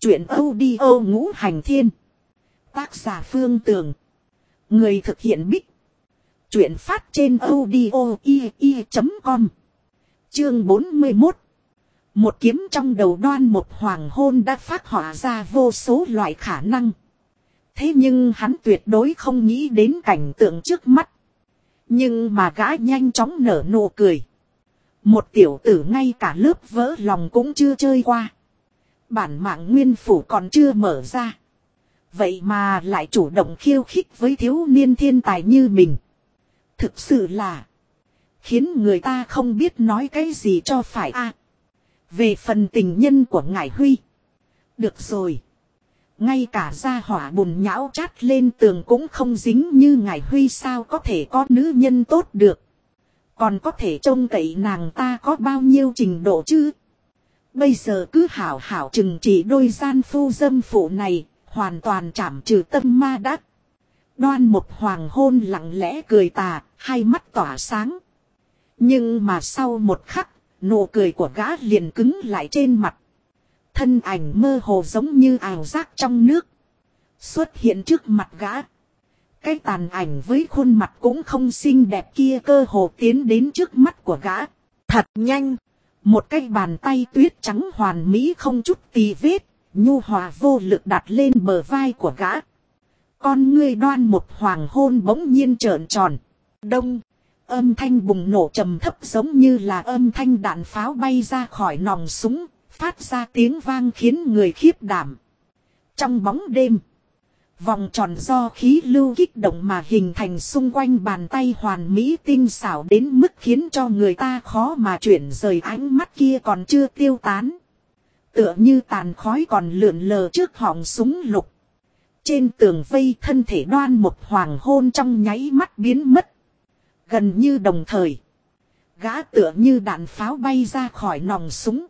Chuyện audio ngũ hành thiên. Tác giả Phương Tường. Người thực hiện Bích. Chuyện phát trên audio.com. Chương 41. Một kiếm trong đầu Đoan Mục Hoàng Hôn đã phát họa ra vô số loại khả năng. Thế nhưng hắn tuyệt đối không nghĩ đến cảnh tượng trước mắt. Nhưng mà gã nhanh chóng nở nụ cười. Một tiểu tử ngay cả lớp vỡ lòng cũng chưa chơi qua. Bản mạng nguyên phủ còn chưa mở ra. Vậy mà lại chủ động khiêu khích với thiếu niên thiên tài như mình. Thực sự là khiến người ta không biết nói cái gì cho phải a. Về phần tình nhân của ngải Huy. Được rồi. Ngay cả gia hỏa bùn nhão chát lên tường cũng không dính như ngải Huy, sao có thể có nữ nhân tốt được. Còn có thể trông cậy nàng ta có bao nhiêu trình độ chứ. Bây giờ cứ hảo hảo trừng trị đôi gian phu dâm phụ này, hoàn toàn trảm trừ tâm ma đắc. Đoan Mục Hoàng Hôn lặng lẽ cười tà, hai mắt tỏa sáng. Nhưng mà sau một khắc, nụ cười của gã liền cứng lại trên mặt. Thân ảnh mơ hồ giống như ảo giác trong nước. Xuất hiện trước mặt gã. Cái tàn ảnh với khuôn mặt cũng không xinh đẹp kia cơ hồ tiến đến trước mắt của gã. Thật nhanh. Một cái bàn tay tuyết trắng hoàn mỹ không chút tì vết, nhu hòa vô lực đặt lên bờ vai của gã. Con ngươi Đoan Mục Hoàng Hôn bỗng nhiên trợn tròn. Đông, âm thanh bùng nổ trầm thấp giống như là âm thanh đạn pháo bay ra khỏi nòng súng, phát ra tiếng vang khiến người khiếp đảm. Trong bóng đêm, vòng tròn do khí lưu kích động mà hình thành xung quanh bàn tay hoàn mỹ tinh xảo đến mức khiến cho người ta khó mà chuyển rời ánh mắt kia còn chưa tiêu tán. Tựa như tàn khói còn lượn lờ trước họng súng lục. Trên tường vây thân thể Đoan Mục Hoàng Hôn trong nháy mắt biến mất. Gần như đồng thời, gã tựa như đạn pháo bay ra khỏi nòng súng.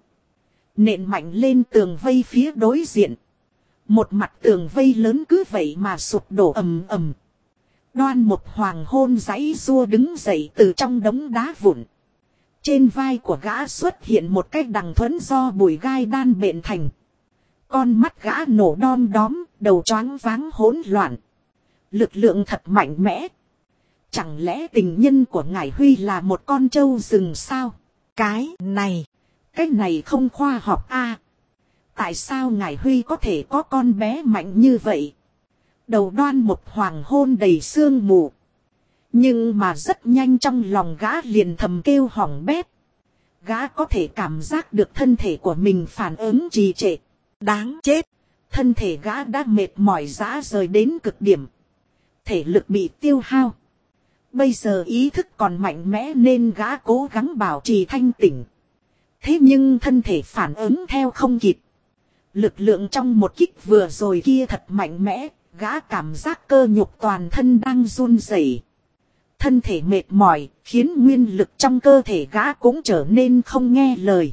Nện mạnh lên tường vây phía đối diện. Một mặt tường vây lớn cứ vậy mà sụp đổ ầm ầm. Đoan Mục Hoàng Hôn giãy giụa đứng dậy từ trong đống đá vụn. Trên vai của gã xuất hiện một cái đằng thuẫn do bụi gai đan bện thành. Con mắt gã nổ đom đóm, đầu choáng váng hỗn loạn. Lực lượng thật mạnh mẽ. Chẳng lẽ tình nhân của ngải Huy là một con trâu rừng sao? Cái này không khoa học a. Tại sao ngải Huy có thể có con bé mạnh như vậy? Đầu Đoan Mục Hoàng Hôn đầy sương mù. Nhưng mà rất nhanh trong lòng gã liền thầm kêu hỏng bét. Gã có thể cảm giác được thân thể của mình phản ứng trì trệ. Đáng chết. Thân thể gã đã mệt mỏi rã rời đến cực điểm. Thể lực bị tiêu hao. Bây giờ ý thức còn mạnh mẽ nên gã cố gắng bảo trì thanh tỉnh. Thế nhưng thân thể phản ứng theo không kịp. Lực lượng trong một kích vừa rồi kia thật mạnh mẽ, gã cảm giác cơ nhục toàn thân đang run rẩy. Thân thể mệt mỏi, khiến nguyên lực trong cơ thể gã cũng trở nên không nghe lời.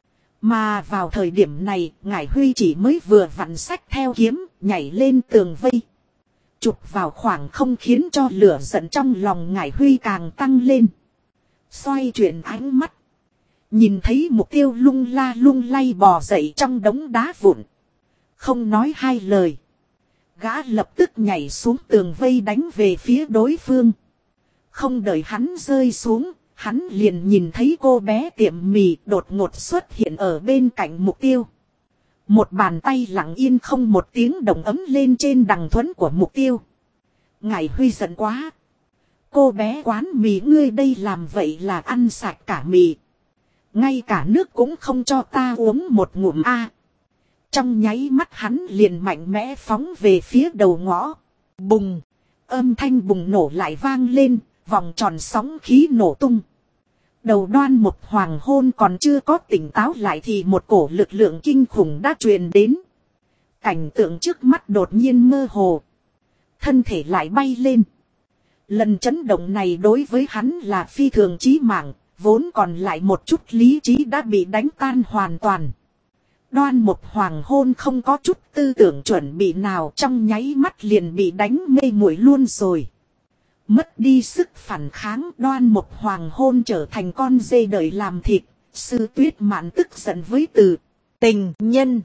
Mà vào thời điểm này, ngải Huy chỉ mới vừa vặn xách theo kiếm, nhảy lên tường vây. Chụp vào khoảng không khiến cho lửa giận trong lòng ngải Huy càng tăng lên. Xoay chuyển ánh mắt. Nhìn thấy mục tiêu lung la lung lay bò dậy trong đống đá vụn. Không nói hai lời. Gã lập tức nhảy xuống tường vây đánh về phía đối phương. Không đợi hắn rơi xuống, hắn liền nhìn thấy cô bé tiệm mì đột ngột xuất hiện ở bên cạnh mục tiêu. Một bàn tay lặng yên không một tiếng động ấm lên trên đằng thuẫn của mục tiêu. Ngải Huy giận quá. Cô bé quán mì ngươi đây làm vậy là ăn sạch cả mì. Ngay cả nước cũng không cho ta uống một ngụm a. Trong nháy mắt hắn liền mạnh mẽ phóng về phía đầu ngõ. Bùng. Âm thanh bùng nổ lại vang lên. Vòng tròn sóng khí nổ tung. Đầu Đoan Mục Hoàng Hôn còn chưa có tỉnh táo lại thì một cổ lực lượng kinh khủng đã truyền đến. Cảnh tượng trước mắt đột nhiên mơ hồ. Thân thể lại bay lên. Lần chấn động này đối với hắn là phi thường chí mạng. Vốn còn lại một chút lý trí đã bị đánh tan hoàn toàn. Đoan Mục Hoàng Hôn không có chút tư tưởng chuẩn bị nào, trong nháy mắt liền bị đánh mê muội luôn rồi. Mất đi sức phản kháng, Đoan Mục Hoàng Hôn trở thành con dê đợi làm thịt. Sư Tuyết Mạn tức giận với từ tình nhân.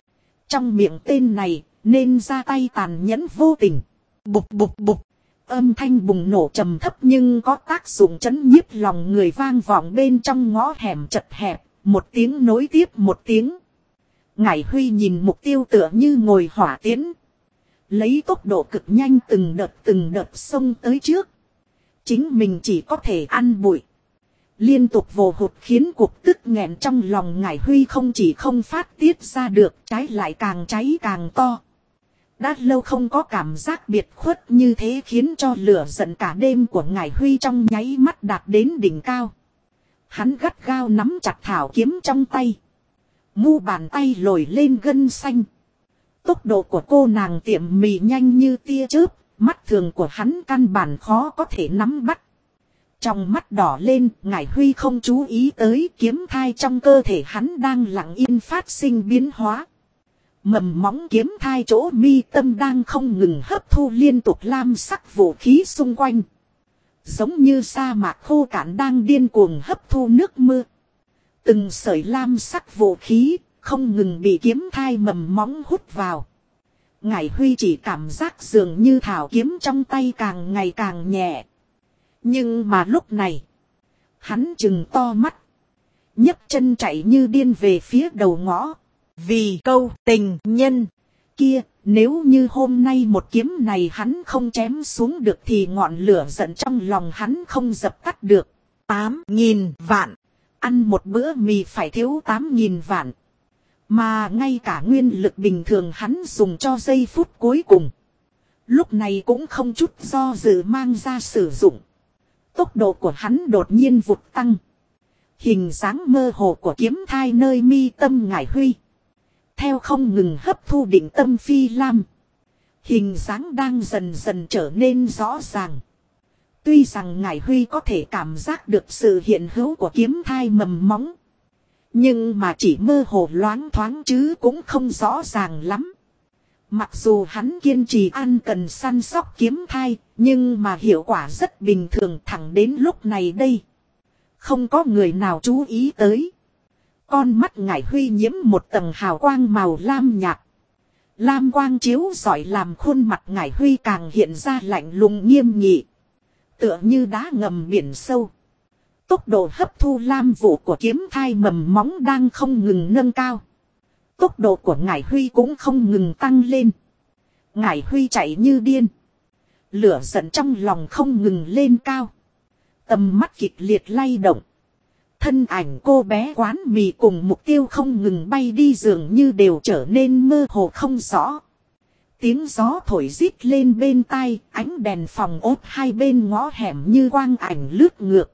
Trong miệng tên này, nên ra tay tàn nhẫn vô tình. Bụp bụp bụp. Âm thanh bùng nổ trầm thấp nhưng có tác dụng trấn nhiếp lòng người vang vọng bên trong ngõ hẻm chật hẹp. Một tiếng nối tiếp một tiếng. Ngải Huy nhìn mục tiêu tựa như ngồi hỏa tiến. Lấy tốc độ cực nhanh từng đợt xông tới trước. Chính mình chỉ có thể ăn bụi. Liên tục vồ hụt khiến cuộc tức nghẹn trong lòng Ngải Huy không chỉ không phát tiết ra được, trái lại càng cháy càng to. Đã lâu không có cảm giác biệt khuất như thế khiến cho lửa giận cả đêm của Ngải Huy trong nháy mắt đạt đến đỉnh cao. Hắn gắt gao nắm chặt thảo kiếm trong tay. Mu bàn tay lồi lên gân xanh. Tốc độ của cô nàng tiệm mì nhanh như tia chớp, mắt thường của hắn căn bản khó có thể nắm bắt. Trong mắt đỏ lên, Ngải Huy không chú ý tới kiếm thai trong cơ thể hắn đang lặng yên phát sinh biến hóa. Mầm móng kiếm thai chỗ mi tâm đang không ngừng hấp thu liên tục lam sắc vũ khí xung quanh. Giống như sa mạc khô cạn đang điên cuồng hấp thu nước mưa. Từng sợi lam sắc vũ khí không ngừng bị kiếm thai mầm móng hút vào. Ngải Huy chỉ cảm giác dường như thảo kiếm trong tay càng ngày càng nhẹ. Nhưng mà lúc này, hắn trừng to mắt, nhấc chân chạy như điên về phía đầu ngõ. Vì câu tình nhân kia, nếu như hôm nay một kiếm này hắn không chém xuống được thì ngọn lửa giận trong lòng hắn không dập tắt được. 8.000 vạn. Ăn một bữa mì phải thiếu 8.000 vạn. Mà ngay cả nguyên lực bình thường hắn dùng cho giây phút cuối cùng. Lúc này cũng không chút do dự mang ra sử dụng. Tốc độ của hắn đột nhiên vụt tăng. Hình dáng mơ hồ của kiếm thai nơi mi tâm Ngải Huy. Theo không ngừng hấp thu định tâm phi lam. Hình dáng đang dần dần trở nên rõ ràng. Tuy rằng Ngải Huy có thể cảm giác được sự hiện hữu của kiếm thai mầm móng. Nhưng mà chỉ mơ hồ loáng thoáng chứ cũng không rõ ràng lắm. Mặc dù hắn kiên trì ăn cần săn sóc kiếm thai, nhưng mà hiệu quả rất bình thường thẳng đến lúc này đây. Không có người nào chú ý tới. Con mắt Ngải Huy nhiễm một tầng hào quang màu lam nhạt. Lam quang chiếu rọi làm khuôn mặt Ngải Huy càng hiện ra lạnh lùng nghiêm nghị. Tựa như đá ngầm biển sâu. Tốc độ hấp thu lam vụ của kiếm thai mầm móng đang không ngừng nâng cao. Tốc độ của Ngải Huy cũng không ngừng tăng lên. Ngải Huy chạy như điên. Lửa giận trong lòng không ngừng lên cao. Tầm mắt kịch liệt lay động. Thân ảnh cô bé quán mì cùng mục tiêu không ngừng bay đi dường như đều trở nên mơ hồ không rõ. Tiếng gió thổi rít lên bên tai, ánh đèn phòng ốt hai bên ngõ hẻm như quang ảnh lướt ngược.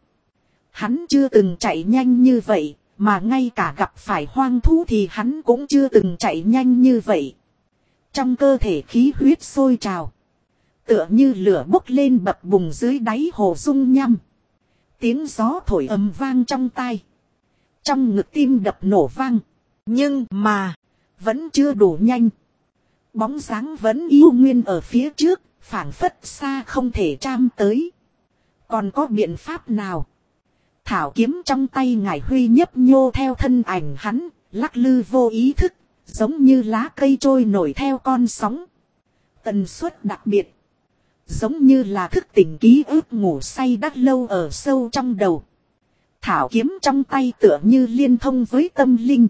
Hắn chưa từng chạy nhanh như vậy, mà ngay cả gặp phải hoang thú thì hắn cũng chưa từng chạy nhanh như vậy. Trong cơ thể khí huyết sôi trào. Tựa như lửa bốc lên bập bùng dưới đáy hồ dung nham. Tiếng gió thổi ầm vang trong tai. Trong ngực tim đập nổ vang. Nhưng mà, vẫn chưa đủ nhanh. Bóng dáng vẫn yêu nguyên ở phía trước, phảng phất xa không thể tram tới. Còn có biện pháp nào? Thảo kiếm trong tay Ngải Huy nhấp nhô theo thân ảnh hắn, lắc lư vô ý thức, giống như lá cây trôi nổi theo con sóng. Tần suất đặc biệt. Giống như là thức tỉnh ký ức ngủ say đã lâu ở sâu trong đầu. Thảo kiếm trong tay tựa như liên thông với tâm linh.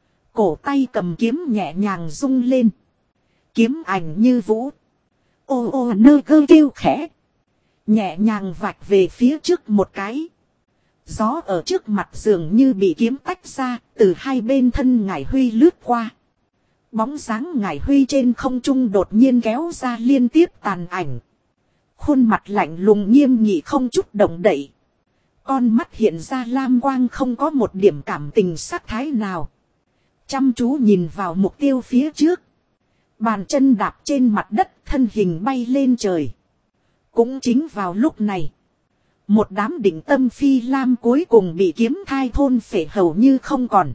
Cổ tay cầm kiếm nhẹ nhàng rung lên. Kiếm ảnh như vũ. Ô ô nơ gơ kêu khẽ. Nhẹ nhàng vạch về phía trước một cái. Gió ở trước mặt dường như bị kiếm tách ra, từ hai bên thân Ngải Huy lướt qua. Bóng dáng Ngải Huy trên không trung đột nhiên kéo ra liên tiếp tàn ảnh. Khuôn mặt lạnh lùng nghiêm nghị không chút động đậy. Con mắt hiện ra lam quang không có một điểm cảm tình sắc thái nào. Chăm chú nhìn vào mục tiêu phía trước. Bàn chân đạp trên mặt đất, thân hình bay lên trời. Cũng chính vào lúc này. Một đám định tâm phi lam cuối cùng bị kiếm thai thôn phệ hầu như không còn.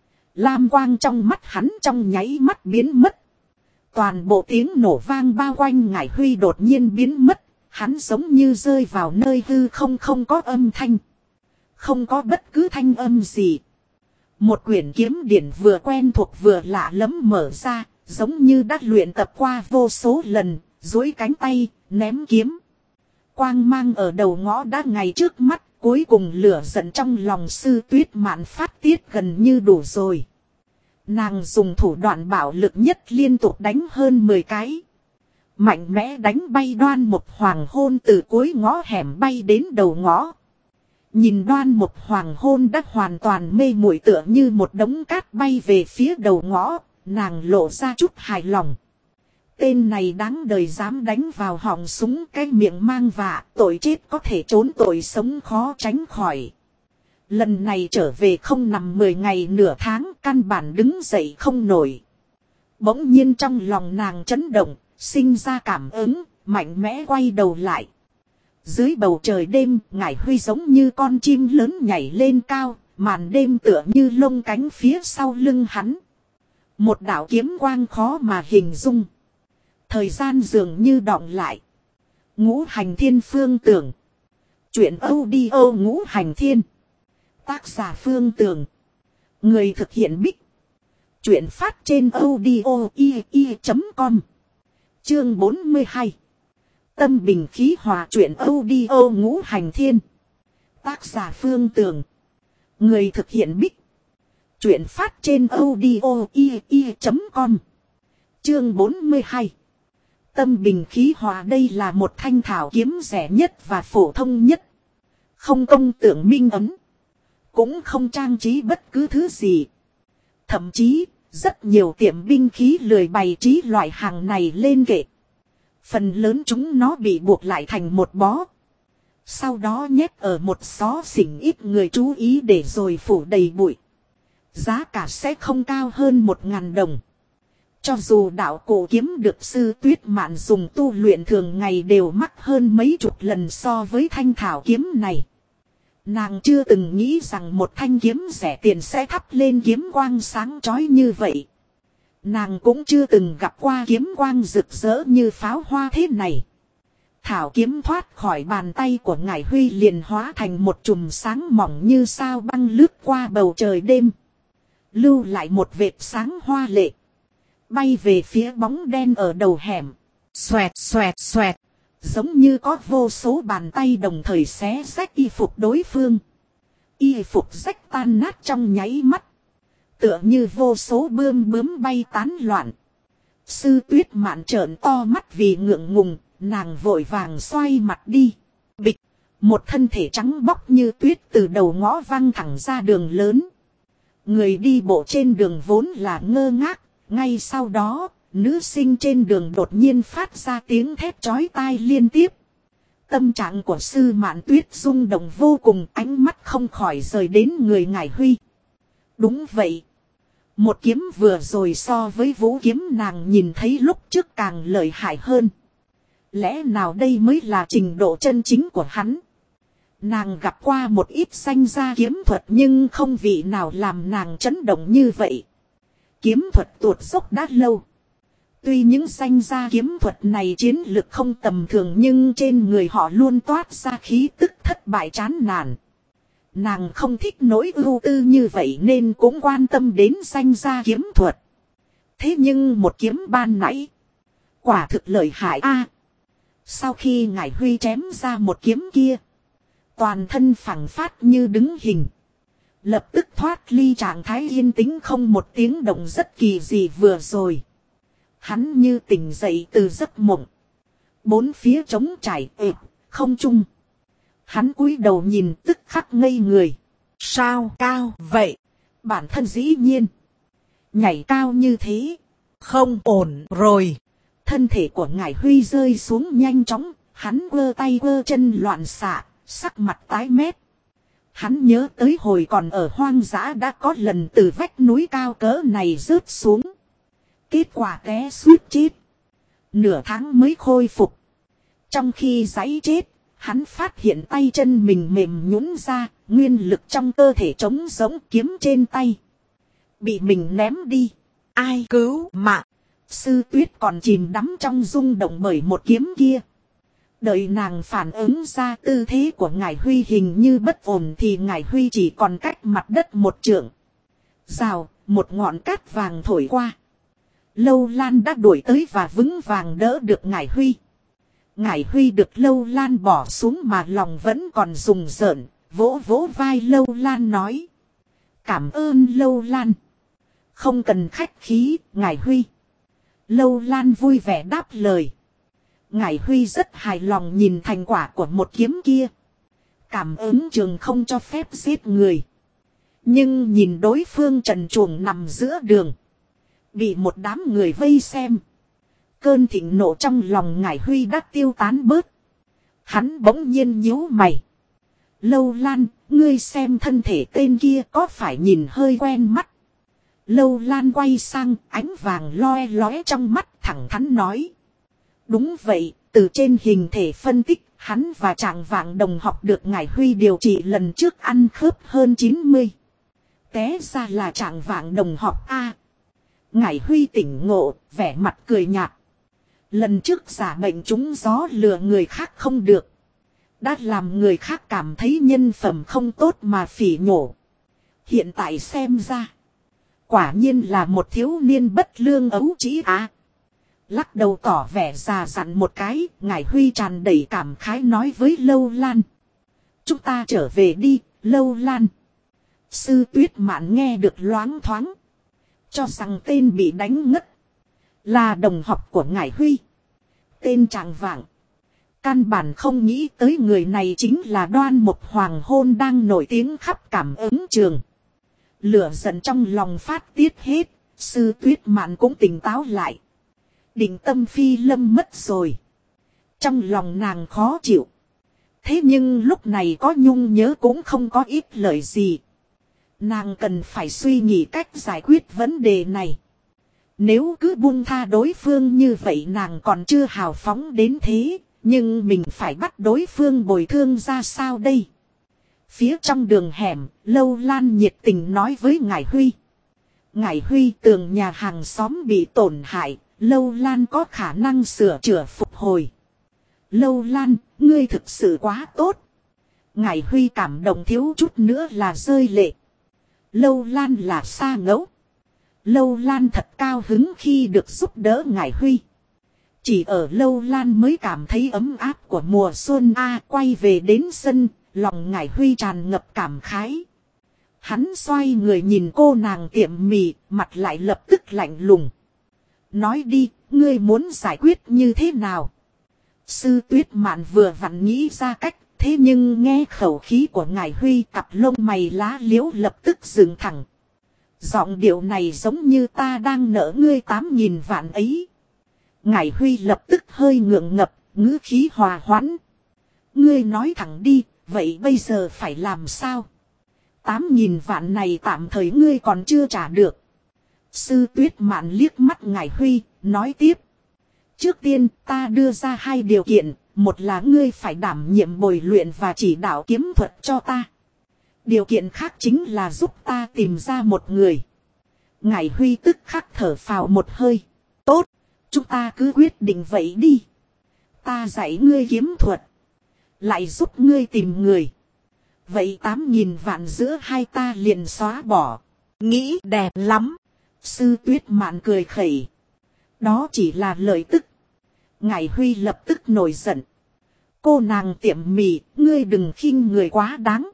Lam quang trong mắt hắn trong nháy mắt biến mất. Toàn bộ tiếng nổ vang bao quanh Ngải Huy đột nhiên biến mất. Hắn giống như rơi vào nơi hư không có âm thanh. Không có bất cứ thanh âm gì. Một quyển kiếm điển vừa quen thuộc vừa lạ lẫm mở ra, giống như đã luyện tập qua vô số lần, duỗi cánh tay, ném kiếm. Quang mang ở đầu ngõ đã ngày trước mắt, cuối cùng lửa giận trong lòng Sư Tuyết Mạn phát tiết gần như đủ rồi. Nàng dùng thủ đoạn bạo lực nhất liên tục đánh hơn 10 cái. Mạnh mẽ đánh bay Đoan Mục Hoàng Hôn từ cuối ngõ hẻm bay đến đầu ngõ. Nhìn Đoan Mục Hoàng Hôn đã hoàn toàn mê muội tựa như một đống cát bay về phía đầu ngõ, nàng lộ ra chút hài lòng. Tên này đáng đời dám đánh vào họng súng, cái miệng mang vạ, tội chết có thể trốn tội sống khó tránh khỏi. Lần này trở về không nằm 10 ngày nửa tháng, căn bản đứng dậy không nổi. Bỗng nhiên trong lòng nàng chấn động, sinh ra cảm ứng, mạnh mẽ quay đầu lại. Dưới bầu trời đêm, Ngải Huy giống như con chim lớn nhảy lên cao, màn đêm tựa như lông cánh phía sau lưng hắn. Một đạo kiếm quang khó mà hình dung. Thời gian dường như đọng lại. Ngũ Hành Thiên Phương Tưởng. Chuyện audio Ngũ Hành Thiên. Tác giả Phương Tưởng. Người thực hiện Bích. Chuyện phát trên audio.com. Chương 42. Tâm bình khí hòa, chuyện audio Ngũ Hành Thiên. Tác giả Phương Tưởng. Người thực hiện Bích. Chuyện phát trên audio.com. Chương 42. Tâm bình khí hòa, đây là một thanh thảo kiếm rẻ nhất và phổ thông nhất. Không công tượng minh ấn. Cũng không trang trí bất cứ thứ gì. Thậm chí, rất nhiều tiệm binh khí lười bày trí loại hàng này lên kệ. Phần lớn chúng nó bị buộc lại thành một bó. Sau đó nhét ở một xó xỉnh ít người chú ý để rồi phủ đầy bụi. Giá cả sẽ không cao hơn 1.000 đồng. Cho dù đạo cổ kiếm được Sư Tuyết Mạn dùng tu luyện thường ngày đều mắc hơn mấy chục lần so với thanh thảo kiếm này. Nàng chưa từng nghĩ rằng một thanh kiếm rẻ tiền sẽ thắp lên kiếm quang sáng chói như vậy. Nàng cũng chưa từng gặp qua kiếm quang rực rỡ như pháo hoa thế này. Thảo kiếm thoát khỏi bàn tay của Ngải Huy liền hóa thành một chùm sáng mỏng như sao băng lướt qua bầu trời đêm. Lưu lại một vệt sáng hoa lệ. Bay về phía bóng đen ở đầu hẻm. Xoẹt xoẹt xoẹt. Giống như có vô số bàn tay đồng thời xé rách y phục đối phương. Y phục rách tan nát trong nháy mắt. Tựa như vô số bươm bướm bay tán loạn. Sư Tuyết Mạn trợn to mắt vì ngượng ngùng. Nàng vội vàng xoay mặt đi. Bịch. Một thân thể trắng bóc như tuyết từ đầu ngõ văng thẳng ra đường lớn. Người đi bộ trên đường vốn là ngơ ngác. Ngay sau đó, nữ sinh trên đường đột nhiên phát ra tiếng thét chói tai liên tiếp. Tâm trạng của Sư Mạn Tuyết rung động vô cùng, ánh mắt không khỏi rời đến người Ngải Huy. Đúng vậy. Một kiếm vừa rồi so với vũ kiếm nàng nhìn thấy lúc trước càng lợi hại hơn. Lẽ nào đây mới là trình độ chân chính của hắn? Nàng gặp qua một ít danh gia kiếm thuật nhưng không vị nào làm nàng chấn động như vậy. Kiếm thuật tuột dốc đã lâu. Tuy những danh gia kiếm thuật này chiến lực không tầm thường nhưng trên người họ luôn toát ra khí tức thất bại chán nản. Nàng không thích nỗi ưu tư như vậy nên cũng quan tâm đến danh gia kiếm thuật. Thế nhưng một kiếm ban nãy, quả thực lợi hại a. Sau khi Ngải Huy chém ra một kiếm kia, toàn thân phẳng phát như đứng hình. Lập tức thoát ly trạng thái yên tĩnh không một tiếng động rất kỳ dị vừa rồi. Hắn như tỉnh dậy từ giấc mộng. Bốn phía trống trải không trung. Hắn cúi đầu nhìn tức khắc ngây người. Sao cao vậy? Bản thân dĩ nhiên. Nhảy cao như thế. Không ổn rồi. Thân thể của Ngải Huy rơi xuống nhanh chóng. Hắn quơ tay quơ chân loạn xạ. Sắc mặt tái mét. Hắn nhớ tới hồi còn ở hoang dã đã có lần từ vách núi cao cỡ này rớt xuống. Kết quả té suýt chết. Nửa tháng mới khôi phục. Trong khi giãy chết, hắn phát hiện tay chân mình mềm nhũn ra, nguyên lực trong cơ thể trống giống kiếm trên tay. Bị mình ném đi. Ai cứu mạng? Sư Tuyết còn chìm đắm trong rung động bởi một kiếm kia. Đợi nàng phản ứng ra tư thế của Ngải Huy hình như bất ổn thì Ngải Huy chỉ còn cách mặt đất một trượng. Rào, một ngọn cát vàng thổi qua. Lâu Lan đã đuổi tới và vững vàng đỡ được Ngải Huy. Ngải Huy được Lâu Lan bỏ xuống mà lòng vẫn còn rùng rợn, vỗ vỗ vai Lâu Lan nói. Cảm ơn Lâu Lan. Không cần khách khí, Ngải Huy. Lâu Lan vui vẻ đáp lời. Ngải Huy rất hài lòng nhìn thành quả của một kiếm kia. Cảm ứng trường không cho phép giết người. Nhưng nhìn đối phương trần truồng nằm giữa đường. Bị một đám người vây xem. Cơn thịnh nộ trong lòng Ngải Huy đã tiêu tán bớt. Hắn bỗng nhiên nhíu mày. Lâu Lan, ngươi xem thân thể tên kia có phải nhìn hơi quen mắt. Lâu Lan quay sang, ánh vàng loe lóe trong mắt, thẳng thắn nói. Đúng vậy, từ trên hình thể phân tích, hắn và Trạng Vạng Đồng học được Ngải Huy điều trị lần trước ăn khớp hơn 90. Té ra là Trạng Vạng Đồng học a. Ngải Huy tỉnh ngộ, vẻ mặt cười nhạt. Lần trước giả bệnh trúng gió lừa người khác không được. Đã làm người khác cảm thấy nhân phẩm không tốt mà phỉ nhổ. Hiện tại xem ra. Quả nhiên là một thiếu niên bất lương ấu trĩ á. Lắc đầu tỏ vẻ già dặn một cái. Ngải Huy tràn đầy cảm khái nói với Lâu Lan. Chúng ta trở về đi, Lâu Lan. Sư Tuyết Mạn nghe được loáng thoáng. Cho rằng tên bị đánh ngất. Là đồng học của Ngải Huy. Tên Trạng Vạng. Căn bản không nghĩ tới người này chính là Đoan Mục Hoàng Hôn đang nổi tiếng khắp cảm ứng trường. Lửa giận trong lòng phát tiết hết. Sư Tuyết Mạn cũng tỉnh táo lại. Định tâm phi lâm mất rồi. Trong lòng nàng khó chịu. Thế nhưng lúc này có nhung nhớ cũng không có ít lời gì. Nàng cần phải suy nghĩ cách giải quyết vấn đề này. Nếu cứ buông tha đối phương như vậy nàng còn chưa hào phóng đến thế. Nhưng mình phải bắt đối phương bồi thương ra sao đây? Phía trong đường hẻm, Lâu Lan nhiệt tình nói với Ngải Huy. Ngải Huy, tường nhà hàng xóm bị tổn hại, Lâu Lan có khả năng sửa chữa phục hồi. Lâu Lan, ngươi thực sự quá tốt. Ngải Huy cảm động thiếu chút nữa là rơi lệ. Lâu Lan là xa ngẫu. Lâu Lan thật cao hứng khi được giúp đỡ Ngải Huy. Chỉ ở Lâu Lan mới cảm thấy ấm áp của mùa xuân quay về đến sân, lòng Ngải Huy tràn ngập cảm khái. Hắn xoay người nhìn cô nàng tiệm mì, mặt lại lập tức lạnh lùng. Nói đi, ngươi muốn giải quyết như thế nào? Sư Tuyết Mạn vừa vặn nghĩ ra cách, thế nhưng nghe khẩu khí của Ngải Huy cặp lông mày lá liễu lập tức dựng thẳng. Giọng điệu này giống như ta đang nợ ngươi 8.000 vạn ấy. Ngải Huy lập tức hơi ngượng ngập, ngữ khí hòa hoãn. Ngươi nói thẳng đi, vậy bây giờ phải làm sao? 8.000 vạn này tạm thời ngươi còn chưa trả được. Sư Tuyết Mạn liếc mắt Ngải Huy, nói tiếp. Trước tiên ta đưa ra 2 điều kiện, một là ngươi phải đảm nhiệm bồi luyện và chỉ đạo kiếm thuật cho ta. Điều kiện khác chính là giúp ta tìm ra một người. Ngải Huy tức khắc thở phào một hơi. Tốt, chúng ta cứ quyết định vậy đi. Ta dạy ngươi kiếm thuật. Lại giúp ngươi tìm người. Vậy 8.000 vạn giữa hai ta liền xóa bỏ. Nghĩ đẹp lắm. Sư Tuyết Mạn cười khẩy. Đó chỉ là lời tức. Ngải Huy lập tức nổi giận. Cô nàng tiệm mì, ngươi đừng khinh người quá đáng.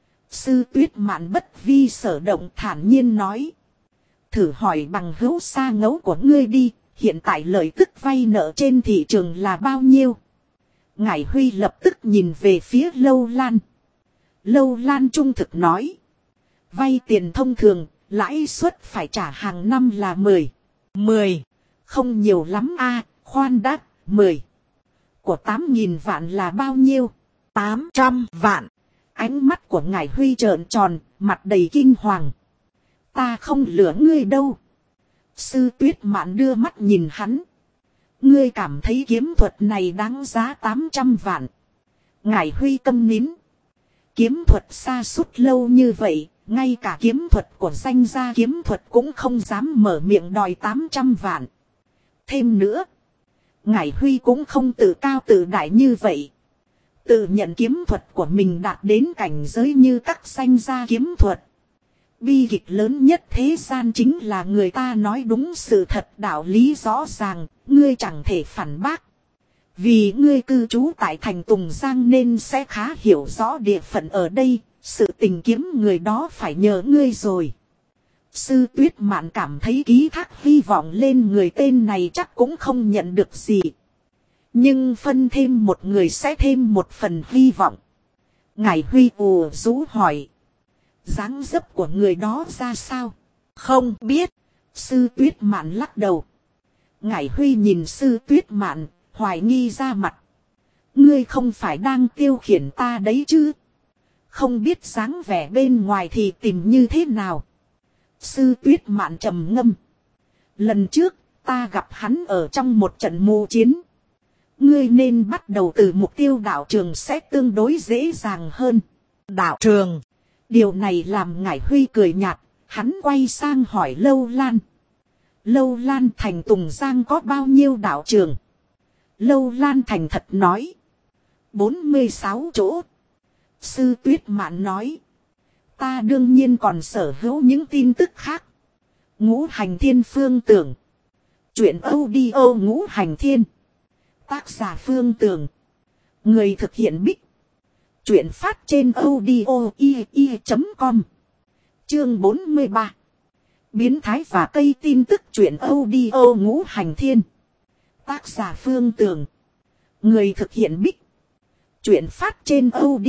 Sư Tuyết Mạn bất vi sở động thản nhiên nói. Thử hỏi bằng hữu xa ngấu của ngươi đi, hiện tại lợi tức vay nợ trên thị trường là bao nhiêu? Ngải Huy lập tức nhìn về phía Lâu Lan. Lâu Lan trung thực nói. Vay tiền thông thường, lãi suất phải trả hàng năm là 10. Không nhiều lắm khoan đã, 10. Của 8.000 vạn là bao nhiêu? 800 vạn. Ánh mắt của Ngải Huy trợn tròn, mặt đầy kinh hoàng. Ta không lừa ngươi đâu. Sư Tuyết Mạn đưa mắt nhìn hắn. Ngươi cảm thấy kiếm thuật này đáng giá 800 vạn. Ngải Huy câm nín. Kiếm thuật xa suốt lâu như vậy, ngay cả kiếm thuật của danh gia kiếm thuật cũng không dám mở miệng đòi 800 vạn. Thêm nữa, Ngải Huy cũng không tự cao tự đại như vậy. Tự nhận kiếm thuật của mình đạt đến cảnh giới như các danh gia kiếm thuật. Bi kịch lớn nhất thế gian chính là người ta nói đúng sự thật, đạo lý rõ ràng, ngươi chẳng thể phản bác. Vì ngươi cư trú tại thành Tùng Giang nên sẽ khá hiểu rõ địa phận ở đây, sự tình kiếm người đó phải nhờ ngươi rồi. Sư Tuyết Mạn cảm thấy ký thác hy vọng lên người tên này chắc cũng không nhận được gì. Nhưng phân thêm một người sẽ thêm một phần hy vọng. Ngải Huy ù rũ hỏi. Dáng dấp của người đó ra sao? Không biết. Sư Tuyết Mạn lắc đầu. Ngải Huy nhìn Sư Tuyết Mạn, hoài nghi ra mặt. Ngươi không phải đang tiêu khiển ta đấy chứ? Không biết dáng vẻ bên ngoài thì tìm như thế nào? Sư Tuyết Mạn trầm ngâm. Lần trước, ta gặp hắn ở trong một trận mưu chiến. Ngươi nên bắt đầu từ mục tiêu đạo trường sẽ tương đối dễ dàng hơn. Đạo trường. Điều này làm Ngải Huy cười nhạt, hắn quay sang hỏi Lâu Lan. Lâu Lan thành Tùng Giang có bao nhiêu đạo trường? Lâu Lan thành thật nói. 46 chỗ. Sư Tuyết Mạn nói. Ta đương nhiên còn sở hữu những tin tức khác. Ngũ Hành Thiên Phương Tưởng. Chuyện audio Ngũ Hành Thiên. Tác giả Phương Tưởng. Người thực hiện Bích. Chuyện phát trên audio.com. Chương 43. Biến thái và cây tin tức chuyện audio Ngũ Hành Thiên. Tác giả Phương Tưởng. Người thực hiện Bích. Chuyện phát trên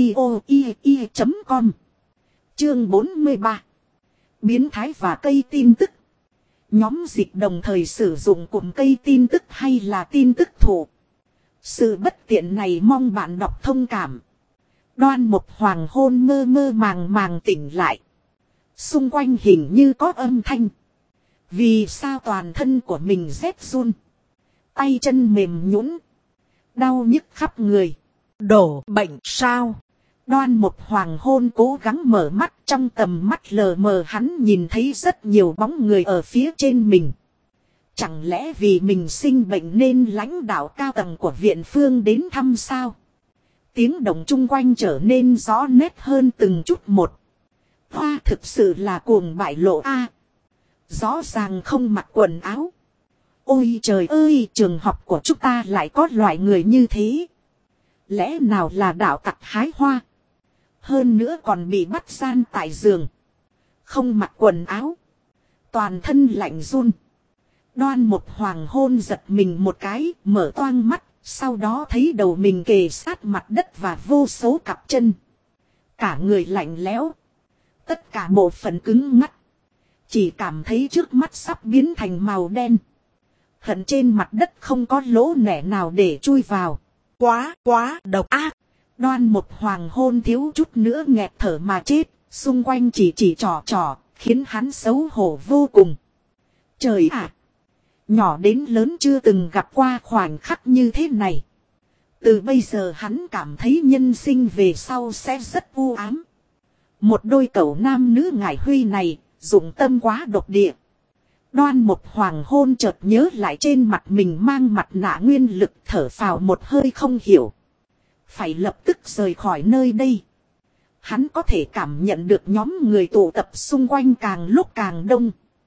audio.com. Chương 43. Biến thái và cây tin tức. Nhóm dịch đồng thời sử dụng cụm cây tin tức hay là tin tức thủ. Sự bất tiện này mong bạn đọc thông cảm. Đoan Mục hoàng hôn mơ mơ màng màng tỉnh lại. Xung quanh hình như có âm thanh. Vì sao toàn thân của mình rét run. Tay chân mềm nhũn, đau nhức khắp người. Đổ bệnh sao? Đoan Mục hoàng hôn cố gắng mở mắt, trong tầm mắt lờ mờ hắn nhìn thấy rất nhiều bóng người ở phía trên mình. Chẳng lẽ vì mình sinh bệnh nên lãnh đạo cao tầng của viện phương đến thăm sao? Tiếng động chung quanh trở nên rõ nét hơn từng chút một. Hoa thực sự là cuồng bại lộ a. Rõ ràng không mặc quần áo. Ôi trời ơi, trường học của chúng ta lại có loại người như thế. Lẽ nào là đạo tặc hái hoa? Hơn nữa còn bị bắt gian tại giường. Không mặc quần áo. Toàn thân lạnh run. Đoan Mục hoàng hôn giật mình một cái, mở toang mắt, sau đó thấy đầu mình kề sát mặt đất và vô số cặp chân. Cả người lạnh lẽo. Tất cả bộ phận cứng ngắc. Chỉ cảm thấy trước mắt sắp biến thành màu đen. Hận trên mặt đất không có lỗ nẻ nào để chui vào. Quá độc ác. Đoan Mục hoàng hôn thiếu chút nữa nghẹt thở mà chết. Xung quanh chỉ trò khiến hắn xấu hổ vô cùng. Trời ạ! Nhỏ đến lớn chưa từng gặp qua khoảnh khắc như thế này. Từ bây giờ hắn cảm thấy nhân sinh về sau sẽ rất u ám. Một đôi cẩu nam nữ Ngải Huy này, dụng tâm quá độc địa. Đoan Mục hoàng hôn chợt nhớ lại trên mặt mình mang mặt nạ nguyên lực, thở phào một hơi không hiểu. Phải lập tức rời khỏi nơi đây. Hắn có thể cảm nhận được nhóm người tụ tập xung quanh càng lúc càng đông.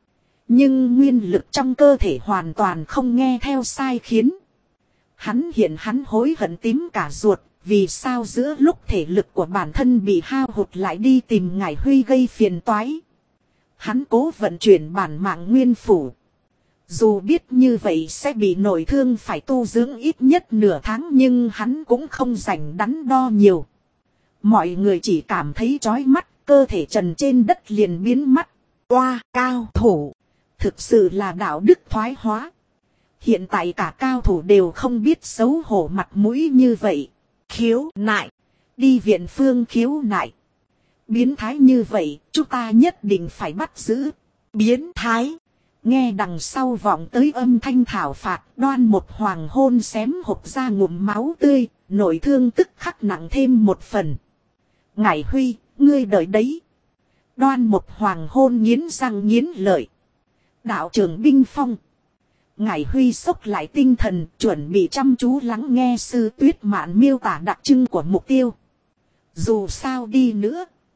Nhưng nguyên lực trong cơ thể hoàn toàn không nghe theo sai khiến. Hắn hối hận tím cả ruột. Vì sao giữa lúc thể lực của bản thân bị hao hụt lại đi tìm Ngải Huy gây phiền toái. Hắn cố vận chuyển bản mạng nguyên phủ. Dù biết như vậy sẽ bị nội thương phải tu dưỡng ít nhất nửa tháng, nhưng hắn cũng không rảnh đắn đo nhiều. Mọi người chỉ cảm thấy chói mắt, cơ thể trần trên đất liền biến mất. Oa, cao thủ. Thực sự là đạo đức thoái hóa. Hiện tại cả cao thủ đều không biết xấu hổ mặt mũi như vậy. Khiếu nại. Đi viện phương khiếu nại. Biến thái như vậy, chúng ta nhất định phải bắt giữ. Biến thái. Nghe đằng sau vọng tới âm thanh thảo phạt, Đoan Mục hoàng hôn xém hộc ra ngụm máu tươi, nội thương tức khắc nặng thêm một phần. Ngải Huy, ngươi đợi đấy. Đoan Mục hoàng hôn nghiến răng nghiến lợi. Đạo trưởng binh phong. Ngải Huy xốc lại tinh thần, chuẩn bị chăm chú lắng nghe Sư Tuyết Mạn miêu tả đặc trưng của mục tiêu. Dù sao đi nữa,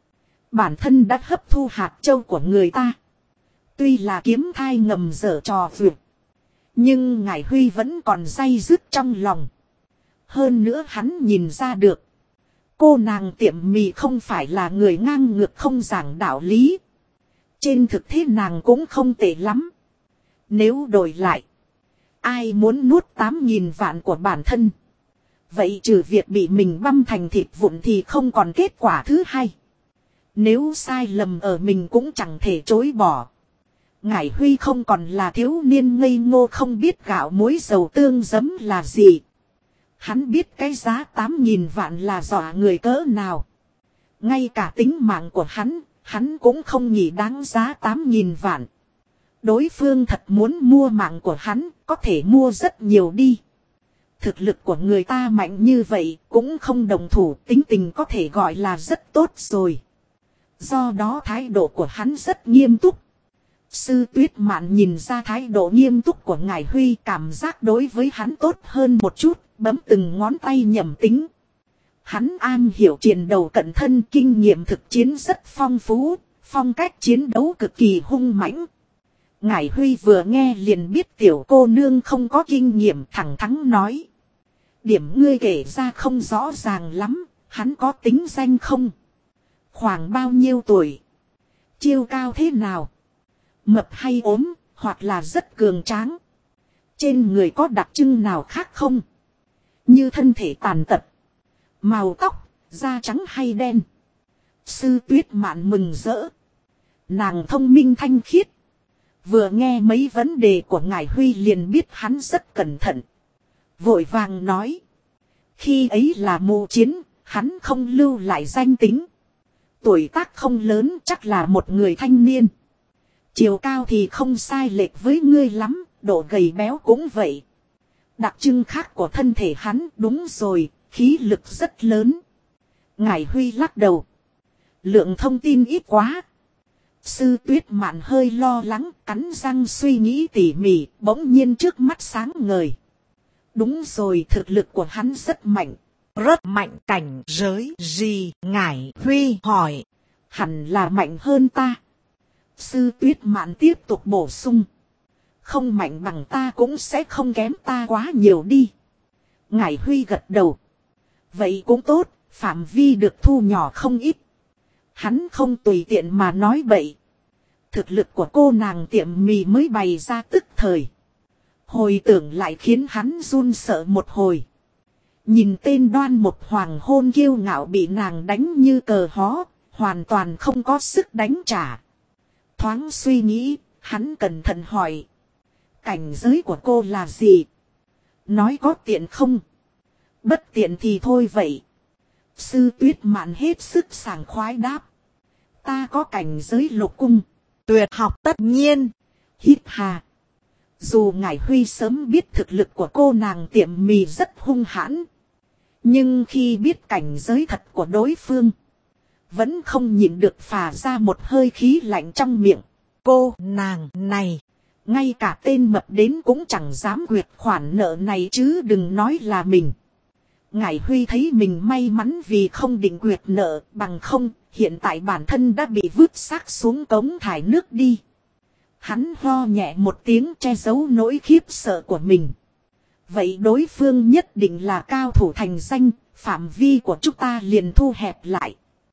Bản thân đã hấp thu hạt châu của người ta. Tuy là kiếm thai ngầm dở trò vượt. Nhưng Ngải Huy vẫn còn day dứt trong lòng. Hơn nữa hắn nhìn ra được. Cô nàng tiệm mì không phải là người ngang ngược không giảng đạo lý. Trên thực tế nàng cũng không tệ lắm. Nếu đổi lại. Ai muốn nuốt 8.000 vạn của bản thân. Vậy trừ việc bị mình băm thành thịt vụn thì không còn kết quả thứ hai. Nếu sai lầm ở mình cũng chẳng thể chối bỏ. Ngải Huy không còn là thiếu niên ngây ngô không biết gạo muối dầu tương giấm là gì. Hắn biết cái giá 8.000 vạn là dọa người cỡ nào. Ngay cả tính mạng của hắn cũng không nghĩ đáng giá 8.000 vạn. Đối phương thật muốn mua mạng của hắn, có thể mua rất nhiều đi. Thực lực của người ta mạnh như vậy, cũng không đồng thủ, tính tình có thể gọi là rất tốt rồi. Do đó thái độ của hắn rất nghiêm túc. Sư Tuyết Mạn nhìn ra thái độ nghiêm túc của Ngải Huy, cảm giác đối với hắn tốt hơn một chút, bấm từng ngón tay nhẩm tính. Hắn am hiểu chiến đấu cận thân, kinh nghiệm thực chiến rất phong phú, phong cách chiến đấu cực kỳ hung mãnh. Ngải Huy vừa nghe liền biết tiểu cô nương không có kinh nghiệm, thẳng thắn nói. Điểm ngươi kể ra không rõ ràng lắm, hắn có tính danh không? Khoảng bao nhiêu tuổi? Chiêu cao thế nào? Mập hay ốm, hoặc là rất cường tráng? Trên người có đặc trưng nào khác không? Như thân thể tàn tật, màu tóc, da trắng hay đen? Sư Tuyết Mạn mừng rỡ. Nàng thông minh thanh khiết. Vừa nghe mấy vấn đề của Ngải Huy liền biết hắn rất cẩn thận. Vội vàng nói. Khi ấy là mưu chiến, hắn không lưu lại danh tính. Tuổi tác không lớn, chắc là một người thanh niên. Chiều cao thì không sai lệch với ngươi lắm, độ gầy béo cũng vậy. Đặc trưng khác của thân thể hắn, đúng rồi, khí lực rất lớn. Ngải Huy lắc đầu. Lượng thông tin ít quá. Sư Tuyết Mạn hơi lo lắng, cắn răng suy nghĩ tỉ mỉ, bỗng nhiên trước mắt sáng ngời. Đúng rồi, thực lực của hắn rất mạnh. Rất mạnh. Cảnh giới gì? Ngải Huy hỏi. Hẳn là mạnh hơn ta. Sư Tuyết Mạn tiếp tục bổ sung. Không mạnh bằng ta cũng sẽ không kém ta quá nhiều đi. Ngải Huy gật đầu. Vậy cũng tốt, phạm vi được thu nhỏ không ít. Hắn không tùy tiện mà nói bậy. Thực lực của cô nàng tiệm mì mới bày ra tức thời. Hồi tưởng lại khiến hắn run sợ một hồi. Nhìn tên Đoan Một Hoàng hôn kiêu ngạo bị nàng đánh như cờ hó, hoàn toàn không có sức đánh trả. Thoáng suy nghĩ, hắn cẩn thận hỏi. Cảnh giới của cô là gì? Nói có tiện không? Bất tiện thì thôi vậy. Sư Tuyết Mạn hết sức sảng khoái đáp. Ta có cảnh giới lục cung. Tuyệt học tất nhiên. Hít hà. Dù Ngải Huy sớm biết thực lực của cô nàng tiệm mì rất hung hãn. Nhưng khi biết cảnh giới thật của đối phương. Vẫn không nhịn được phả ra một hơi khí lạnh trong miệng. Cô nàng này. Ngay cả tên mập đến cũng chẳng dám quyệt khoản nợ này chứ đừng nói là mình. Ngải Huy thấy mình may mắn vì không định quyệt nợ, bằng không, hiện tại bản thân đã bị vứt xác xuống cống thải nước đi. Hắn ho nhẹ một tiếng che giấu nỗi khiếp sợ của mình. Vậy đối phương nhất định là cao thủ thành danh, phạm vi của chúng ta liền thu hẹp lại.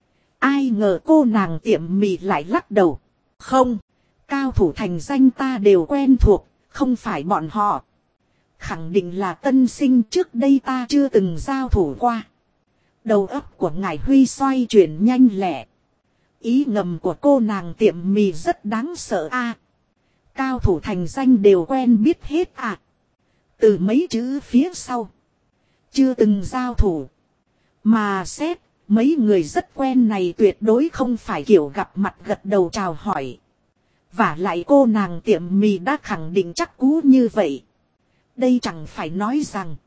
Ai ngờ cô nàng tiệm mì lại lắc đầu. Không, cao thủ thành danh ta đều quen thuộc, không phải bọn họ. Khẳng định là tân sinh, trước đây ta chưa từng giao thủ qua. Đầu óc của Ngải Huy xoay chuyển nhanh lẹ. Ý ngầm của cô nàng tiệm mì rất đáng sợ a. Cao thủ thành danh đều quen biết hết à. Từ mấy chữ phía sau. Chưa từng giao thủ. Mà xét, mấy người rất quen này tuyệt đối không phải kiểu gặp mặt gật đầu chào hỏi. Vả lại cô nàng tiệm mì đã khẳng định chắc cú như vậy. Đây chẳng phải nói rằng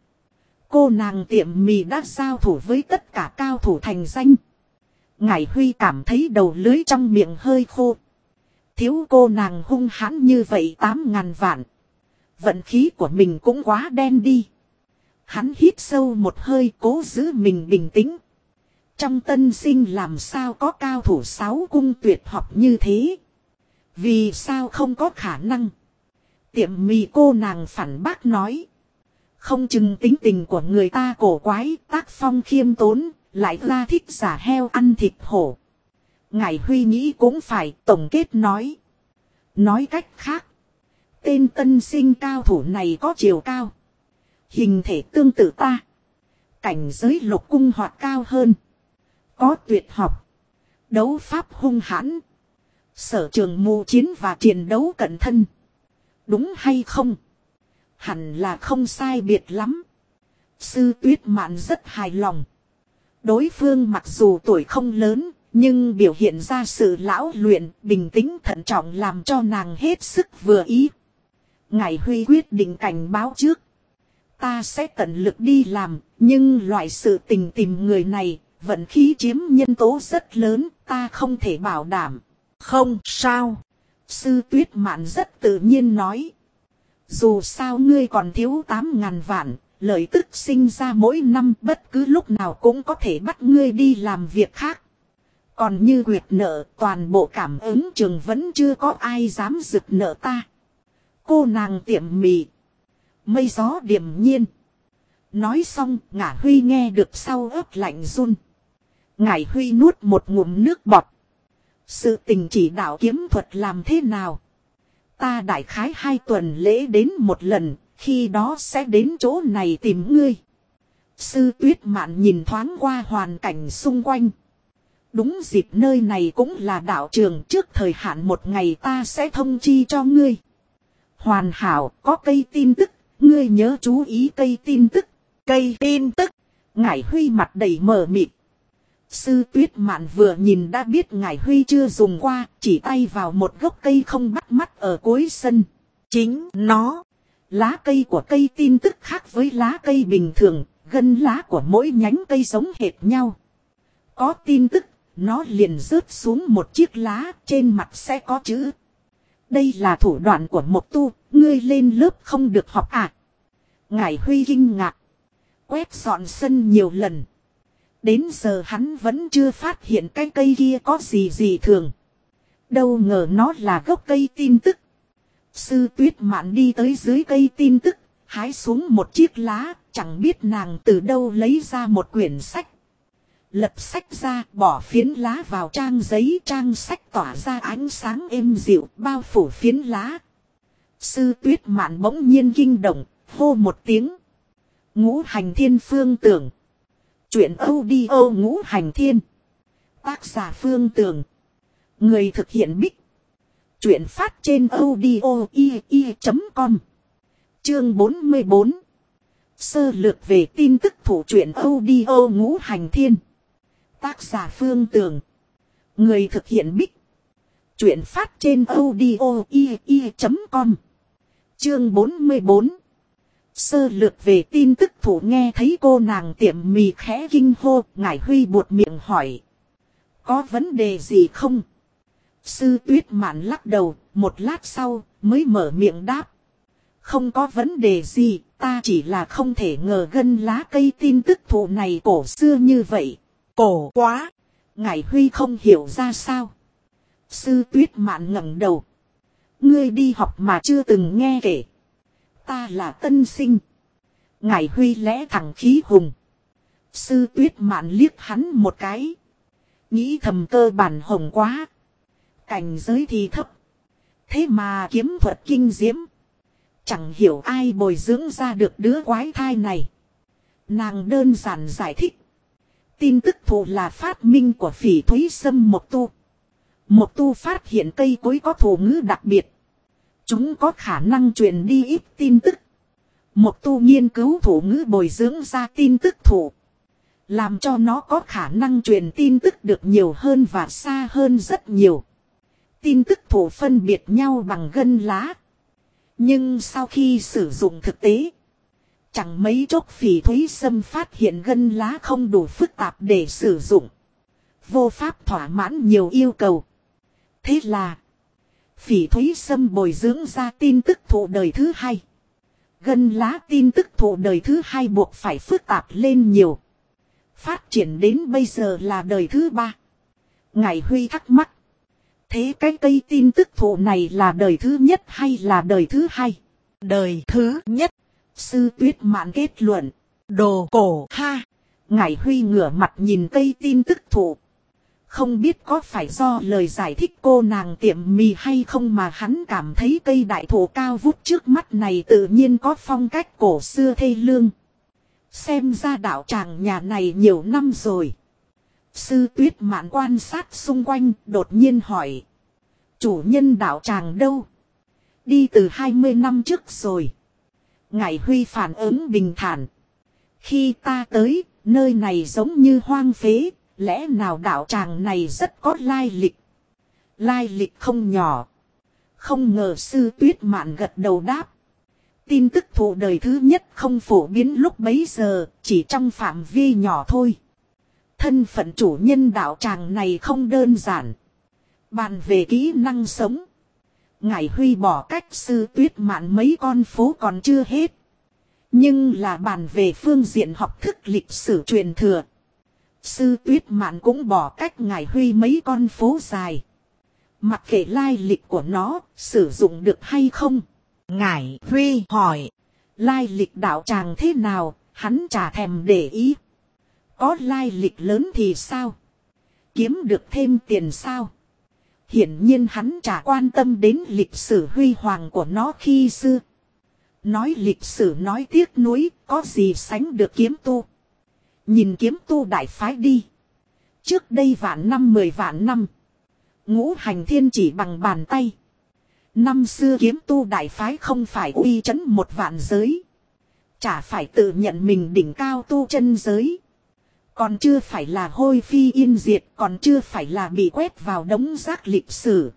cô nàng tiệm mì đã giao thủ với tất cả cao thủ thành danh. Ngải Huy cảm thấy đầu lưới trong miệng hơi khô. Thiếu cô nàng hung hãn như vậy 8.000 vạn. Vận khí của mình cũng quá đen đi. Hắn hít sâu một hơi cố giữ mình bình tĩnh. Trong tân sinh làm sao có cao thủ 6 cung tuyệt học như thế? Vì sao không có khả năng? Tiệm mì cô nàng phản bác nói. Không chừng tính tình của người ta cổ quái, tác phong khiêm tốn, lại ra thích giả heo ăn thịt hổ. Ngải Huy nghĩ cũng phải, tổng kết nói. Nói cách khác, tên tân sinh cao thủ này có chiều cao, hình thể tương tự ta, cảnh giới lục cung hoặc cao hơn, có tuyệt học, đấu pháp hung hãn, sở trường mù chiến và chiến đấu cận thân. Đúng hay không? Hẳn là không sai biệt lắm. Sư Tuyết Mạn rất hài lòng. Đối phương mặc dù tuổi không lớn, nhưng biểu hiện ra sự lão luyện, bình tĩnh thận trọng làm cho nàng hết sức vừa ý. Ngải Huy quyết định cảnh báo trước. Ta sẽ tận lực đi làm, nhưng loại sự tình tìm người này, vận khí chiếm nhân tố rất lớn, ta không thể bảo đảm. Không sao. Sư Tuyết Mạn rất tự nhiên nói. Dù sao ngươi còn thiếu 8.000 vạn, lợi tức sinh ra mỗi năm bất cứ lúc nào cũng có thể bắt ngươi đi làm việc khác. Còn như quyệt nợ, toàn bộ cảm ứng trường vẫn chưa có ai dám rực nợ ta. Cô nàng tiệm mì. Mây gió điềm nhiên. Nói xong, Ngải Huy nghe được sau ớt lạnh run. Ngải Huy nuốt một ngụm nước bọt. Sự tình chỉ đạo kiếm thuật làm thế nào? Ta đại khái 2 tuần lễ đến một lần, khi đó sẽ đến chỗ này tìm ngươi. Sư Tuyết Mạn nhìn thoáng qua hoàn cảnh xung quanh. Đúng dịp nơi này cũng là đạo trường, trước thời hạn 1 ngày ta sẽ thông chi cho ngươi. Hoàn hảo, có cây tin tức, ngươi nhớ chú ý cây tin tức. Cây tin tức. Ngải Huy mặt đầy mờ mịt. Sư Tuyết Mạn vừa nhìn đã biết Ngải Huy chưa dùng qua, chỉ tay vào một gốc cây không bắt mắt ở cuối sân. Chính nó. Lá cây của cây tin tức khác với lá cây bình thường, gân lá của mỗi nhánh cây giống hệt nhau. Có tin tức, nó liền rớt xuống một chiếc lá, trên mặt sẽ có chữ. Đây là thủ đoạn của một tu, ngươi lên lớp không được học à? Ngải Huy kinh ngạc. Quét dọn sân nhiều lần. Đến giờ hắn vẫn chưa phát hiện cái cây kia có gì thường. Đâu ngờ nó là gốc cây tin tức. Sư Tuyết Mạn đi tới dưới cây tin tức, hái xuống một chiếc lá, chẳng biết nàng từ đâu lấy ra một quyển sách. Lật sách ra, bỏ phiến lá vào trang giấy, trang sách tỏa ra ánh sáng êm dịu, bao phủ phiến lá. Sư Tuyết Mạn bỗng nhiên kinh động, hô một tiếng. Ngũ Hành Thiên Phương Tưởng. Chuyện audio Ngũ Hành Thiên. Tác giả Phương Tưởng. Người thực hiện Bích. Chuyện phát trên audio.com. Chương 44. Sơ lược về tin tức thủ truyện audio Ngũ Hành Thiên. Tác giả Phương Tưởng. Người thực hiện Bích. Chuyện phát trên audio.com. Chương 44. Sơ lược về tin tức thủ nghe thấy cô nàng tiệm mì khẽ kinh hô, Ngải Huy buột miệng hỏi. Có vấn đề gì không? Sư Tuyết Mạn lắc đầu, một lát sau mới mở miệng đáp. Không có vấn đề gì, ta chỉ là không thể ngờ gân lá cây tin tức thủ này cổ xưa như vậy. Cổ quá! Ngải Huy không hiểu ra sao. Sư Tuyết Mạn ngẩng đầu. Ngươi đi học mà chưa từng nghe kể. Ta là tân sinh. Ngải Huy lẽ thẳng khí hùng. Sư Tuyết Mạn liếc hắn một cái. Nghĩ thầm cơ bản hồng quá. Cảnh giới thì thấp. Thế mà kiếm thuật kinh diễm. Chẳng hiểu ai bồi dưỡng ra được đứa quái thai này. Nàng đơn giản giải thích. Tin tức thủ là phát minh của Phỉ Thúy Sâm Mộc Tu. Mộc Tu phát hiện cây cối có thủ ngữ đặc biệt. Chúng có khả năng truyền đi ít tin tức. Mộc Tu nghiên cứu thủ ngữ bồi dưỡng ra tin tức thủ. Làm cho nó có khả năng truyền tin tức được nhiều hơn và xa hơn rất nhiều. Tin tức thủ phân biệt nhau bằng gân lá. Nhưng sau khi sử dụng thực tế, chẳng mấy chốc Phỉ Thúy Sâm phát hiện gân lá không đủ phức tạp để sử dụng. Vô pháp thỏa mãn nhiều yêu cầu. Thế là Phỉ Thúy Sâm bồi dưỡng ra tin tức thủ đời thứ hai. Gân lá tin tức thủ đời thứ hai buộc phải phức tạp lên nhiều. Phát triển đến bây giờ là đời thứ 3. Ngải Huy thắc mắc. Thế cái cây tin tức thụ này là đời thứ nhất hay là đời thứ 2? Đời thứ nhất. Sư Tuyết Mạn kết luận. Đồ cổ ha. Ngải Huy ngửa mặt nhìn cây tin tức thụ. Không biết có phải do lời giải thích cô nàng tiệm mì hay không mà hắn cảm thấy cây đại thụ cao vút trước mắt này tự nhiên có phong cách cổ xưa thê lương. Xem ra đạo tràng nhà này nhiều năm rồi. Sư Tuyết Mạn quan sát xung quanh đột nhiên hỏi. Chủ nhân đạo tràng đâu? Đi từ 20 năm trước rồi. Ngải Huy phản ứng bình thản. Khi ta tới, nơi này giống như hoang phế. Lẽ nào đạo tràng này rất có lai lịch? Lai lịch không nhỏ. Không ngờ Sư Tuyết Mạn gật đầu đáp. Tin tức thụ đời thứ nhất không phổ biến lúc bấy giờ, chỉ trong phạm vi nhỏ thôi. Thân phận chủ nhân đạo tràng này không đơn giản. Bàn về kỹ năng sống. Ngải Huy bỏ cách Sư Tuyết Mạn mấy con phố còn chưa hết. Nhưng là bàn về phương diện học thức lịch sử truyền thừa. Sư Tuyết Mạn cũng bỏ cách Ngải Huy mấy con phố dài. Mặc kệ lai lịch của nó, sử dụng được hay không? Ngải Huy hỏi. Lai lịch đạo tràng thế nào, hắn chả thèm để ý. Có lai lịch lớn thì sao? Kiếm được thêm tiền sao? Hiển nhiên hắn chả quan tâm đến lịch sử huy hoàng của nó khi xưa. Nói lịch sử nói tiếc nuối, có gì sánh được kiếm tu. Nhìn kiếm tu đại phái đi. Trước đây vạn năm 10 vạn năm. Ngũ hành thiên chỉ bằng bàn tay. Năm xưa kiếm tu đại phái không phải uy chấn một vạn giới. Chả phải tự nhận mình đỉnh cao tu chân giới. Còn chưa phải là hôi phi yên diệt. Còn chưa phải là bị quét vào đống rác lịch sử.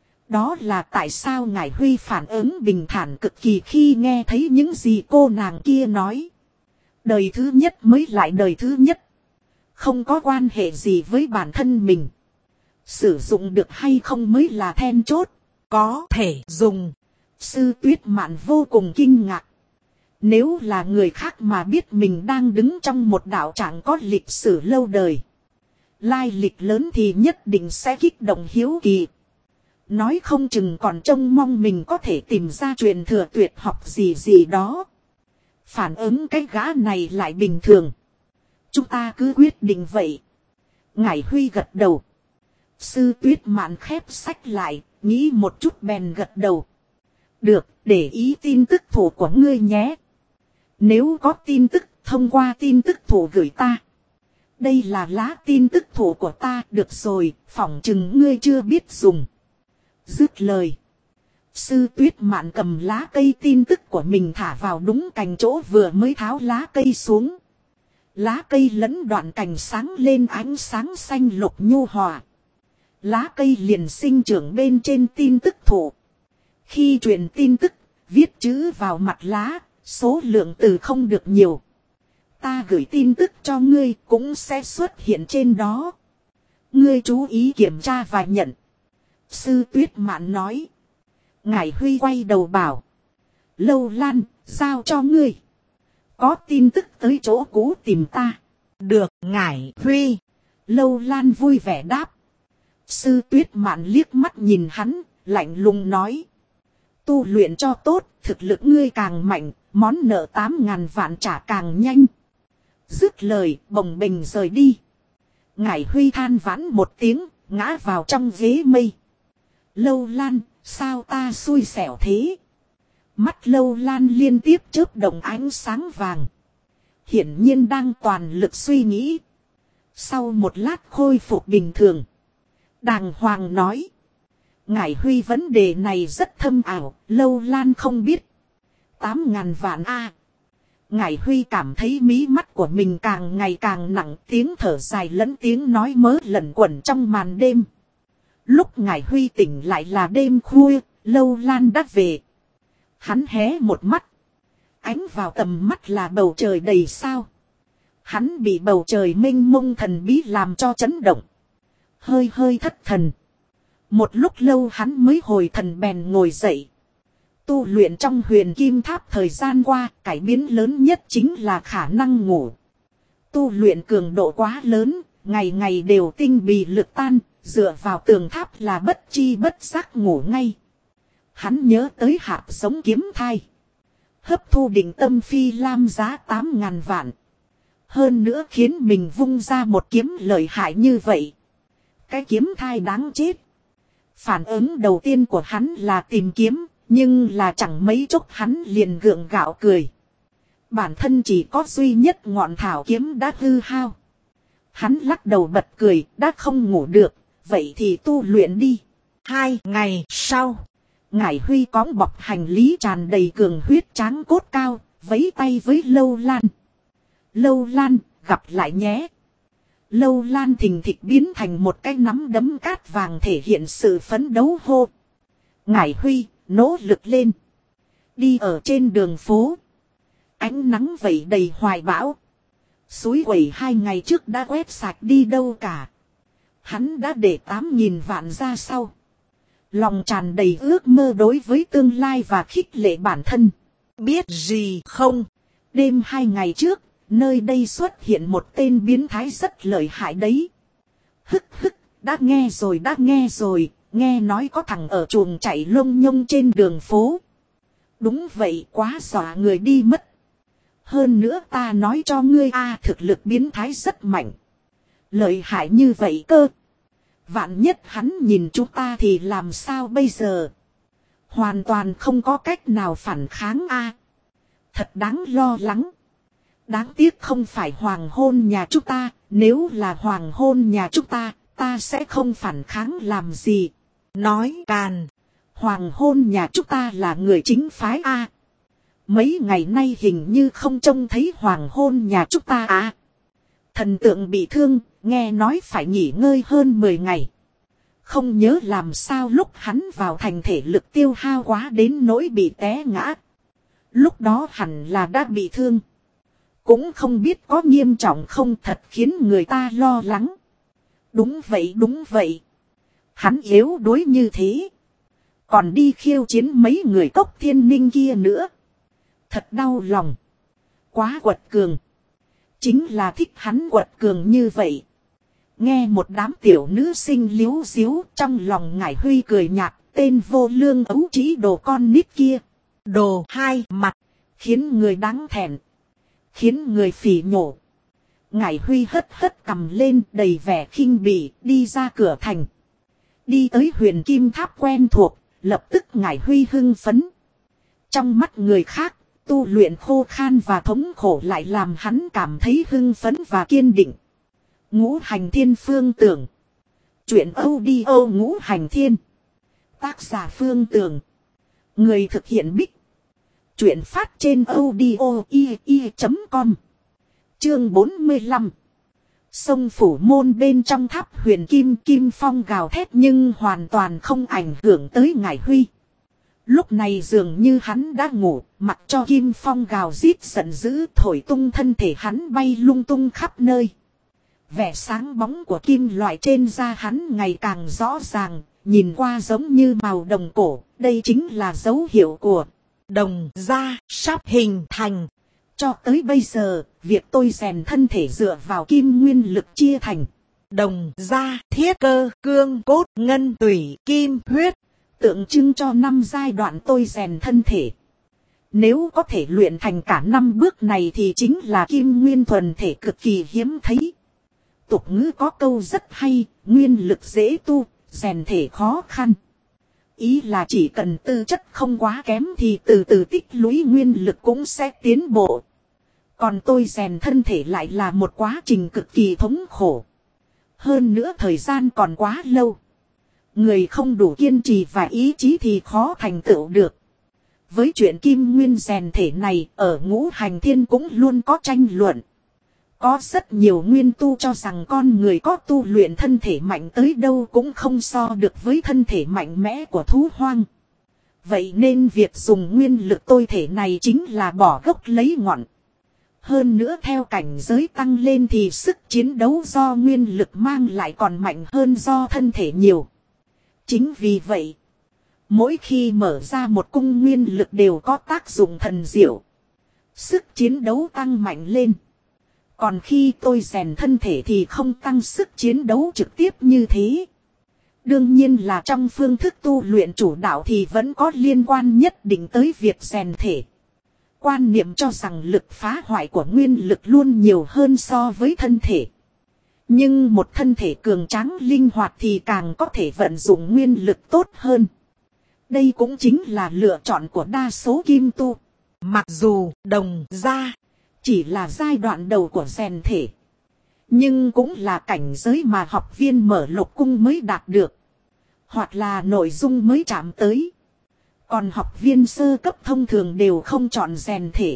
Đó là tại sao Ngải Huy phản ứng bình thản cực kỳ khi nghe thấy những gì cô nàng kia nói. Đời thứ nhất mới lại đời thứ nhất. Không có quan hệ gì với bản thân mình. Sử dụng được hay không mới là then chốt. Có thể dùng. Sư Tuyết Mạn vô cùng kinh ngạc. Nếu là người khác mà biết mình đang đứng trong một đạo tràng có lịch sử lâu đời. Lai lịch lớn thì nhất định sẽ kích động hiếu kỳ. Nói không chừng còn trông mong mình có thể tìm ra truyền thừa tuyệt học gì gì đó. Phản ứng cái gã này lại bình thường. Chúng ta cứ quyết định vậy. Ngải Huy gật đầu. Sư Tuyết Mạn khép sách lại, nghĩ một chút bèn gật đầu. Được, để ý tin tức thủ của ngươi nhé. Nếu có tin tức, thông qua tin tức thủ gửi ta. Đây là lá tin tức thủ của ta, được rồi, phỏng chừng ngươi chưa biết dùng. Dứt lời. Sư Tuyết Mạn cầm lá cây tin tức của mình thả vào đúng cành chỗ vừa mới tháo lá cây xuống. Lá cây lẫn đoạn cành sáng lên ánh sáng xanh lục nhu hòa. Lá cây liền sinh trưởng bên trên tin tức thụ. Khi truyền tin tức, viết chữ vào mặt lá, số lượng từ không được nhiều. Ta gửi tin tức cho ngươi cũng sẽ xuất hiện trên đó. Ngươi chú ý kiểm tra và nhận. Sư Tuyết Mạn nói. Ngải Huy quay đầu bảo. Lâu Lan, giao cho ngươi. Có tin tức tới chỗ cũ tìm ta. Được, Ngải Huy. Lâu Lan vui vẻ đáp. Sư Tuyết Mạn liếc mắt nhìn hắn, lạnh lùng nói. Tu luyện cho tốt, thực lực ngươi càng mạnh, món nợ 8.000 vạn trả càng nhanh. Dứt lời, bồng bềnh rời đi. Ngải Huy than vãn một tiếng, ngã vào trong ghế mây. Lâu Lan, sao ta xui xẻo thế? Mắt Lâu Lan liên tiếp chớp động ánh sáng vàng. Hiển nhiên đang toàn lực suy nghĩ. Sau một lát khôi phục bình thường. Đàng hoàng nói. Ngải Huy vấn đề này rất thâm ảo, Lâu Lan không biết. 8.000 vạn a. Ngải Huy cảm thấy mí mắt của mình càng ngày càng nặng, tiếng thở dài lẫn tiếng nói mớ lẩn quẩn trong màn đêm. Lúc Ngải Huy tỉnh lại là đêm khuya, Lâu Lan đã về. Hắn hé một mắt. Ánh vào tầm mắt là bầu trời đầy sao. Hắn bị bầu trời mênh mông thần bí làm cho chấn động. Hơi hơi thất thần. Một lúc lâu hắn mới hồi thần bèn ngồi dậy. Tu luyện trong huyền kim tháp thời gian qua, cải biến lớn nhất chính là khả năng ngủ. Tu luyện cường độ quá lớn, ngày ngày đều tinh bì lực tan, dựa vào tường tháp là bất chi bất giác ngủ ngay. Hắn nhớ tới hạt giống kiếm thai. Hấp thu định tâm phi lam giá 8.000 vạn. Hơn nữa khiến mình vung ra một kiếm lợi hại như vậy. Cái kiếm thai đáng chết. Phản ứng đầu tiên của hắn là tìm kiếm, nhưng là chẳng mấy chốc hắn liền gượng gạo cười. Bản thân chỉ có duy nhất ngọn thảo kiếm đã hư hao. Hắn lắc đầu bật cười, đã không ngủ được, vậy thì tu luyện đi. 2 ngày sau, Ngải Huy cõng bọc hành lý tràn đầy cường huyết tráng cốt cao, vẫy tay với Lâu Lan. Lâu Lan, gặp lại nhé. Lâu Lan thình thịch biến thành một cái nắm đấm cát vàng thể hiện sự phấn đấu hô. Ngải Huy, nỗ lực lên. Đi ở trên đường phố. Ánh nắng vẩy đầy hoài bão. Suối quẩy 2 ngày trước đã quét sạch đi đâu cả. Hắn đã để 8.000 vạn ra sau. Lòng tràn đầy ước mơ đối với tương lai và khích lệ bản thân. Biết gì không? Đêm 2 ngày trước, nơi đây xuất hiện một tên biến thái rất lợi hại đấy. Hức hức, đã nghe rồi, nghe nói có thằng ở chuồng chạy lông nhông trên đường phố. Đúng vậy, quá dọa người đi mất. Hơn nữa ta nói cho ngươi thực lực biến thái rất mạnh. Lợi hại như vậy cơ. Vạn nhất hắn nhìn chúng ta thì làm sao bây giờ? Hoàn toàn không có cách nào phản kháng Thật đáng lo lắng. Đáng tiếc không phải hoàng hôn nhà chúng ta. Nếu là hoàng hôn nhà chúng ta, ta sẽ không phản kháng làm gì. Nói càn. Hoàng hôn nhà chúng ta là người chính phái Mấy ngày nay hình như không trông thấy hoàng hôn nhà chúng ta Thần tượng bị thương, nghe nói phải nghỉ ngơi hơn 10 ngày. Không nhớ làm sao lúc hắn vào thành thể lực tiêu hao quá đến nỗi bị té ngã. Lúc đó hẳn là đã bị thương. Cũng không biết có nghiêm trọng không, thật khiến người ta lo lắng. Đúng vậy. Hắn yếu đuối như thế. Còn đi khiêu chiến mấy người Cốc Thiên Ninh kia nữa. Thật đau lòng. Quá quật cường. Chính là thích hắn quật cường như vậy. Nghe một đám tiểu nữ sinh liếu xíu, trong lòng Ngải Huy cười nhạt, tên vô lương ấu trĩ đồ con nít kia. Đồ hai mặt. Khiến người đáng thẹn. Khiến người phỉ nhổ. Ngải Huy hất cầm lên đầy vẻ khinh bỉ, đi ra cửa thành. Đi tới Huyền Kim Tháp quen thuộc, lập tức Ngải Huy hưng phấn. Trong mắt người khác, tu luyện khô khan và thống khổ lại làm hắn cảm thấy hưng phấn và kiên định. Ngũ Hành Thiên Phương Tưởng. Chuyện audio Ngũ Hành Thiên. Tác giả Phương Tưởng. Người thực hiện Bích. Chuyện phát trên audio.com. Chương 45. Sông Phủ Môn bên trong tháp Huyền Kim Phong gào thét nhưng hoàn toàn không ảnh hưởng tới Ngải Huy. Lúc này dường như hắn đã ngủ, mặc cho Kim Phong gào rít giận dữ thổi tung thân thể hắn bay lung tung khắp nơi. Vẻ sáng bóng của kim loại trên da hắn ngày càng rõ ràng, nhìn qua giống như màu đồng cổ, đây chính là dấu hiệu của đồng da sắp hình thành. Cho tới bây giờ, việc tôi rèn thân thể dựa vào kim nguyên lực chia thành đồng da, thiết cơ, cương cốt, ngân tủy, kim huyết. Tượng trưng cho 5 giai đoạn tôi rèn thân thể. Nếu có thể luyện thành cả 5 bước này thì chính là kim nguyên thuần thể cực kỳ hiếm thấy. Tục ngữ có câu rất hay, nguyên lực dễ tu, rèn thể khó khăn. Ý là chỉ cần tư chất không quá kém thì từ từ tích lũy nguyên lực cũng sẽ tiến bộ. Còn tôi rèn thân thể lại là một quá trình cực kỳ thống khổ. Hơn nữa thời gian còn quá lâu. Người không đủ kiên trì và ý chí thì khó thành tựu được. Với chuyện kim nguyên rèn thể này, ở Ngũ Hành Thiên cũng luôn có tranh luận. Có rất nhiều nguyên tu cho rằng con người có tu luyện thân thể mạnh tới đâu cũng không so được với thân thể mạnh mẽ của thú hoang. Vậy nên việc dùng nguyên lực tôi thể này chính là bỏ gốc lấy ngọn. Hơn nữa theo cảnh giới tăng lên thì sức chiến đấu do nguyên lực mang lại còn mạnh hơn do thân thể nhiều. Chính vì vậy, mỗi khi mở ra một cung nguyên lực đều có tác dụng thần diệu. Sức chiến đấu tăng mạnh lên. Còn khi tôi rèn thân thể thì không tăng sức chiến đấu trực tiếp như thế. Đương nhiên là trong phương thức tu luyện chủ đạo thì vẫn có liên quan nhất định tới việc rèn thể. Quan niệm cho rằng lực phá hoại của nguyên lực luôn nhiều hơn so với thân thể. Nhưng một thân thể cường tráng linh hoạt thì càng có thể vận dụng nguyên lực tốt hơn. Đây cũng chính là lựa chọn của đa số kim tu. Mặc dù Đồng Gia chỉ là giai đoạn đầu của rèn thể, nhưng cũng là cảnh giới mà học viên mở lục cung mới đạt được, hoặc là nội dung mới chạm tới. Còn học viên sơ cấp thông thường đều không chọn rèn thể.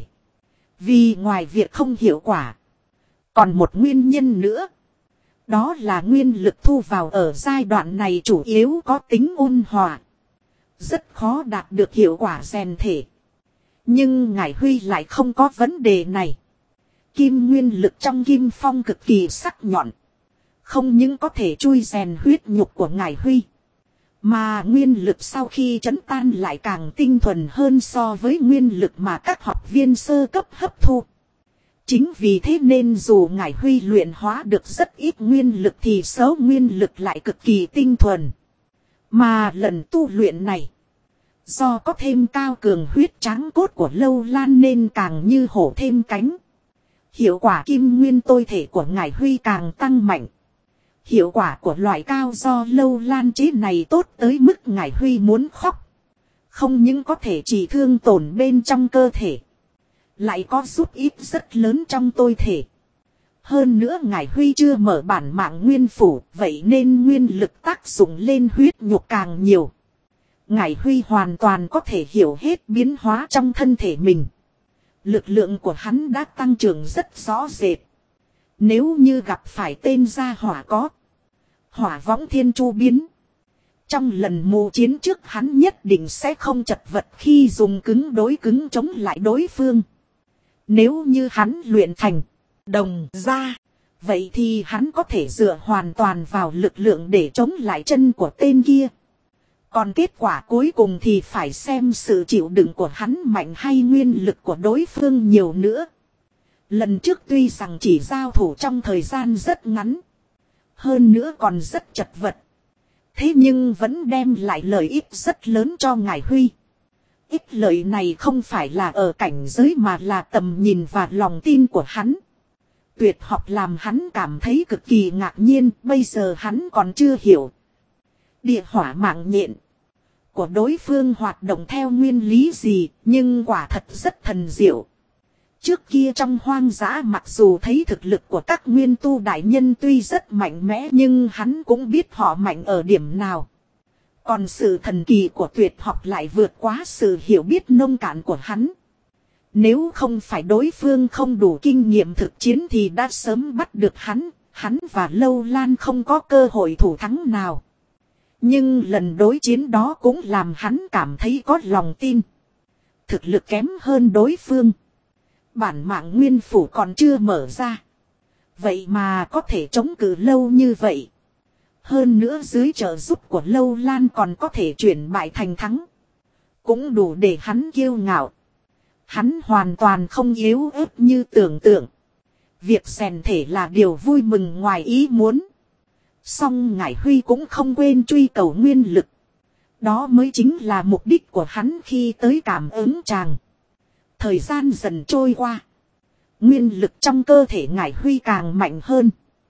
Vì ngoài việc không hiệu quả, còn một nguyên nhân nữa. Đó là nguyên lực thu vào ở giai đoạn này chủ yếu có tính ôn hòa. Rất khó đạt được hiệu quả rèn thể. Nhưng Ngải Huy lại không có vấn đề này. Kim nguyên lực trong kim phong cực kỳ sắc nhọn. Không những có thể chui rèn huyết nhục của Ngải Huy, mà nguyên lực sau khi chấn tan lại càng tinh thuần hơn so với nguyên lực mà các học viên sơ cấp hấp thu. Chính vì thế nên dù Ngải Huy luyện hóa được rất ít nguyên lực thì số nguyên lực lại cực kỳ tinh thuần. Mà lần tu luyện này, do có thêm cao cường huyết tráng cốt của Lâu Lan nên càng như hổ thêm cánh. Hiệu quả kim nguyên tôi thể của Ngải Huy càng tăng mạnh. Hiệu quả của loại cao do Lâu Lan chế này tốt tới mức Ngải Huy muốn khóc. Không những có thể trị thương tổn bên trong cơ thể, lại có giúp ích rất lớn trong tôi thể. Hơn nữa Ngải Huy chưa mở bản mạng nguyên phủ, vậy nên nguyên lực tác dụng lên huyết nhục càng nhiều. Ngải Huy hoàn toàn có thể hiểu hết biến hóa trong thân thể mình. Lực lượng của hắn đã tăng trưởng rất rõ rệt. Nếu như gặp phải tên gia hỏa có Hỏa Võng Thiên Chu biến, trong lần mù chiến trước hắn nhất định sẽ không chật vật khi dùng cứng đối cứng chống lại đối phương. Nếu như hắn luyện thành Đồng Gia, vậy thì hắn có thể dựa hoàn toàn vào lực lượng để chống lại chân của tên kia. Còn kết quả cuối cùng thì phải xem sự chịu đựng của hắn mạnh hay nguyên lực của đối phương nhiều nữa. Lần trước tuy rằng chỉ giao thủ trong thời gian rất ngắn, hơn nữa còn rất chật vật, thế nhưng vẫn đem lại lợi ích rất lớn cho Ngải Huy. Ích lợi này không phải là ở cảnh giới mà là tầm nhìn và lòng tin của hắn. Tuyệt học làm hắn cảm thấy cực kỳ ngạc nhiên, bây giờ hắn còn chưa hiểu. Địa hỏa mạng nhện của đối phương hoạt động theo nguyên lý gì, nhưng quả thật rất thần diệu. Trước kia trong hoang dã mặc dù thấy thực lực của các nguyên tu đại nhân tuy rất mạnh mẽ, nhưng hắn cũng biết họ mạnh ở điểm nào. Còn sự thần kỳ của tuyệt học lại vượt quá sự hiểu biết nông cạn của hắn. Nếu không phải đối phương không đủ kinh nghiệm thực chiến thì đã sớm bắt được hắn và Lâu Lan không có cơ hội thủ thắng nào. Nhưng lần đối chiến đó cũng làm hắn cảm thấy có lòng tin. Thực lực kém hơn đối phương. Bản mạng nguyên phủ còn chưa mở ra. Vậy mà có thể chống cự lâu như vậy. Hơn nữa dưới trợ giúp của Lâu Lan còn có thể chuyển bại thành thắng. Cũng đủ để hắn kiêu ngạo. Hắn hoàn toàn không yếu ớt như tưởng tượng. Việc rèn thể là điều vui mừng ngoài ý muốn. Song Ngải Huy cũng không quên truy cầu nguyên lực. Đó mới chính là mục đích của hắn khi tới cảm ứng tràng. Thời gian dần trôi qua. Nguyên lực trong cơ thể Ngải Huy càng mạnh hơn.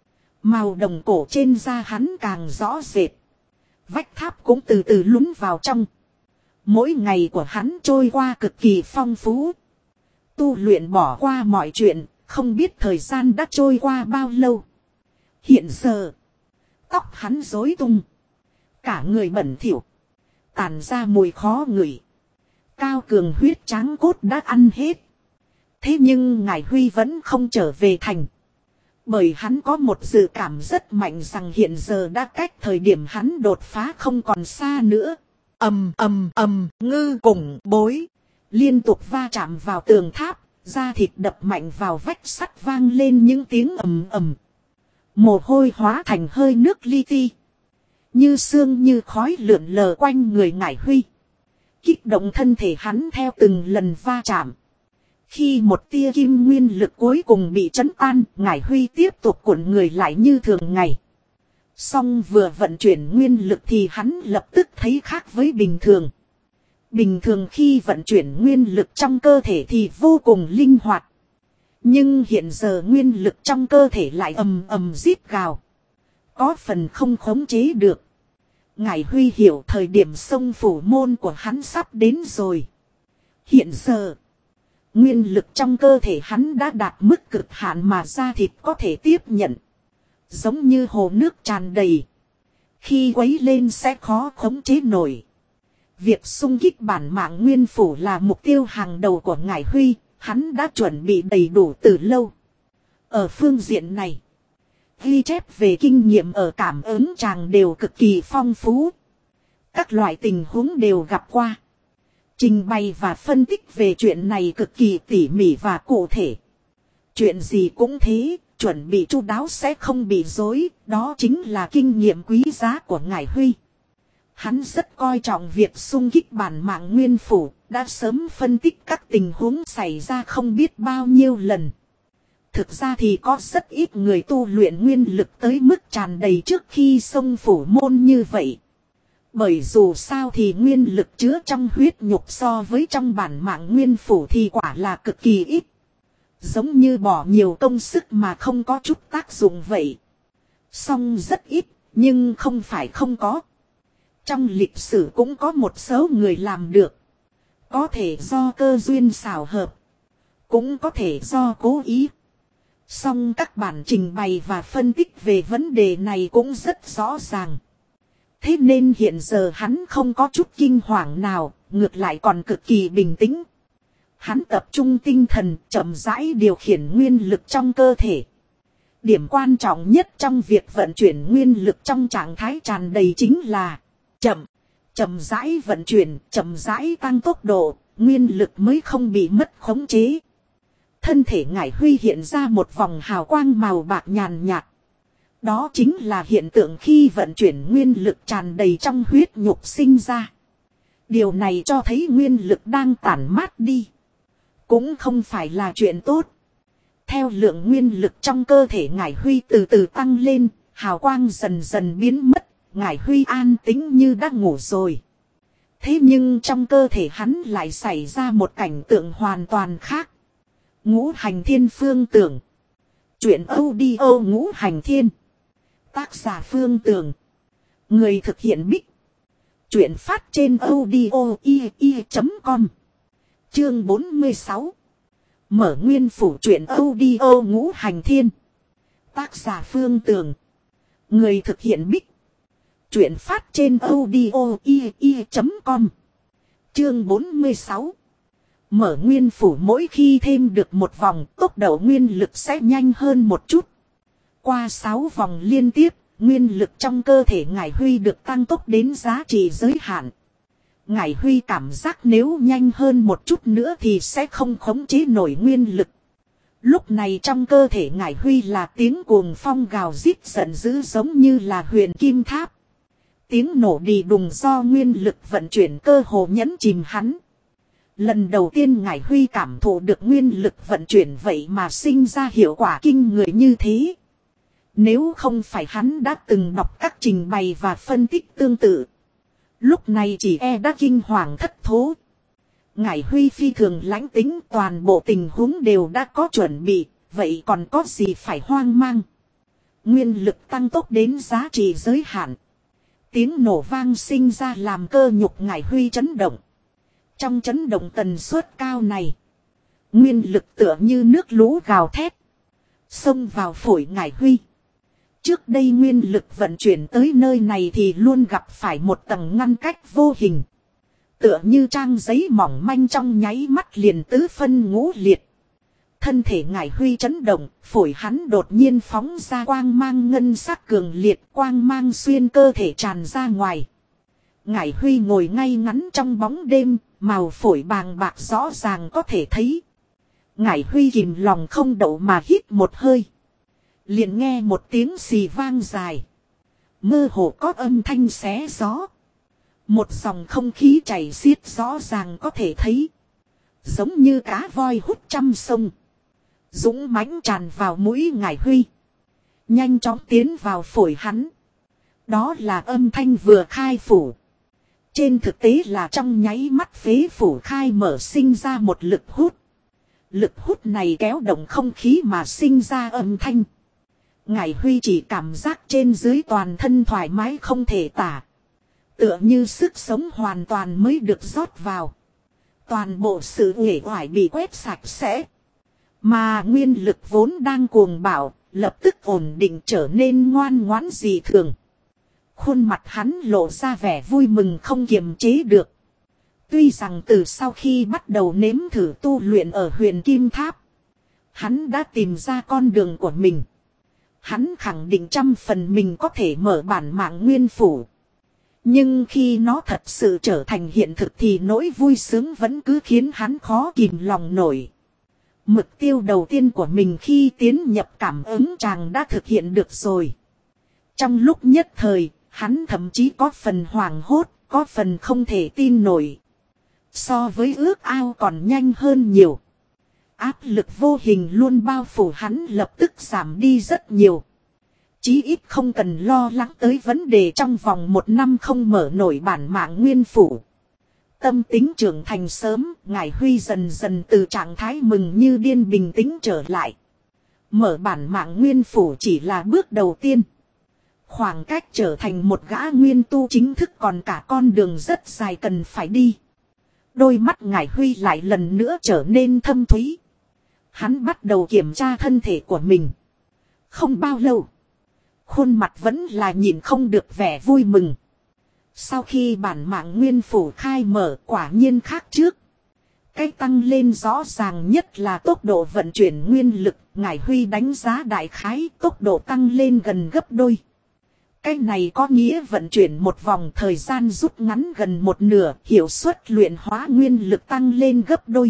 Màu đồng cổ trên da hắn càng rõ rệt. Vách tháp cũng từ từ lún vào trong. Mỗi ngày của hắn trôi qua cực kỳ phong phú. Tu luyện bỏ qua mọi chuyện, không biết thời gian đã trôi qua bao lâu. Hiện giờ, tóc hắn rối tung. Cả người bẩn thỉu, tàn ra mùi khó ngửi. Cao cường huyết tráng cốt đã ăn hết. Thế nhưng Ngải Huy vẫn không trở về thành. Bởi hắn có một dự cảm rất mạnh rằng hiện giờ đã cách thời điểm hắn đột phá không còn xa nữa. Ngư cùng bối liên tục va chạm vào tường tháp, da thịt đập mạnh vào vách sắt vang lên những tiếng ầm ầm. Mồ hôi hóa thành hơi nước li ti, như sương như khói lượn lờ quanh người Ngải Huy. Kích động thân thể hắn theo từng lần va chạm, Khi một tia kim nguyên lực cuối cùng bị trấn tan, Ngải Huy tiếp tục cuộn người lại như thường ngày. Song vừa vận chuyển nguyên lực thì hắn lập tức thấy khác với bình thường. Bình thường khi vận chuyển nguyên lực trong cơ thể thì vô cùng linh hoạt. Nhưng hiện giờ nguyên lực trong cơ thể lại ầm ầm rít gào. Có phần không khống chế được. Ngải Huy hiểu thời điểm xông phủ môn của hắn sắp đến rồi. Hiện giờ, nguyên lực trong cơ thể hắn đã đạt mức cực hạn mà da thịt có thể tiếp nhận. Giống như hồ nước tràn đầy. Khi quấy lên sẽ khó khống chế nổi. Việc xung kích bản mạng nguyên phủ là mục tiêu hàng đầu của Ngải Huy. Hắn đã chuẩn bị đầy đủ từ lâu. Ở phương diện này, ghi chép về kinh nghiệm ở cảm ứng tràng đều cực kỳ phong phú. Các loại tình huống đều gặp qua. Trình bày và phân tích về chuyện này cực kỳ tỉ mỉ và cụ thể. Chuyện gì cũng thế, chuẩn bị chu đáo sẽ không bị rối, đó chính là kinh nghiệm quý giá của Ngải Huy. Hắn rất coi trọng việc xung kích bản mạng nguyên phủ, đã sớm phân tích các tình huống xảy ra không biết bao nhiêu lần. Thực ra thì có rất ít người tu luyện nguyên lực tới mức tràn đầy trước khi xông phủ môn như vậy. Bởi dù sao thì nguyên lực chứa trong huyết nhục so với trong bản mạng nguyên phủ thì quả là cực kỳ ít. Giống như bỏ nhiều công sức mà không có chút tác dụng vậy. Song rất ít, nhưng không phải không có. Trong lịch sử cũng có một số người làm được. Có thể do cơ duyên xảo hợp. Cũng có thể do cố ý. Song các bản trình bày và phân tích về vấn đề này cũng rất rõ ràng. Thế nên hiện giờ hắn không có chút kinh hoàng nào, ngược lại còn cực kỳ bình tĩnh. Hắn tập trung tinh thần, chậm rãi điều khiển nguyên lực trong cơ thể. Điểm quan trọng nhất trong việc vận chuyển nguyên lực trong trạng thái tràn đầy chính là chậm rãi vận chuyển, chậm rãi tăng tốc độ, nguyên lực mới không bị mất khống chế. Thân thể Ngải Huy hiện ra một vòng hào quang màu bạc nhàn nhạt. Đó chính là hiện tượng khi vận chuyển nguyên lực tràn đầy trong huyết nhục sinh ra. Điều này cho thấy nguyên lực đang tản mát đi. Cũng không phải là chuyện tốt. Theo lượng nguyên lực trong cơ thể Ngải Huy từ từ tăng lên, hào quang dần dần biến mất, Ngải Huy an tĩnh như đã ngủ rồi. Thế nhưng trong cơ thể hắn lại xảy ra một cảnh tượng hoàn toàn khác. Ngũ Hành Thiên Phương Tưởng. Chuyện audio Ngũ Hành Thiên. Tác giả Phương Tưởng. Người thực hiện Bích. Chuyện phát trên audio.com. Chương 46. Mở nguyên phủ truyện audio Ngũ Hành Thiên. Tác giả Phương Tưởng. Người thực hiện Bích. Chuyện phát trên audio.com. Chương 46. Mở nguyên phủ mỗi khi thêm được một vòng, tốc độ nguyên lực sẽ nhanh hơn một chút. Qua 6 vòng liên tiếp, nguyên lực trong cơ thể Ngải Huy được tăng tốc đến giá trị giới hạn. Ngải Huy cảm giác nếu nhanh hơn một chút nữa thì sẽ không khống chế nổi nguyên lực. Lúc này trong cơ thể Ngải Huy là tiếng cuồng phong gào rít giận dữ giống như là huyền kim tháp. Tiếng nổ đì đùng do nguyên lực vận chuyển cơ hồ nhấn chìm hắn. Lần đầu tiên Ngải Huy cảm thụ được nguyên lực vận chuyển vậy mà sinh ra hiệu quả kinh người như thế. Nếu không phải hắn đã từng đọc các trình bày và phân tích tương tự. Lúc này chỉ đã kinh hoàng thất thố. Ngải Huy phi thường lãnh tính, toàn bộ tình huống đều đã có chuẩn bị, vậy còn có gì phải hoang mang. Nguyên lực tăng tốc đến giá trị giới hạn. Tiếng nổ vang sinh ra làm cơ nhục Ngải Huy chấn động. Trong chấn động tần suất cao này, nguyên lực tựa như nước lũ gào thét, xông vào phổi Ngải Huy. Trước đây nguyên lực vận chuyển tới nơi này thì luôn gặp phải một tầng ngăn cách vô hình. Tựa như trang giấy mỏng manh trong nháy mắt liền tứ phân ngũ liệt. Thân thể Ngải Huy chấn động, phổi hắn đột nhiên phóng ra quang mang ngân sắc cường liệt, quang mang xuyên cơ thể tràn ra ngoài. Ngải Huy ngồi ngay ngắn trong bóng đêm, màu phổi bàng bạc rõ ràng có thể thấy. Ngải Huy kìm lòng không đậu mà hít một hơi. Liền nghe một tiếng xì vang dài. Mơ hồ có âm thanh xé gió. Một dòng không khí chảy xiết rõ ràng có thể thấy. Giống như cá voi hút trăm sông. Dũng mãnh tràn vào mũi Ngải Huy. Nhanh chóng tiến vào phổi hắn. Đó là âm thanh vừa khai phủ. Trên thực tế là trong nháy mắt phế phủ khai mở sinh ra một lực hút. Lực hút này kéo động không khí mà sinh ra âm thanh. Ngải Huy chỉ cảm giác trên dưới toàn thân thoải mái không thể tả. Tựa như sức sống hoàn toàn mới được rót vào. Toàn bộ sự uể oải bị quét sạch sẽ. Mà nguyên lực vốn đang cuồng bạo, lập tức ổn định trở nên ngoan ngoãn dị thường. Khuôn mặt hắn lộ ra vẻ vui mừng không kiềm chế được. Tuy rằng từ sau khi bắt đầu nếm thử tu luyện ở Huyền Kim Tháp, hắn đã tìm ra con đường của mình. Hắn khẳng định 100% mình có thể mở bản mạng nguyên phủ. Nhưng khi nó thật sự trở thành hiện thực thì nỗi vui sướng vẫn cứ khiến hắn khó kìm lòng nổi. Mục tiêu đầu tiên của mình khi tiến nhập cảm ứng tràng đã thực hiện được rồi. Trong lúc nhất thời, hắn thậm chí có phần hoảng hốt, có phần không thể tin nổi. So với ước ao còn nhanh hơn nhiều. Áp lực vô hình luôn bao phủ hắn lập tức giảm đi rất nhiều. Chí ít không cần lo lắng tới vấn đề trong vòng 1 năm không mở nổi bản mạng nguyên phủ. Tâm tính trưởng thành sớm, Ngải Huy dần dần từ trạng thái mừng như điên bình tĩnh trở lại. Mở bản mạng nguyên phủ chỉ là bước đầu tiên. Khoảng cách trở thành một gã nguyên tu chính thức còn cả con đường rất dài cần phải đi. Đôi mắt Ngải Huy lại lần nữa trở nên thâm thúy. Hắn bắt đầu kiểm tra thân thể của mình. Không bao lâu, khuôn mặt vẫn là nhìn không được vẻ vui mừng. Sau khi bản mạng nguyên phủ khai mở quả nhiên khác trước. Cái tăng lên rõ ràng nhất là tốc độ vận chuyển nguyên lực. Ngải Huy đánh giá đại khái tốc độ tăng lên gần gấp đôi. Cái này có nghĩa vận chuyển một vòng thời gian rút ngắn gần 1/2, hiệu suất luyện hóa nguyên lực tăng lên gấp đôi.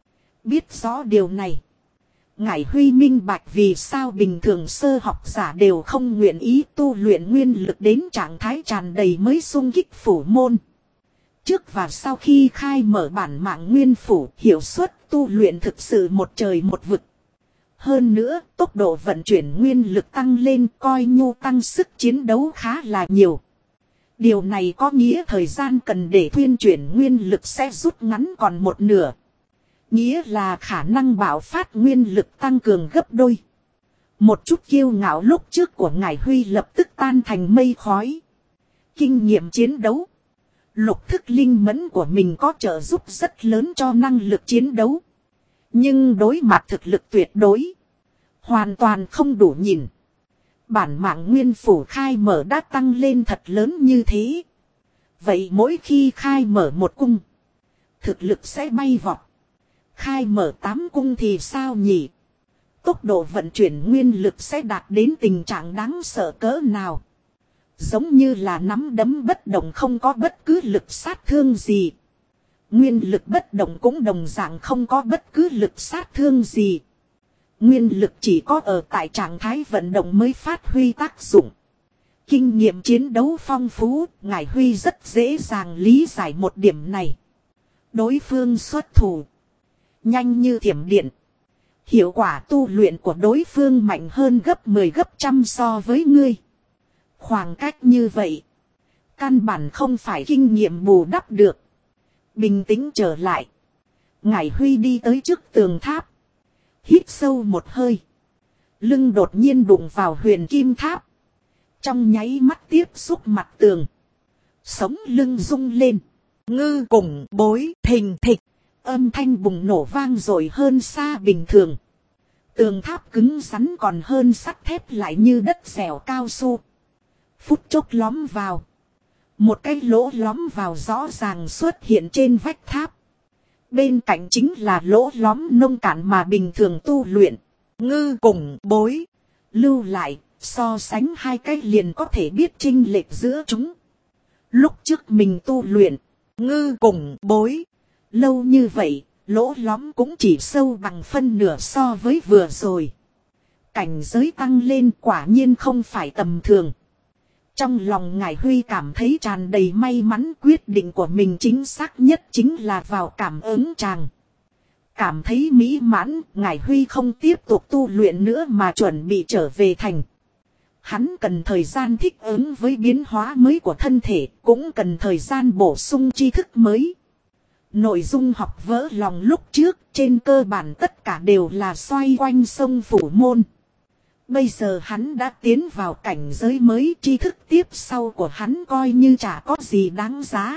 Biết rõ điều này, Ngải Huy minh bạch vì sao bình thường sơ học giả đều không nguyện ý tu luyện nguyên lực đến trạng thái tràn đầy mới xung kích phủ môn. Trước và sau khi khai mở bản mạng nguyên phủ, hiệu suất tu luyện thực sự một trời một vực. Hơn nữa, tốc độ vận chuyển nguyên lực tăng lên coi như tăng sức chiến đấu khá là nhiều. Điều này có nghĩa thời gian cần để thuyên chuyển nguyên lực sẽ rút ngắn còn 1/2. Nghĩa là khả năng bạo phát nguyên lực tăng cường gấp đôi. Một chút kiêu ngạo lúc trước của Ngải Huy lập tức tan thành mây khói. Kinh nghiệm chiến đấu, lục thức linh mẫn của mình có trợ giúp rất lớn cho năng lực chiến đấu. Nhưng đối mặt thực lực tuyệt đối, hoàn toàn không đủ nhìn. Bản mạng nguyên phủ khai mở đã tăng lên thật lớn như thế. Vậy mỗi khi khai mở một cung, thực lực sẽ bay vọt. Khai mở 8 cung thì sao nhỉ? Tốc độ vận chuyển nguyên lực sẽ đạt đến tình trạng đáng sợ cỡ nào? Giống như là nắm đấm bất động không có bất cứ lực sát thương gì. Nguyên lực bất động cũng đồng dạng không có bất cứ lực sát thương gì. Nguyên lực chỉ có ở tại trạng thái vận động mới phát huy tác dụng. Kinh nghiệm chiến đấu phong phú, Ngải Huy rất dễ dàng lý giải một điểm này. Đối phương xuất thủ nhanh như thiểm điện. Hiệu quả tu luyện của đối phương mạnh hơn gấp 10 gấp trăm so với ngươi. Khoảng cách như vậy, căn bản không phải kinh nghiệm bù đắp được. Bình tĩnh trở lại, Ngải Huy đi tới trước tường tháp. Hít sâu một hơi. Lưng đột nhiên đụng vào Huyền Kim Tháp. Trong nháy mắt tiếp xúc mặt tường. Sống lưng rung lên. Ngư cùng bối thình thịch. Âm thanh bùng nổ vang dội hơn xa bình thường. Tường tháp cứng rắn còn hơn sắt thép lại như đất dẻo cao su. Phút chốc lõm vào. Một cái lỗ lõm vào rõ ràng xuất hiện trên vách tháp. Bên cạnh chính là lỗ lõm nông cạn mà bình thường tu luyện. Ngư cùng bối lưu lại, so sánh hai cái liền có thể biết chênh lệch giữa chúng. Lúc trước mình tu luyện ngư cùng bối lâu như vậy, lỗ lõm cũng chỉ sâu bằng phân nửa so với vừa rồi. Cảnh giới tăng lên quả nhiên không phải tầm thường. Trong lòng Ngải Huy cảm thấy tràn đầy may mắn, quyết định của mình chính xác nhất chính là vào cảm ứng tràng. cảm thấy mỹ mãn, Ngải Huy không tiếp tục tu luyện nữa mà chuẩn bị trở về thành. Hắn cần thời gian thích ứng với biến hóa mới của thân thể, cũng cần thời gian bổ sung tri thức mới. Nội dung học vỡ lòng lúc trước, trên cơ bản tất cả đều là xoay quanh sông Phủ Môn. Bây giờ hắn đã tiến vào cảnh giới mới, tri thức tiếp sau của hắn coi như chả có gì đáng giá.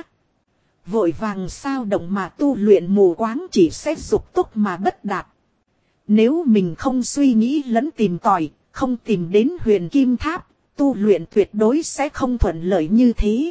Vội vàng sao động mà tu luyện mù quáng chỉ sẽ dục tốc mà bất đạt. Nếu mình không suy nghĩ lẫn tìm tòi, không tìm đến Huyền Kim Tháp, tu luyện tuyệt đối sẽ không thuận lợi như thế.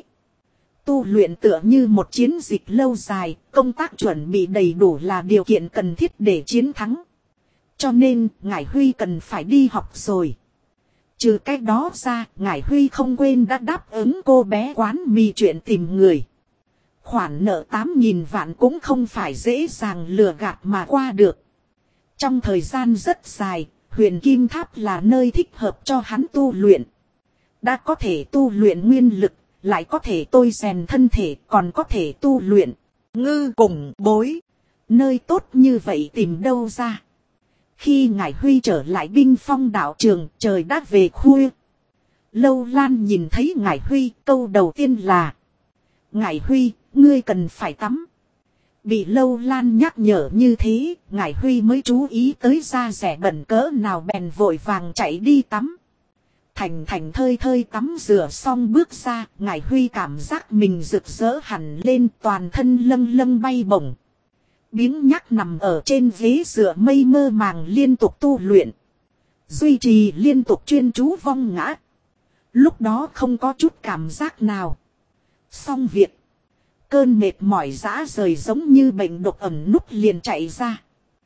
Tu luyện tựa như một chiến dịch lâu dài, công tác chuẩn bị đầy đủ là điều kiện cần thiết để chiến thắng. Cho nên, Ngải Huy cần phải đi học rồi. Trừ cái đó ra, Ngải Huy không quên đã đáp ứng cô bé quán mì chuyện tìm người. Khoản nợ 8.000 vạn cũng không phải dễ dàng lừa gạt mà qua được. Trong thời gian rất dài, Huyền Kim Tháp là nơi thích hợp cho hắn tu luyện. Đã có thể tu luyện nguyên lực, lại có thể tôi rèn thân thể, còn có thể tu luyện ngư cùng bối. Nơi tốt như vậy tìm đâu ra. Khi Ngải Huy trở lại Binh Phong đạo trường, trời đã về khuya. Lâu Lan nhìn thấy Ngải Huy, câu đầu tiên là: Ngải Huy, ngươi cần phải tắm. Bị Lâu Lan nhắc nhở như thế, Ngải Huy mới chú ý tới da rẻ bẩn cỡ nào, bèn vội vàng chạy đi tắm. Thành thơi thơi tắm rửa xong bước ra, Ngải Huy cảm giác mình rực rỡ hẳn lên, toàn thân lâng lâng bay bổng. Biếng nhác nằm ở trên ghế dựa mây mơ màng liên tục tu luyện. Duy trì liên tục chuyên chú vong ngã. Lúc đó không có chút cảm giác nào. Xong việc. Cơn mệt mỏi rã rời giống như bệnh độc ẩm nút liền chạy ra.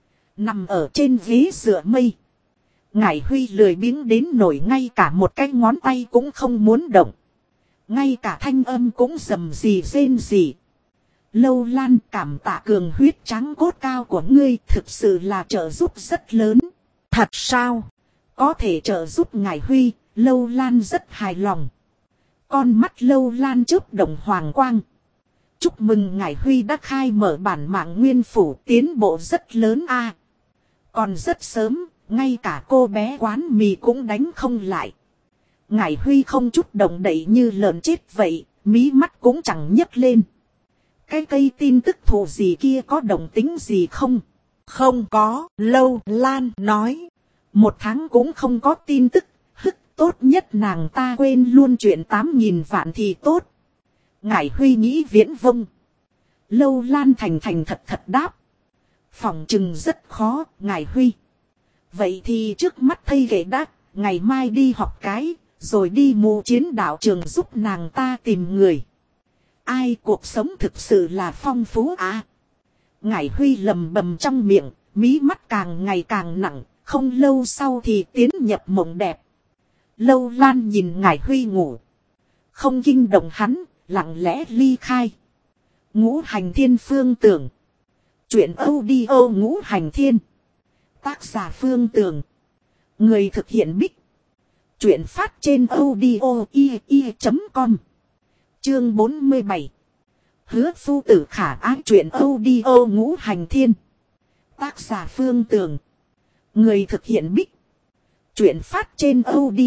Nằm ở trên ghế dựa mây. Ngải Huy lười biếng đến nổi ngay cả một cái ngón tay cũng không muốn động. Ngay cả thanh âm cũng rầm rì rên rỉ. Lâu Lan, cảm tạ cường huyết trắng cốt cao của ngươi, thực sự là trợ giúp rất lớn. Thật sao? Có thể trợ giúp Ngải Huy, Lâu Lan rất hài lòng. Con mắt Lâu Lan chớp động hoàng quang. Chúc mừng Ngải Huy đã khai mở bản mạng nguyên phủ, tiến bộ rất lớn a. Còn rất sớm, ngay cả cô bé quán mì cũng đánh không lại. Ngải Huy không chút động đậy như lợn chết vậy, mí mắt cũng chẳng nhấc lên. Cái cây tin tức thù gì kia có động tính gì không? Không có, Lâu Lan nói. 1 tháng cũng không có tin tức, tốt nhất nàng ta quên luôn chuyện 8.000 vạn thì tốt. Ngải Huy nghĩ viễn vông. Lâu Lan thành thật đáp. Phỏng chừng rất khó, Ngải Huy. Vậy thì trước mắt thây ghệ đã, ngày mai đi học cái, rồi đi mù chiến đạo trường giúp nàng ta tìm người. Ai, cuộc sống thực sự là phong phú à. Ngải Huy lầm bầm trong miệng, mí mắt càng ngày càng nặng, không lâu sau thì tiến nhập mộng đẹp. Lâu Lan nhìn Ngải Huy ngủ. Không kinh động hắn, lặng lẽ ly khai. Ngũ Hành Thiên Phương Tưởng. Chuyện audio Ngũ Hành Thiên. Tác giả Phương Tưởng. Người thực hiện Bích. Chuyện phát trên audio.com. Chương 47. Hứa phu tử khả ái, chuyện audio Ngũ Hành Thiên. Tác giả Phương Tưởng. Người thực hiện Bích. Chuyện phát trên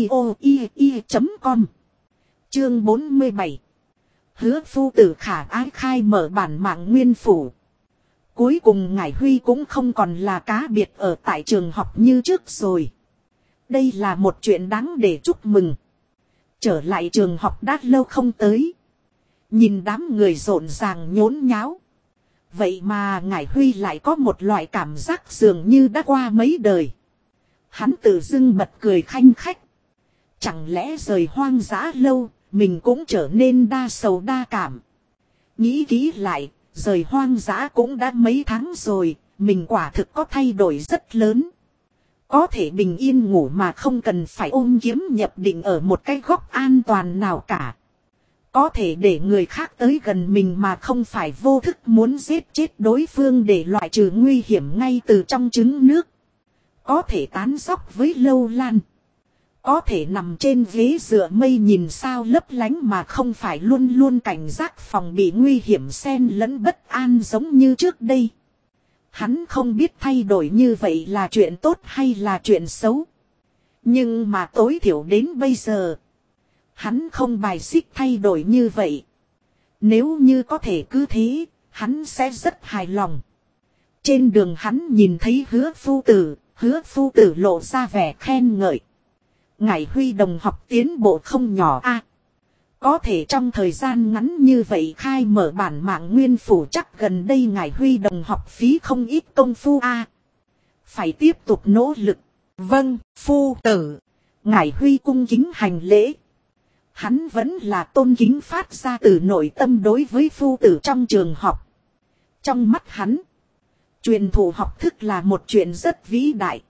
audio.com. Chương 47. Hứa phu tử khả ái khai mở bản mạng nguyên phủ. Cuối cùng Ngải Huy cũng không còn là cá biệt ở tại trường học như trước rồi. Đây là một chuyện đáng để chúc mừng. Trở lại trường học đã lâu không tới. Nhìn đám người rộn ràng nhốn nháo. Vậy mà Ngải Huy lại có một loại cảm giác dường như đã qua mấy đời. Hắn tự dưng bật cười khanh khách. Chẳng lẽ rời hoang dã lâu, mình cũng trở nên đa sầu đa cảm. Nghĩ kỹ lại, rời hoang dã cũng đã mấy tháng rồi, mình quả thực có thay đổi rất lớn. Có thể bình yên ngủ mà không cần phải ôm kiếm nhập định ở một cái góc an toàn nào cả. Có thể để người khác tới gần mình mà không phải vô thức muốn giết chết đối phương để loại trừ nguy hiểm ngay từ trong trứng nước. Có thể tán dóc với Lâu Lan. Có thể nằm trên ghế dựa mây nhìn sao lấp lánh mà không phải luôn luôn cảnh giác phòng bị nguy hiểm xen lẫn bất an giống như trước đây. Hắn không biết thay đổi như vậy là chuyện tốt hay là chuyện xấu. Nhưng mà tối thiểu đến bây giờ, hắn không bài xích thay đổi như vậy. Nếu như có thể cứ thế, hắn sẽ rất hài lòng. Trên đường hắn nhìn thấy Hứa phu tử lộ ra vẻ khen ngợi. Ngải Huy đồng học tiến bộ không nhỏ a. Có thể trong thời gian ngắn như vậy khai mở bản mạng nguyên phủ, chắc gần đây Ngải Huy đồng học phí không ít công phu a. Phải tiếp tục nỗ lực. Vâng, phu tử. Ngải Huy cung kính hành lễ. Hắn vẫn là tôn kính phát ra từ nội tâm đối với phu tử trong trường học. Trong mắt hắn, truyền thụ học thức là một chuyện rất vĩ đại.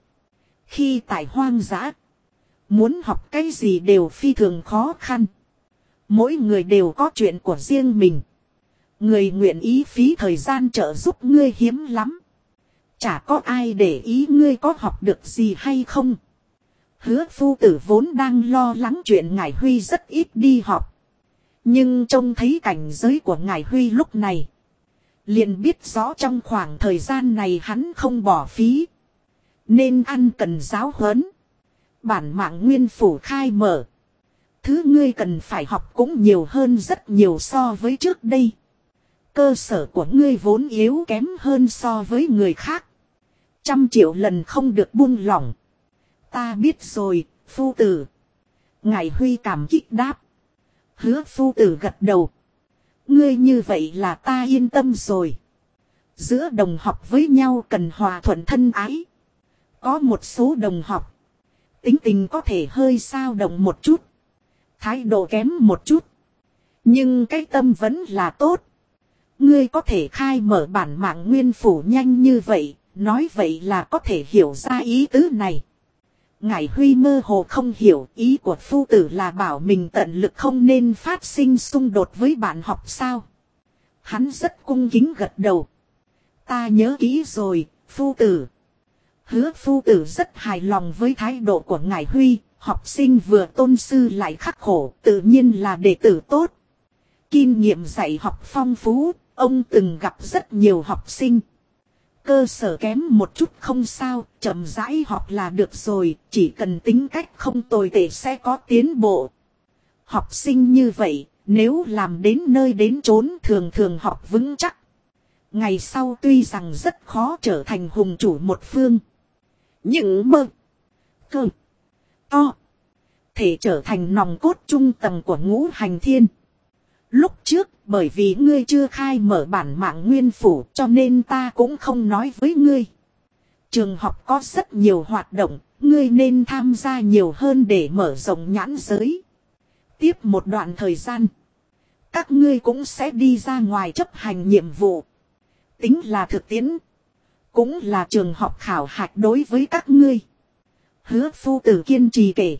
Khi tại hoang dã, muốn học cái gì đều phi thường khó khăn. Mỗi người đều có chuyện của riêng mình. Người nguyện ý phí thời gian trợ giúp ngươi hiếm lắm. Chả có ai để ý ngươi có học được gì hay không. Hứa phu tử vốn đang lo lắng chuyện Ngải Huy rất ít đi học. Nhưng trông thấy cảnh giới của Ngải Huy lúc này, liền biết rõ trong khoảng thời gian này hắn không bỏ phí. Nên ăn cần giáo huấn. Bản mạng nguyên phủ khai mở. Thứ ngươi cần phải học cũng nhiều hơn rất nhiều so với trước đây. Cơ sở của ngươi vốn yếu kém hơn so với người khác. 100 triệu lần không được buông lỏng. Ta biết rồi, phu tử. Ngải Huy cảm kích đáp. Hứa phu tử gật đầu. Ngươi như vậy là ta yên tâm rồi. Giữa đồng học với nhau cần hòa thuận thân ái. Có một số đồng học, tính tình có thể hơi xao động một chút. Thái độ kém một chút. Nhưng cái tâm vẫn là tốt. Ngươi có thể khai mở bản mạng nguyên phủ nhanh như vậy. Nói vậy là có thể hiểu ra ý tứ này. Ngải Huy mơ hồ không hiểu, ý của phu tử là bảo mình tận lực không nên phát sinh xung đột với bạn học sao. Hắn rất cung kính gật đầu. Ta nhớ kỹ rồi, phu tử. Hứa phu tử rất hài lòng với thái độ của Ngải Huy. Học sinh vừa tôn sư lại khắc khổ, tự nhiên là đệ tử tốt. Kinh nghiệm dạy học phong phú, ông từng gặp rất nhiều học sinh. Cơ sở kém một chút không sao, chậm rãi học là được rồi, chỉ cần tính cách không tồi tệ sẽ có tiến bộ. Học sinh như vậy, nếu làm đến nơi đến chốn thường thường học vững chắc. Ngày sau tuy rằng rất khó trở thành hùng chủ một phương. Nhưng mơ, cơ, to, thể trở thành nòng cốt trung tầng của ngũ hành thiên. Lúc trước, bởi vì ngươi chưa khai mở bản mạng nguyên phủ cho nên ta cũng không nói với ngươi. Trường học có rất nhiều hoạt động, ngươi nên tham gia nhiều hơn để mở rộng nhãn giới. Tiếp một đoạn thời gian, các ngươi cũng sẽ đi ra ngoài chấp hành nhiệm vụ. Tính là thực tiễn, cũng là trường học khảo hạch đối với các ngươi. Hứa phu tử kiên trì kể.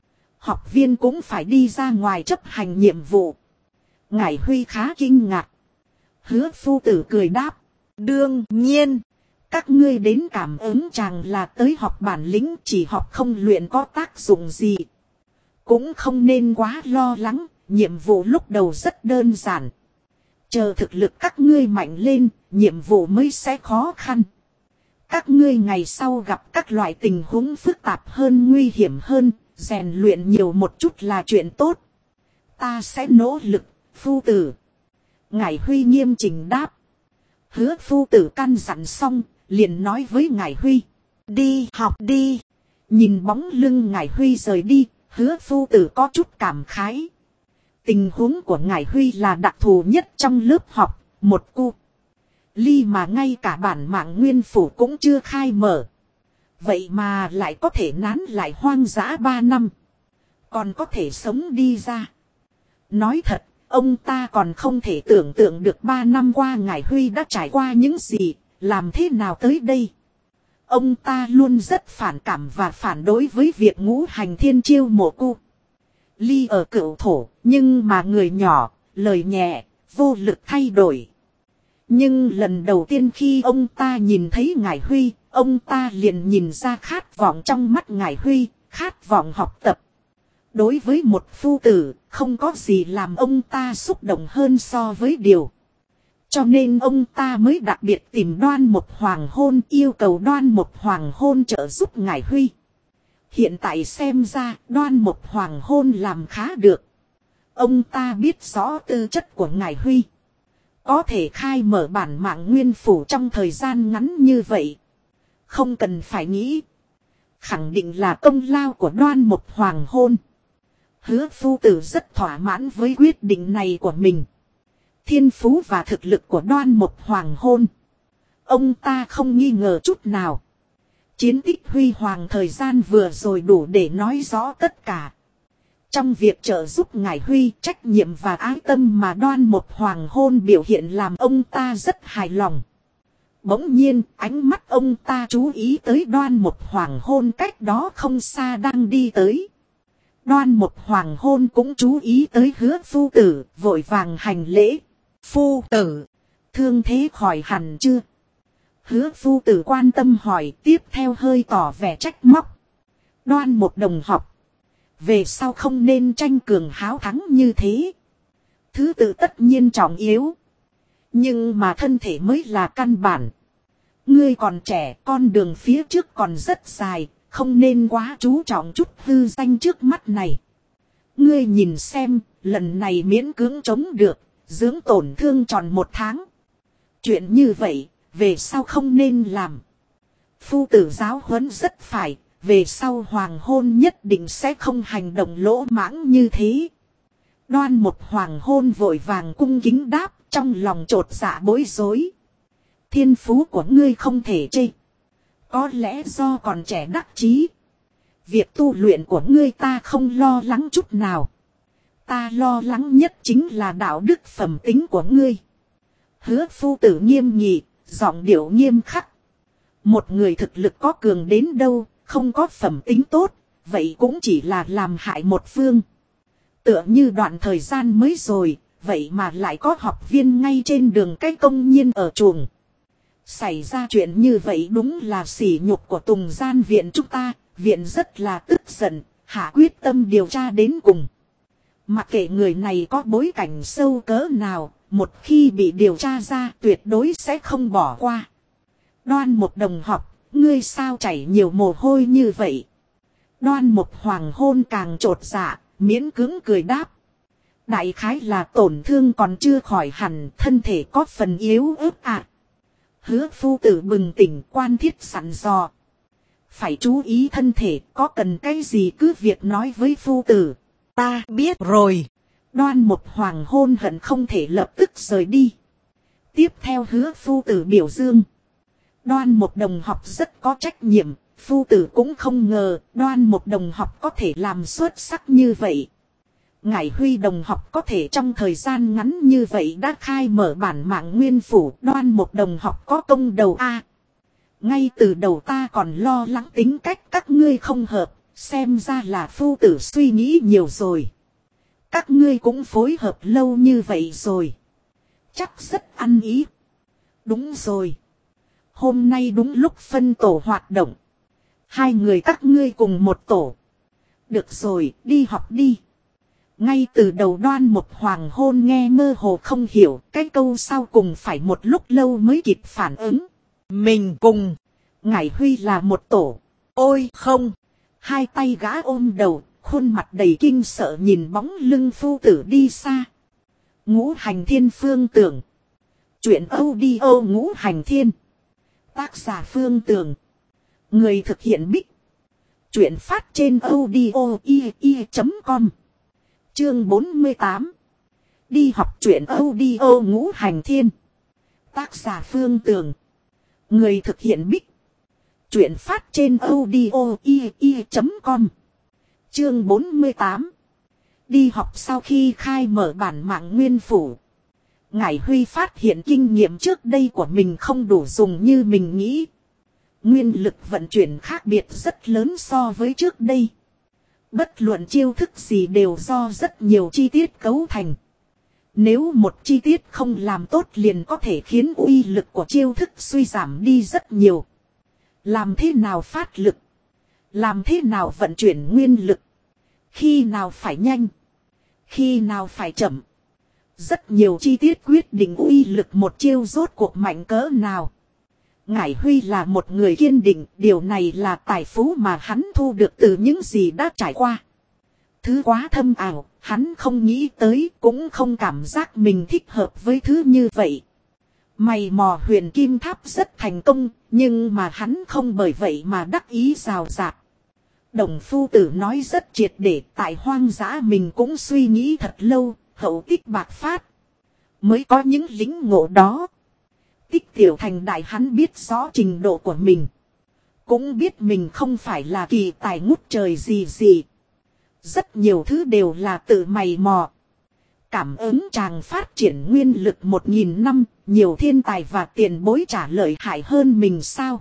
Học viên cũng phải đi ra ngoài chấp hành nhiệm vụ. Ngải Huy khá kinh ngạc. Hứa phu tử cười đáp. Đương nhiên. Các ngươi đến cảm ứng chàng là tới học bản lĩnh, chỉ học không luyện có tác dụng gì. Cũng không nên quá lo lắng. Nhiệm vụ lúc đầu rất đơn giản. Chờ thực lực các ngươi mạnh lên, nhiệm vụ mới sẽ khó khăn. Các ngươi ngày sau gặp các loại tình huống phức tạp hơn, nguy hiểm hơn, rèn luyện nhiều một chút là chuyện tốt. Ta sẽ nỗ lực, phu tử. Ngải Huy nghiêm chỉnh đáp. Hứa phu tử căn dặn xong, liền nói với Ngải Huy. Đi học đi. Nhìn bóng lưng Ngải Huy rời đi, hứa phu tử có chút cảm khái. Tình huống của Ngải Huy là đặc thù nhất trong lớp học, một cu ly mà ngay cả bản mạng nguyên phủ cũng chưa khai mở. Vậy mà lại có thể nán lại hoang dã 3 năm. Còn có thể sống đi ra. Nói thật, ông ta còn không thể tưởng tượng được 3 năm qua Ngải Huy đã trải qua những gì, làm thế nào tới đây. Ông ta luôn rất phản cảm và phản đối với việc ngũ hành thiên chiêu mộ cu ly ở Cửu Thổ, nhưng mà người nhỏ, lời nhẹ, vô lực thay đổi. Nhưng lần đầu tiên khi ông ta nhìn thấy Ngải Huy, ông ta liền nhìn ra khát vọng trong mắt Ngải Huy, khát vọng học tập. Đối với một phu tử, không có gì làm ông ta xúc động hơn so với điều Cho nên ông ta mới đặc biệt tìm Đoan Mục Hoàng Hôn, yêu cầu Đoan Mục Hoàng Hôn trợ giúp Ngải Huy. Hiện tại xem ra Đoan Mục Hoàng Hôn làm khá được. Ông ta biết rõ tư chất của Ngải Huy. Có thể khai mở bản mạng nguyên phủ trong thời gian ngắn như vậy. Không cần phải nghĩ. Khẳng định là công lao của Đoan Mục Hoàng Hôn. Hứa phu tử rất thỏa mãn với quyết định này của mình. Thiên phú và thực lực của Đoan Mục Hoàng Hôn. Ông ta không nghi ngờ chút nào. Chiến tích huy hoàng thời gian vừa rồi đủ để nói rõ tất cả. Trong việc trợ giúp Ngải Huy, trách nhiệm và ái tâm mà Đoan Mục Hoàng Hôn biểu hiện làm ông ta rất hài lòng. Bỗng nhiên, ánh mắt ông ta chú ý tới Đoan Mục Hoàng Hôn cách đó không xa đang đi tới. Đoan Mục Hoàng Hôn cũng chú ý tới Hứa phu tử, vội vàng hành lễ. Phu tử, thương thế khỏi hẳn chưa? Hứa phu tử quan tâm hỏi, tiếp theo hơi tỏ vẻ trách móc. Đoan Mục đồng học, về sau không nên tranh cường háo thắng như thế. Thứ tự tất nhiên trọng yếu. Nhưng mà thân thể mới là căn bản. Ngươi còn trẻ, con đường phía trước còn rất dài, không nên quá chú trọng chút hư danh trước mắt này. Ngươi nhìn xem, lần này miễn cưỡng chống được, dưỡng tổn thương tròn 1 tháng. Chuyện như vậy, về sau không nên làm. Phu tử giáo huấn rất phải, về sau Hoàng Hôn nhất định sẽ không hành động lỗ mãng như thế. Đoan Mục Hoàng Hôn vội vàng cung kính đáp, trong lòng chột dạ bối rối. Thiên phú của ngươi không thể chê. Có lẽ do còn trẻ đắc chí. Việc tu luyện của ngươi ta không lo lắng chút nào. Ta lo lắng nhất chính là đạo đức phẩm tính của ngươi. Hứa phu tử nghiêm nghị, giọng điệu nghiêm khắc. Một người thực lực có cường đến đâu, không có phẩm tính tốt, vậy cũng chỉ là làm hại một phương. Tựa như đoạn thời gian mới rồi, vậy mà lại có học viên ngay trên đường cái công nhiên ở chuồng. Xảy ra chuyện như vậy đúng là sỉ nhục của Tùng Gian viện chúng ta, viện rất là tức giận, hạ quyết tâm điều tra đến cùng. Mặc kệ người này có bối cảnh sâu cỡ nào, một khi bị điều tra ra tuyệt đối sẽ không bỏ qua. Đoan Mục đồng học, ngươi sao chảy nhiều mồ hôi như vậy? Đoan Mục Hoàng Hôn càng chột dạ, miễn cưỡng cười đáp. Đại khái là tổn thương còn chưa khỏi hẳn, thân thể có phần yếu ớt ạ. Hứa phu tử bừng tỉnh quan thiết sẵn dò. Phải chú ý thân thể, có cần cái gì cứ việc nói với phu tử. Ta biết rồi. Đoan Mục Hoàng Hôn hận không thể lập tức rời đi. Tiếp theo Hứa phu tử biểu dương. Đoan Mục đồng học rất có trách nhiệm, phu tử cũng không ngờ Đoan Mục đồng học có thể làm xuất sắc như vậy. Ngải Huy đồng học có thể trong thời gian ngắn như vậy đã khai mở bản mạng nguyên phủ, Đoan Mục đồng học có công đầu a. Ngay từ đầu ta còn lo lắng tính cách các ngươi không hợp, xem ra là phu tử suy nghĩ nhiều rồi. Các ngươi cũng phối hợp lâu như vậy rồi. Chắc rất ăn ý. Đúng rồi. Hôm nay đúng lúc phân tổ hoạt động. 2 người các ngươi cùng một tổ. Được rồi, đi học đi. Ngay từ đầu Đoan Mục Hoàng Hôn nghe mơ hồ không hiểu, cái câu sau cùng phải một lúc lâu mới kịp phản ứng. Mình cùng. Ngải Huy là một tổ. Ôi không. 2 tay gã ôm đầu, khuôn mặt đầy kinh sợ nhìn bóng lưng phu tử đi xa. Ngũ Hành Thiên Phương Tưởng. Chuyện audio Ngũ Hành Thiên. Tác giả Phương Tường. Người thực hiện Bích. Chuyện phát trên audio.com. Chương 48. Đi học truyện audio Ngũ Hành Thiên. Tác giả Phương Tường. Người thực hiện Bích. Chuyện phát trên audio.com. Chương 48. Đi học sau khi khai mở bản mạng nguyên phủ. Ngải Huy phát hiện kinh nghiệm trước đây của mình không đủ dùng như mình nghĩ. Nguyên lực vận chuyển khác biệt rất lớn so với trước đây. Bất luận chiêu thức gì đều do rất nhiều chi tiết cấu thành. Nếu một chi tiết không làm tốt liền có thể khiến uy lực của chiêu thức suy giảm đi rất nhiều. Làm thế nào phát lực? Làm thế nào vận chuyển nguyên lực? Khi nào phải nhanh? Khi nào phải chậm? Rất nhiều chi tiết quyết định uy lực một chiêu rốt cuộc mạnh cỡ nào. Ngải Huy là một người kiên định, điều này là tài phú mà hắn thu được từ những gì đã trải qua. Thứ quá thâm ảo, hắn không nghĩ tới, cũng không cảm giác mình thích hợp với thứ như vậy. Mày mò huyền kim tháp rất thành công, nhưng mà hắn không bởi vậy mà đắc ý rào rạt. Đồng phu tử nói rất triệt để, tại hoang dã mình cũng suy nghĩ thật lâu, hậu tích bạc phát. Mới có những lính ngộ đó. Tích tiểu thành đại hắn biết rõ trình độ của mình. Cũng biết mình không phải là kỳ tài ngút trời gì gì. Rất nhiều thứ đều là tự mày mò. Cảm ứng chàng phát triển nguyên lực 1000 năm, nhiều thiên tài và tiền bối trả lợi hại hơn mình sao?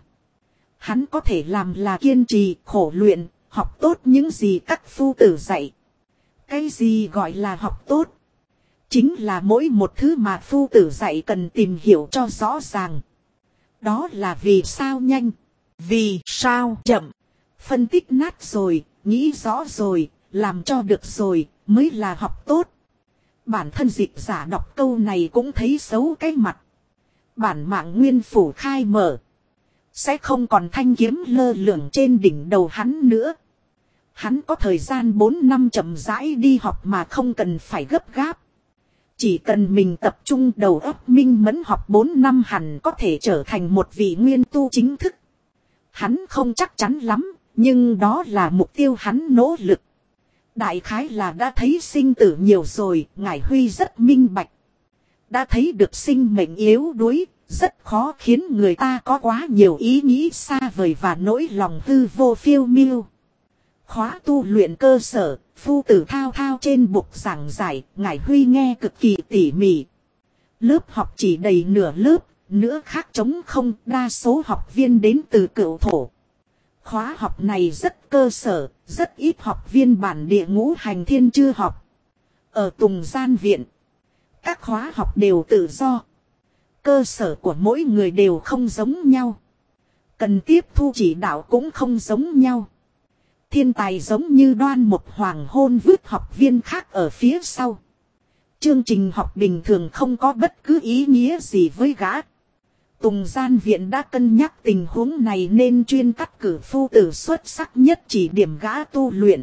Hắn có thể làm là kiên trì, khổ luyện, học tốt những gì các phu tử dạy. Cái gì gọi là học tốt? Chính là mỗi một thứ mà phu tử dạy cần tìm hiểu cho rõ ràng. Đó là vì sao nhanh, vì sao chậm. Phân tích nát rồi, nghĩ rõ rồi, làm cho được rồi, mới là học tốt. Bản thân dịch giả đọc câu này cũng thấy xấu cái mặt. Bản mạng nguyên phủ khai mở. Sẽ không còn thanh kiếm lơ lửng trên đỉnh đầu hắn nữa. Hắn có thời gian 4 năm chậm rãi đi học mà không cần phải gấp gáp. Chỉ cần mình tập trung đầu óc minh mẫn học 4 năm hẳn có thể trở thành một vị nguyên tu chính thức. Hắn không chắc chắn lắm, nhưng đó là mục tiêu hắn nỗ lực. Đại khái là đã thấy sinh tử nhiều rồi, Ngải Huy rất minh bạch. Đã thấy được sinh mệnh yếu đuối, rất khó khiến người ta có quá nhiều ý nghĩ xa vời và nỗi lòng hư vô phiêu miêu. Khóa tu luyện cơ sở, phu tử thao thao trên bục giảng giải, Ngải Huy nghe cực kỳ tỉ mỉ. Lớp học chỉ đầy nửa lớp, nữa khác trống không, đa số học viên đến từ Cựu Thổ. Khóa học này rất cơ sở, rất ít học viên bản địa ngũ hành thiên chưa học. Ở Tùng Gian Viện, các khóa học đều tự do. Cơ sở của mỗi người đều không giống nhau. Cần tiếp thu chỉ đạo cũng không giống nhau. Thiên tài giống như Đoan một hoàng hôn vứt học viên khác ở phía sau. Chương trình học bình thường không có bất cứ ý nghĩa gì với gã. Tùng Gian Viện đã cân nhắc tình huống này nên chuyên cắt cử phu tử xuất sắc nhất chỉ điểm gã tu luyện.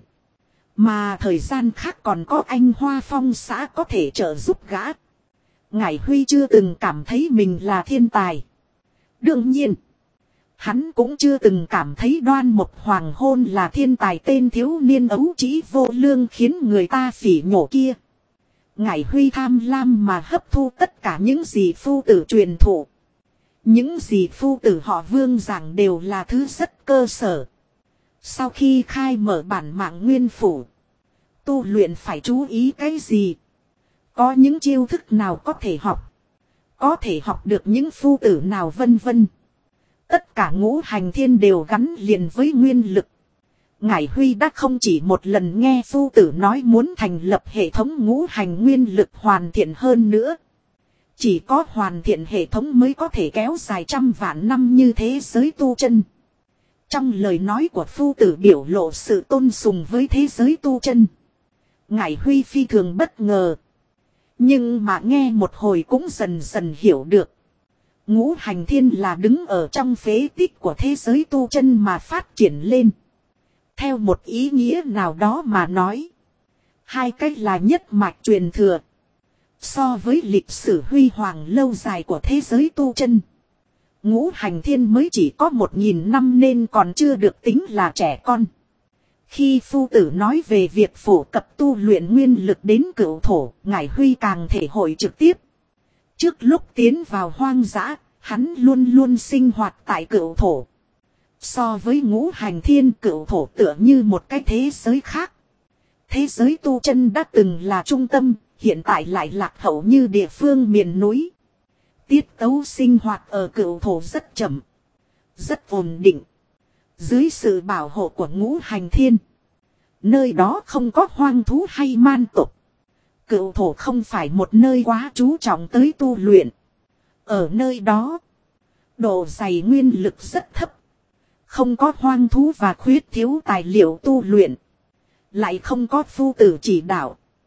Mà thời gian khác còn có anh Hoa Phong xã có thể trợ giúp gã. Ngải Huy chưa từng cảm thấy mình là thiên tài. Đương nhiên, hắn cũng chưa từng cảm thấy Đoan một hoàng hôn là thiên tài tên thiếu niên ấu trĩ vô lương khiến người ta phỉ nhổ kia. Ngải Huy tham lam mà hấp thu tất cả những gì phu tử truyền thụ. Những gì phu tử họ Vương giảng đều là thứ rất cơ sở. Sau khi khai mở bản mạng nguyên phủ, tu luyện phải chú ý cái gì? Có những chiêu thức nào có thể học? Có thể học được những phu tử nào vân vân. Tất cả ngũ hành thiên đều gắn liền với nguyên lực. Ngải Huy đã không chỉ một lần nghe phu tử nói muốn thành lập hệ thống ngũ hành nguyên lực hoàn thiện hơn nữa. Chỉ có hoàn thiện hệ thống mới có thể kéo dài trăm vạn năm như thế giới tu chân. Trong lời nói của phu tử biểu lộ sự tôn sùng với thế giới tu chân. Ngải Huy phi thường bất ngờ. Nhưng mà nghe một hồi cũng dần dần hiểu được. Ngũ hành thiên là đứng ở trong phế tích của thế giới tu chân mà phát triển lên. Theo một ý nghĩa nào đó mà nói. Hai cách là nhất mạch truyền thừa. So với lịch sử huy hoàng lâu dài của thế giới tu chân. Ngũ hành thiên mới chỉ có 1000 năm nên còn chưa được tính là trẻ con. Khi phu tử nói về việc phổ cập tu luyện nguyên lực đến Cựu Thổ, Ngải Huy càng thể hội trực tiếp. Trước lúc tiến vào hoang dã, hắn luôn luôn sinh hoạt tại Cựu Thổ. So với ngũ hành thiên, Cựu Thổ tựa như một cái thế giới khác. Thế giới tu chân đã từng là trung tâm, hiện tại lại lạc hậu như địa phương miền núi. Tiết tấu sinh hoạt ở Cựu Thổ rất chậm, rất ổn định. Dưới sự bảo hộ của ngũ hành thiên, nơi đó không có hoang thú hay man tộc. Cựu Thổ không phải một nơi quá chú trọng tới tu luyện. Ở nơi đó, độ dày nguyên lực rất thấp. Không có hoang thú và khuyết thiếu tài liệu tu luyện. Lại không có phu tử chỉ đạo.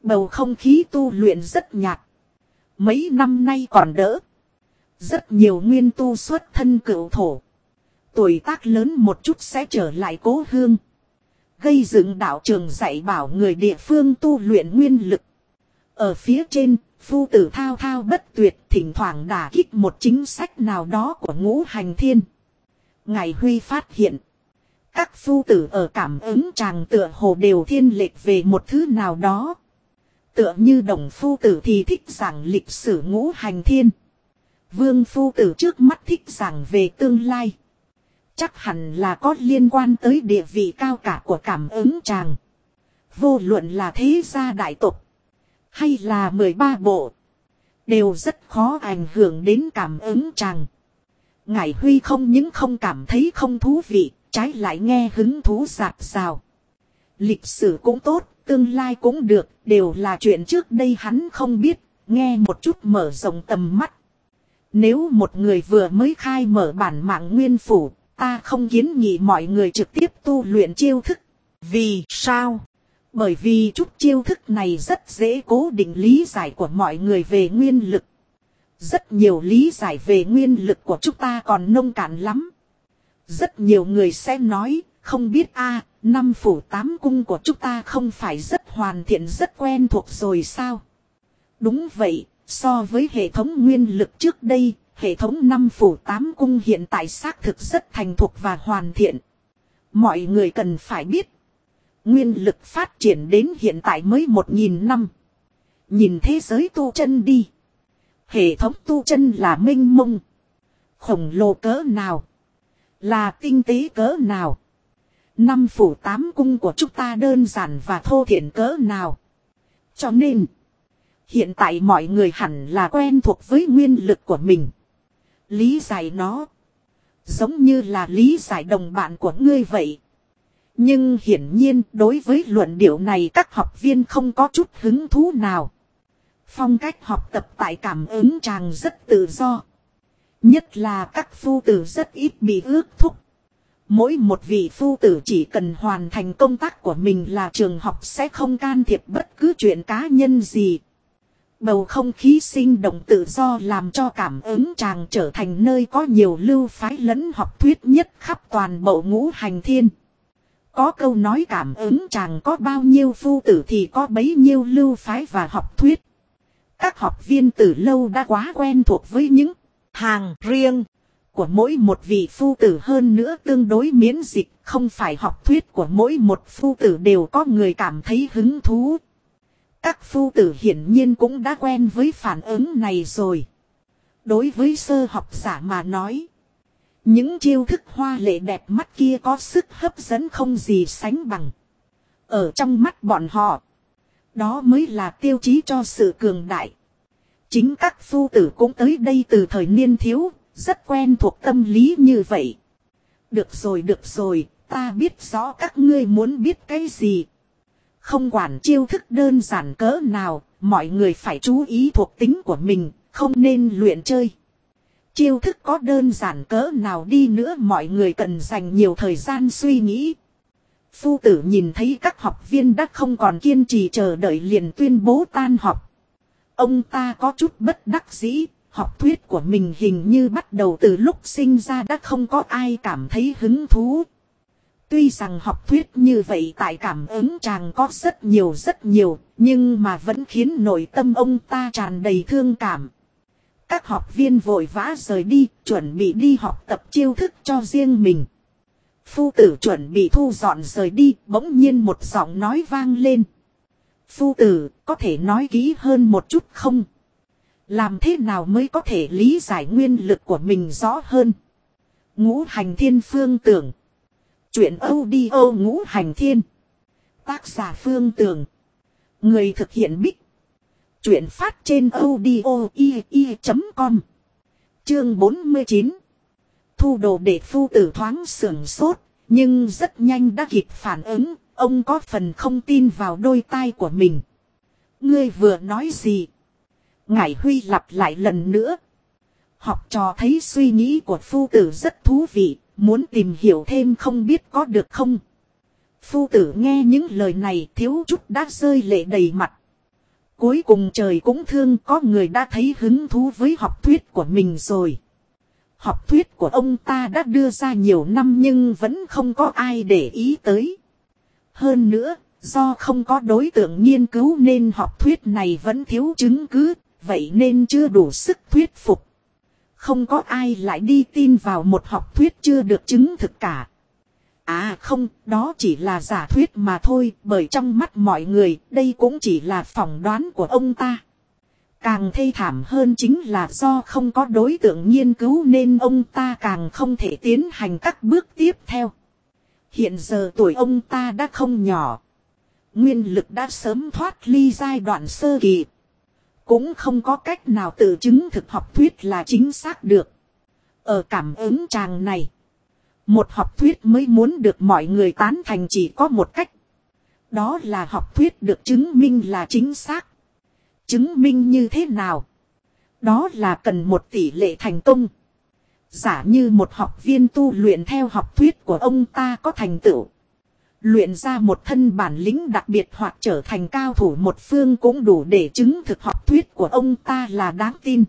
Bầu không khí tu luyện rất nhạt. Mấy năm nay còn đỡ. Rất nhiều nguyên tu xuất thân cửu thổ. Tuổi tác lớn một chút sẽ trở lại cố hương. Gây dựng đạo trường dạy bảo người địa phương tu luyện nguyên lực. Ở phía trên, phu tử thao thao bất tuyệt thỉnh thoảng đả kích một chính sách nào đó của Ngũ Hành Thiên. Ngài Huy phát hiện. Các phu tử ở cảm ứng tràng tựa hồ đều thiên lệch về một thứ nào đó. Tựa như Đồng phu tử thì thích giảng lịch sử Ngũ Hành Thiên. Vương phu tử trước mắt thích giảng về tương lai. Chắc hẳn là có liên quan tới địa vị cao cả của cảm ứng tràng. Vô luận là thế gia đại tộc hay là 13 bộ, đều rất khó ảnh hưởng đến cảm ứng tràng. Ngải Huy không những không cảm thấy không thú vị, trái lại nghe hứng thú rạc rào. Lịch sử cũng tốt, tương lai cũng được, đều là chuyện trước đây hắn không biết, nghe một chút mở rộng tầm mắt. Nếu một người vừa mới khai mở bản mạng nguyên phủ, ta không kiến nghị mọi người trực tiếp tu luyện chiêu thức. Vì sao? Bởi vì chút chiêu thức này rất dễ cố định lý giải của mọi người về nguyên lực. Rất nhiều lý giải về nguyên lực của chúng ta còn nông cạn lắm. Rất nhiều người sẽ nói, không biết năm phủ 8 cung của chúng ta không phải rất hoàn thiện rất quen thuộc rồi sao? Đúng vậy, so với hệ thống nguyên lực trước đây, hệ thống 5 phủ 8 cung hiện tại xác thực rất thành thục và hoàn thiện. Mọi người cần phải biết. Nguyên lực phát triển đến hiện tại mới 1000 năm. Nhìn thế giới tu chân đi. Hệ thống tu chân là mênh mông. Khổng lồ cỡ nào. Là tinh tế cỡ nào. 5 phủ 8 cung của chúng ta đơn giản và thô thiển cỡ nào. Cho nên. Hiện tại mọi người hẳn là quen thuộc với nguyên lực của mình. Lý giải nó. Giống như là lý giải đồng bạn của ngươi vậy. Nhưng hiển nhiên đối với luận điệu này các học viên không có chút hứng thú nào. Phong cách học tập tại cảm ứng tràng rất tự do. Nhất là các phu tử rất ít bị ước thúc. Mỗi một vị phu tử chỉ cần hoàn thành công tác của mình là trường học sẽ không can thiệp bất cứ chuyện cá nhân gì. Bầu không khí sinh động tự do làm cho cảm ứng tràng trở thành nơi có nhiều lưu phái lẫn học thuyết nhất khắp toàn bộ Ngũ Hành Thiên. Có câu nói cảm ứng tràng có bao nhiêu phu tử thì có bấy nhiêu lưu phái và học thuyết. Các học viên từ lâu đã quá quen thuộc với những hàng riêng của mỗi một vị phu tử hơn nữa tương đối miễn dịch. Không phải học thuyết của mỗi một phu tử đều có người cảm thấy hứng thú. Các phu tử hiển nhiên cũng đã quen với phản ứng này rồi. Đối với sơ học giả mà nói. Những chiêu thức hoa lệ đẹp mắt kia có sức hấp dẫn không gì sánh bằng. Ở trong mắt bọn họ. Đó mới là tiêu chí cho sự cường đại. Chính các phu tử cũng tới đây từ thời niên thiếu. Rất quen thuộc tâm lý như vậy. Được rồi, ta biết rõ các ngươi muốn biết cái gì. Không quản chiêu thức đơn giản cỡ nào, mọi người phải chú ý thuộc tính của mình, không nên luyện chơi. Chiêu thức có đơn giản cỡ nào đi nữa mọi người cần dành nhiều thời gian suy nghĩ. Phu tử nhìn thấy các học viên đã không còn kiên trì chờ đợi liền tuyên bố tan học. Ông ta có chút bất đắc dĩ, học thuyết của mình hình như bắt đầu từ lúc sinh ra đã không có ai cảm thấy hứng thú. Tuy rằng học thuyết như vậy tại cảm ứng tràng có rất nhiều, nhưng mà vẫn khiến nội tâm ông ta tràn đầy thương cảm. Các học viên vội vã rời đi, chuẩn bị đi học tập chiêu thức cho riêng mình. Phu tử chuẩn bị thu dọn rời đi, bỗng nhiên một giọng nói vang lên. Phu tử, có thể nói kỹ hơn một chút không? Làm thế nào mới có thể lý giải nguyên lực của mình rõ hơn? Ngũ Hành Thiên Phương Tưởng. Chuyện audio Ngũ Hành Thiên. Tác giả Phương Tưởng. Người thực hiện Bích. Chuyện phát trên audio.com. Chương 49. Thu đồ để phu tử thoáng sưởng sốt. Nhưng rất nhanh đã kịp phản ứng. Ông có phần không tin vào đôi tai của mình. Ngươi vừa nói gì? Ngải Huy lặp lại lần nữa. Học trò thấy suy nghĩ của phu tử rất thú vị. Muốn tìm hiểu thêm không biết có được không? Phu tử nghe những lời này thiếu chút đã rơi lệ đầy mặt. Cuối cùng trời cũng thương, có người đã thấy hứng thú với học thuyết của mình rồi. Học thuyết của ông ta đã đưa ra nhiều năm nhưng vẫn không có ai để ý tới. Hơn nữa, do không có đối tượng nghiên cứu nên học thuyết này vẫn thiếu chứng cứ, vậy nên chưa đủ sức thuyết phục. Không có ai lại đi tin vào một học thuyết chưa được chứng thực cả. À không, đó chỉ là giả thuyết mà thôi, bởi trong mắt mọi người, đây cũng chỉ là phỏng đoán của ông ta. Càng thê thảm hơn chính là do không có đối tượng nghiên cứu nên ông ta càng không thể tiến hành các bước tiếp theo. Hiện giờ tuổi ông ta đã không nhỏ. Nguyên lực đã sớm thoát ly giai đoạn sơ kỳ. Cũng không có cách nào tự chứng thực học thuyết là chính xác được. Ở cảm ứng tràng này, một học thuyết mới muốn được mọi người tán thành chỉ có một cách. Đó là học thuyết được chứng minh là chính xác. Chứng minh như thế nào? Đó là cần một tỷ lệ thành công. Giả như một học viên tu luyện theo học thuyết của ông ta có thành tựu, luyện ra một thân bản lĩnh đặc biệt hoặc trở thành cao thủ một phương cũng đủ để chứng thực học thuyết của ông ta là đáng tin.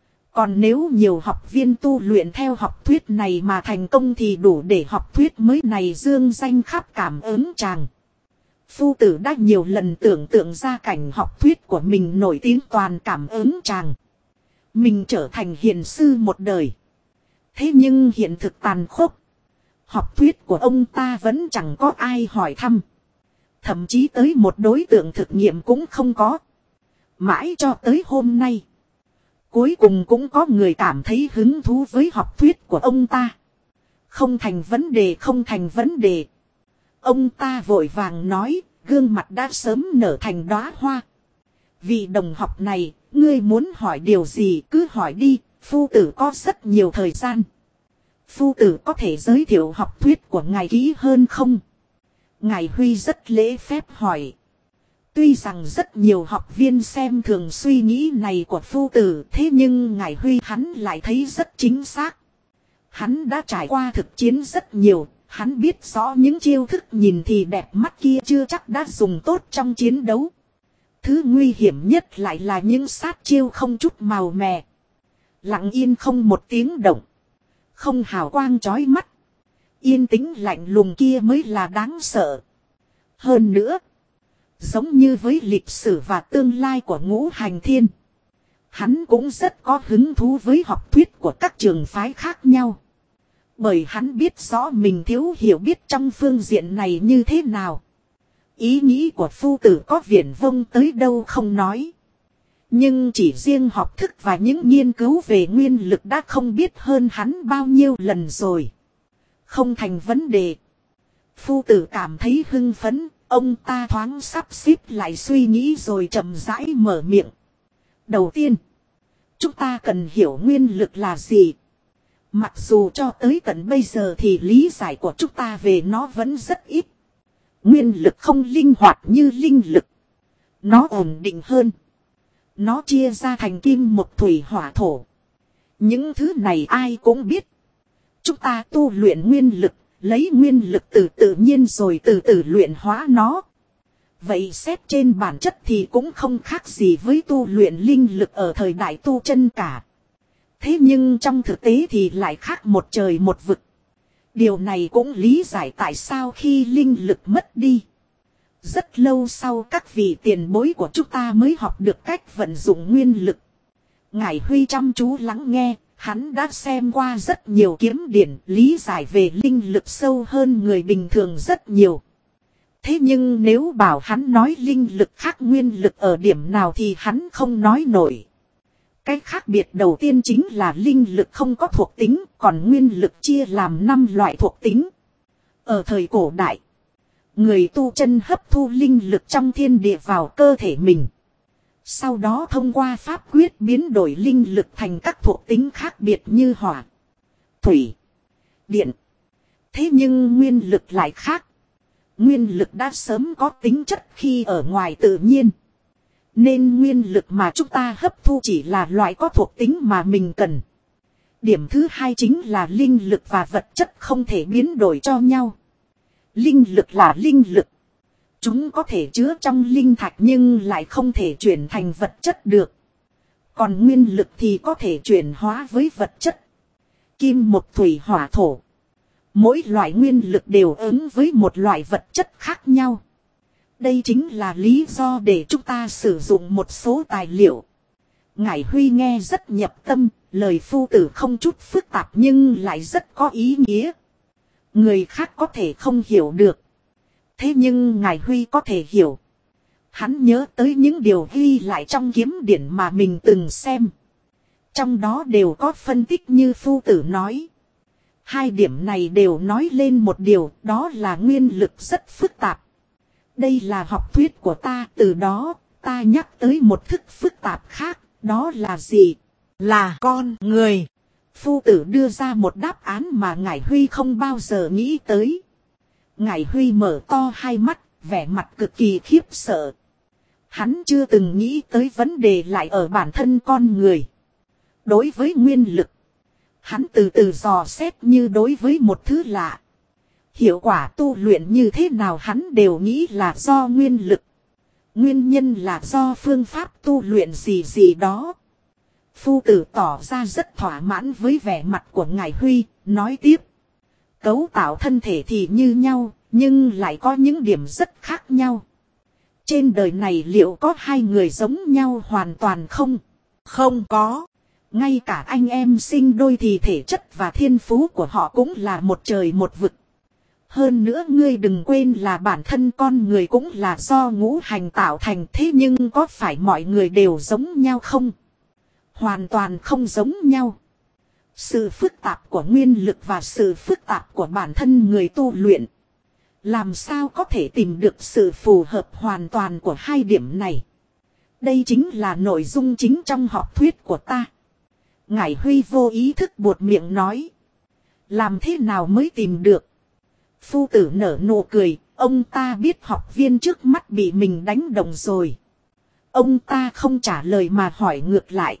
Còn nếu nhiều học viên tu luyện theo học thuyết này mà thành công thì đủ để học thuyết mới này dương danh khắp cảm ứng tràng. Phu tử đã nhiều lần tưởng tượng ra cảnh học thuyết của mình nổi tiếng toàn cảm ứng tràng. Mình trở thành hiền sư một đời. Thế nhưng hiện thực tàn khốc. Học thuyết của ông ta vẫn chẳng có ai hỏi thăm. Thậm chí tới một đối tượng thực nghiệm cũng không có. Mãi cho tới hôm nay. Cuối cùng cũng có người cảm thấy hứng thú với học thuyết của ông ta. Không thành vấn đề, không thành vấn đề. Ông ta vội vàng nói, gương mặt đã sớm nở thành đóa hoa. Vị đồng học này, ngươi muốn hỏi điều gì cứ hỏi đi, phu tử có rất nhiều thời gian. Phu tử có thể giới thiệu học thuyết của ngài kỹ hơn không? Ngài Huy rất lễ phép hỏi. Tuy rằng rất nhiều học viên xem thường suy nghĩ này của phu tử, thế nhưng ngài Huy hắn lại thấy rất chính xác. Hắn đã trải qua thực chiến rất nhiều, hắn biết rõ những chiêu thức nhìn thì đẹp mắt kia chưa chắc đã dùng tốt trong chiến đấu. Thứ nguy hiểm nhất lại là những sát chiêu không chút màu mè. Lặng yên không một tiếng động. Không hào quang chói mắt. Yên tĩnh lạnh lùng kia mới là đáng sợ. Hơn nữa, giống như với lịch sử và tương lai của Ngũ Hành Thiên, hắn cũng rất có hứng thú với học thuyết của các trường phái khác nhau. Bởi hắn biết rõ mình thiếu hiểu biết trong phương diện này như thế nào. Ý nghĩ của phu tử có viển vông tới đâu không nói. Nhưng chỉ riêng học thức và những nghiên cứu về nguyên lực đã không biết hơn hắn bao nhiêu lần rồi. Không thành vấn đề. Phu tử cảm thấy hưng phấn, ông ta thoáng sắp xếp lại suy nghĩ rồi chậm rãi mở miệng. Đầu tiên, chúng ta cần hiểu nguyên lực là gì. Mặc dù cho tới tận bây giờ thì lý giải của chúng ta về nó vẫn rất ít. Nguyên lực không linh hoạt như linh lực. Nó ổn định hơn. Nó chia ra thành kim một thủy hỏa thổ. Những thứ này ai cũng biết. Chúng ta tu luyện nguyên lực, lấy nguyên lực từ tự nhiên rồi từ từ luyện hóa nó. Vậy xét trên bản chất thì cũng không khác gì với tu luyện linh lực ở thời đại tu chân cả. Thế nhưng trong thực tế thì lại khác một trời một vực. Điều này cũng lý giải tại sao khi linh lực mất đi. Rất lâu sau các vị tiền bối của chúng ta mới học được cách vận dụng nguyên lực. Ngài Huy chăm chú lắng nghe, hắn đã xem qua rất nhiều kiếm điển, lý giải về linh lực sâu hơn người bình thường rất nhiều. Thế nhưng nếu bảo hắn nói linh lực khác nguyên lực ở điểm nào thì hắn không nói nổi. Cái khác biệt đầu tiên chính là linh lực không có thuộc tính, còn nguyên lực chia làm 5 loại thuộc tính. Ở thời cổ đại, người tu chân hấp thu linh lực trong thiên địa vào cơ thể mình. Sau đó thông qua pháp quyết biến đổi linh lực thành các thuộc tính khác biệt như hỏa, thủy, điện. Thế nhưng nguyên lực lại khác. Nguyên lực đã sớm có tính chất khi ở ngoài tự nhiên. Nên nguyên lực mà chúng ta hấp thu chỉ là loại có thuộc tính mà mình cần. Điểm thứ hai chính là linh lực và vật chất không thể biến đổi cho nhau. Linh lực là linh lực. Chúng có thể chứa trong linh thạch nhưng lại không thể chuyển thành vật chất được. Còn nguyên lực thì có thể chuyển hóa với vật chất. Kim một thủy hỏa thổ. Mỗi loại nguyên lực đều ứng với một loại vật chất khác nhau. Đây chính là lý do để chúng ta sử dụng một số tài liệu. Ngải Huy nghe rất nhập tâm, lời phu tử không chút phức tạp nhưng lại rất có ý nghĩa. Người khác có thể không hiểu được. Thế nhưng Ngải Huy có thể hiểu. Hắn nhớ tới những điều ghi lại trong kiếm điển mà mình từng xem. Trong đó đều có phân tích như phu tử nói. Hai điểm này đều nói lên một điều, đó là nguyên lực rất phức tạp. Đây là học thuyết của ta, từ đó ta nhắc tới một thức phức tạp khác, đó là gì? Là con người. Phu tử đưa ra một đáp án mà Ngải Huy không bao giờ nghĩ tới. Ngải Huy mở to hai mắt, vẻ mặt cực kỳ khiếp sợ. Hắn chưa từng nghĩ tới vấn đề lại ở bản thân con người. Đối với nguyên lực, hắn từ từ dò xét như đối với một thứ lạ. Hiệu quả tu luyện như thế nào hắn đều nghĩ là do nguyên lực. Nguyên nhân là do phương pháp tu luyện gì gì đó. Phu tử tỏ ra rất thỏa mãn với vẻ mặt của Ngải Huy, nói tiếp. Cấu tạo thân thể thì như nhau, nhưng lại có những điểm rất khác nhau. Trên đời này liệu có hai người giống nhau hoàn toàn không? Không có. Ngay cả anh em sinh đôi thì thể chất và thiên phú của họ cũng là một trời một vực. Hơn nữa ngươi đừng quên là bản thân con người cũng là do ngũ hành tạo thành, thế nhưng có phải mọi người đều giống nhau không? Hoàn toàn không giống nhau. Sự phức tạp của nguyên lực và sự phức tạp của bản thân người tu luyện. Làm sao có thể tìm được sự phù hợp hoàn toàn của hai điểm này? Đây chính là nội dung chính trong học thuyết của ta. Ngải Huy vô ý thức buột miệng nói. Làm thế nào mới tìm được? Phu tử nở nụ cười, ông ta biết học viên trước mắt bị mình đánh đồng rồi. Ông ta không trả lời mà hỏi ngược lại.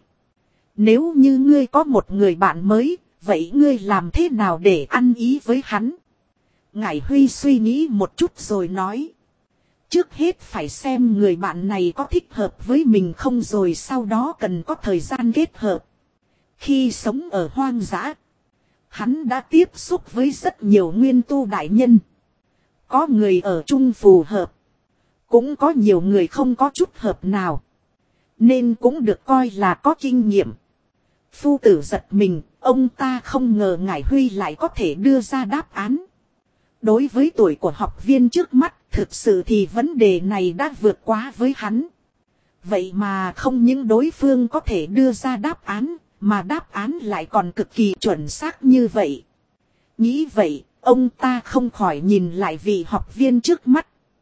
Nếu như ngươi có một người bạn mới, vậy ngươi làm thế nào để ăn ý với hắn? Ngải Huy suy nghĩ một chút rồi nói. Trước hết phải xem người bạn này có thích hợp với mình không, rồi sau đó cần có thời gian kết hợp. Khi sống ở hoang dã, hắn đã tiếp xúc với rất nhiều nguyên tu đại nhân. Có người ở chung phù hợp, cũng có nhiều người không có chút hợp nào, nên cũng được coi là có kinh nghiệm. Phu tử giật mình, ông ta không ngờ Ngải Huy lại có thể đưa ra đáp án. Đối với tuổi của học viên trước mắt, thực sự thì vấn đề này đã vượt quá với hắn. Vậy mà không những đối phương có thể đưa ra đáp án, mà đáp án lại còn cực kỳ chuẩn xác như vậy. Nghĩ vậy, ông ta không khỏi nhìn lại vị học viên trước mắt.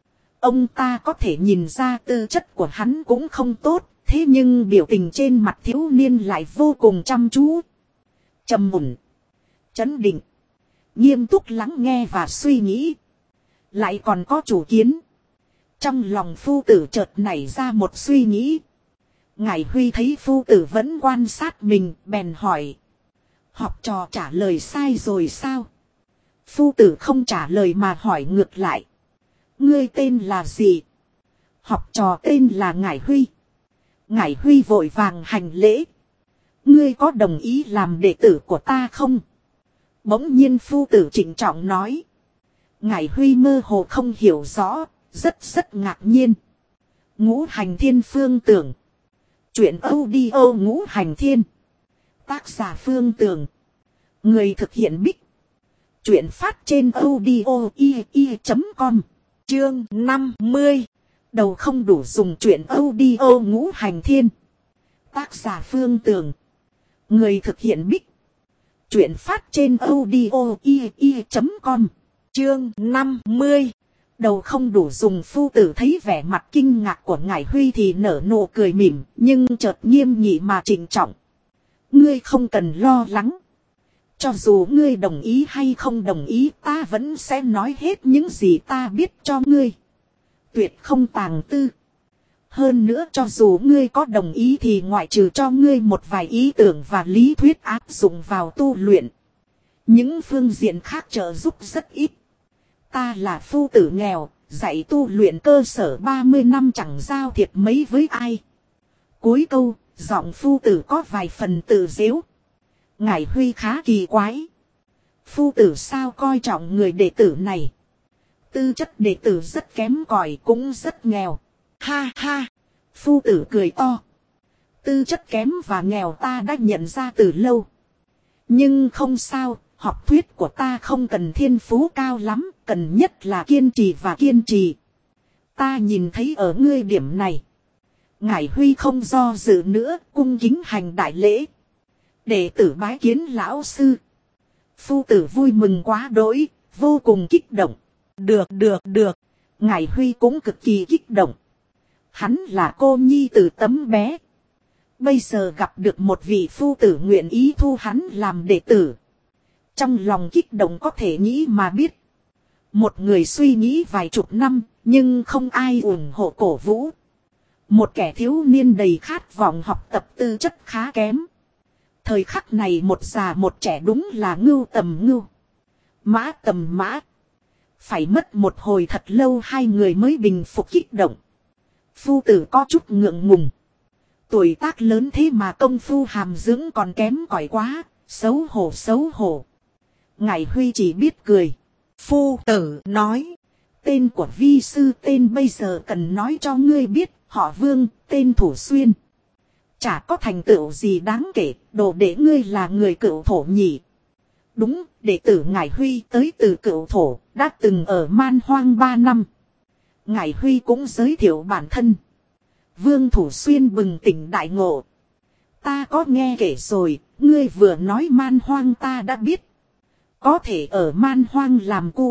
Ông ta có thể nhìn ra tư chất của hắn cũng không tốt, thế nhưng biểu tình trên mặt thiếu niên lại vô cùng chăm chú. Trầm ổn, chấn định, nghiêm túc lắng nghe và suy nghĩ. Lại còn có chủ kiến. Trong lòng phu tử chợt nảy ra một suy nghĩ. Ngải Huy thấy phu tử vẫn quan sát mình, bèn hỏi. Học trò trả lời sai rồi sao? Phu tử không trả lời mà hỏi ngược lại. Ngươi tên là gì? Học trò tên là Ngải Huy. Ngải Huy vội vàng hành lễ. Ngươi có đồng ý làm đệ tử của ta không? Bỗng nhiên phu tử trịnh trọng nói. Ngải Huy mơ hồ không hiểu rõ, rất ngạc nhiên. Ngũ hành thiên phương tưởng. Chuyện audio ngũ hành thiên. Tác giả Phương Tường. Người thực hiện Bích. Chuyện phát trên audio.com. Chương 50. Đầu không đủ dùng chuyện audio ngũ hành thiên. Tác giả Phương Tường. Người thực hiện Bích. Chuyện phát trên audio.com. Chương 50. Đầu không đủ dùng. Phu tử thấy vẻ mặt kinh ngạc của Ngải Huy thì nở nụ cười mỉm, nhưng chợt nghiêm nghị mà trịnh trọng. Ngươi không cần lo lắng. Cho dù ngươi đồng ý hay không đồng ý, ta vẫn sẽ nói hết những gì ta biết cho ngươi. Tuyệt không tàng tư. Hơn nữa cho dù ngươi có đồng ý thì ngoại trừ cho ngươi một vài ý tưởng và lý thuyết áp dụng vào tu luyện, những phương diện khác trợ giúp rất ít. Ta là phu tử nghèo, dạy tu luyện cơ sở 30 năm chẳng giao thiệp mấy với ai. Cuối câu, giọng phu tử có vài phần tự giễu. Ngải Huy khá kỳ quái. Phu tử sao coi trọng người đệ tử này? Tư chất đệ tử rất kém cỏi, cũng rất nghèo. Ha ha! Phu tử cười to. Tư chất kém và nghèo ta đã nhận ra từ lâu. Nhưng không sao, học thuyết của ta không cần thiên phú cao lắm, cần nhất là kiên trì và kiên trì. Ta nhìn thấy ở ngươi điểm này. Ngải Huy không do dự nữa, cung kính hành đại lễ. Đệ tử bái kiến lão sư. Phu tử vui mừng quá đỗi, vô cùng kích động. Được. Ngải Huy cũng cực kỳ kích động. Hắn là cô nhi từ tấm bé. Bây giờ gặp được một vị phu tử nguyện ý thu hắn làm đệ tử. Trong lòng kích động có thể nghĩ mà biết. Một người suy nghĩ vài chục năm, nhưng không ai ủng hộ cổ vũ. Một kẻ thiếu niên đầy khát vọng học tập tư chất khá kém. Thời khắc này một già một trẻ đúng là ngưu tầm ngưu. Mã tầm mã. Phải mất một hồi thật lâu hai người mới bình phục kích động. Phu tử có chút ngượng ngùng. Tuổi tác lớn thế mà công phu hàm dưỡng còn kém cỏi quá, xấu hổ. Ngải Huy chỉ biết cười. Phu tử nói. Tên của vi sư tên bây giờ cần nói cho ngươi biết, họ Vương, tên Thủ Xuyên. Chả có thành tựu gì đáng kể, đồ đệ ngươi là người Cựu Thổ nhỉ. Đúng, đệ tử Ngải Huy tới từ Cựu Thổ, đã từng ở Man Hoang 3 năm. Ngải Huy cũng giới thiệu bản thân. Vương Thủ Xuyên bừng tỉnh đại ngộ. Ta có nghe kể rồi, ngươi vừa nói Man Hoang ta đã biết. Có thể ở Man Hoang làm cu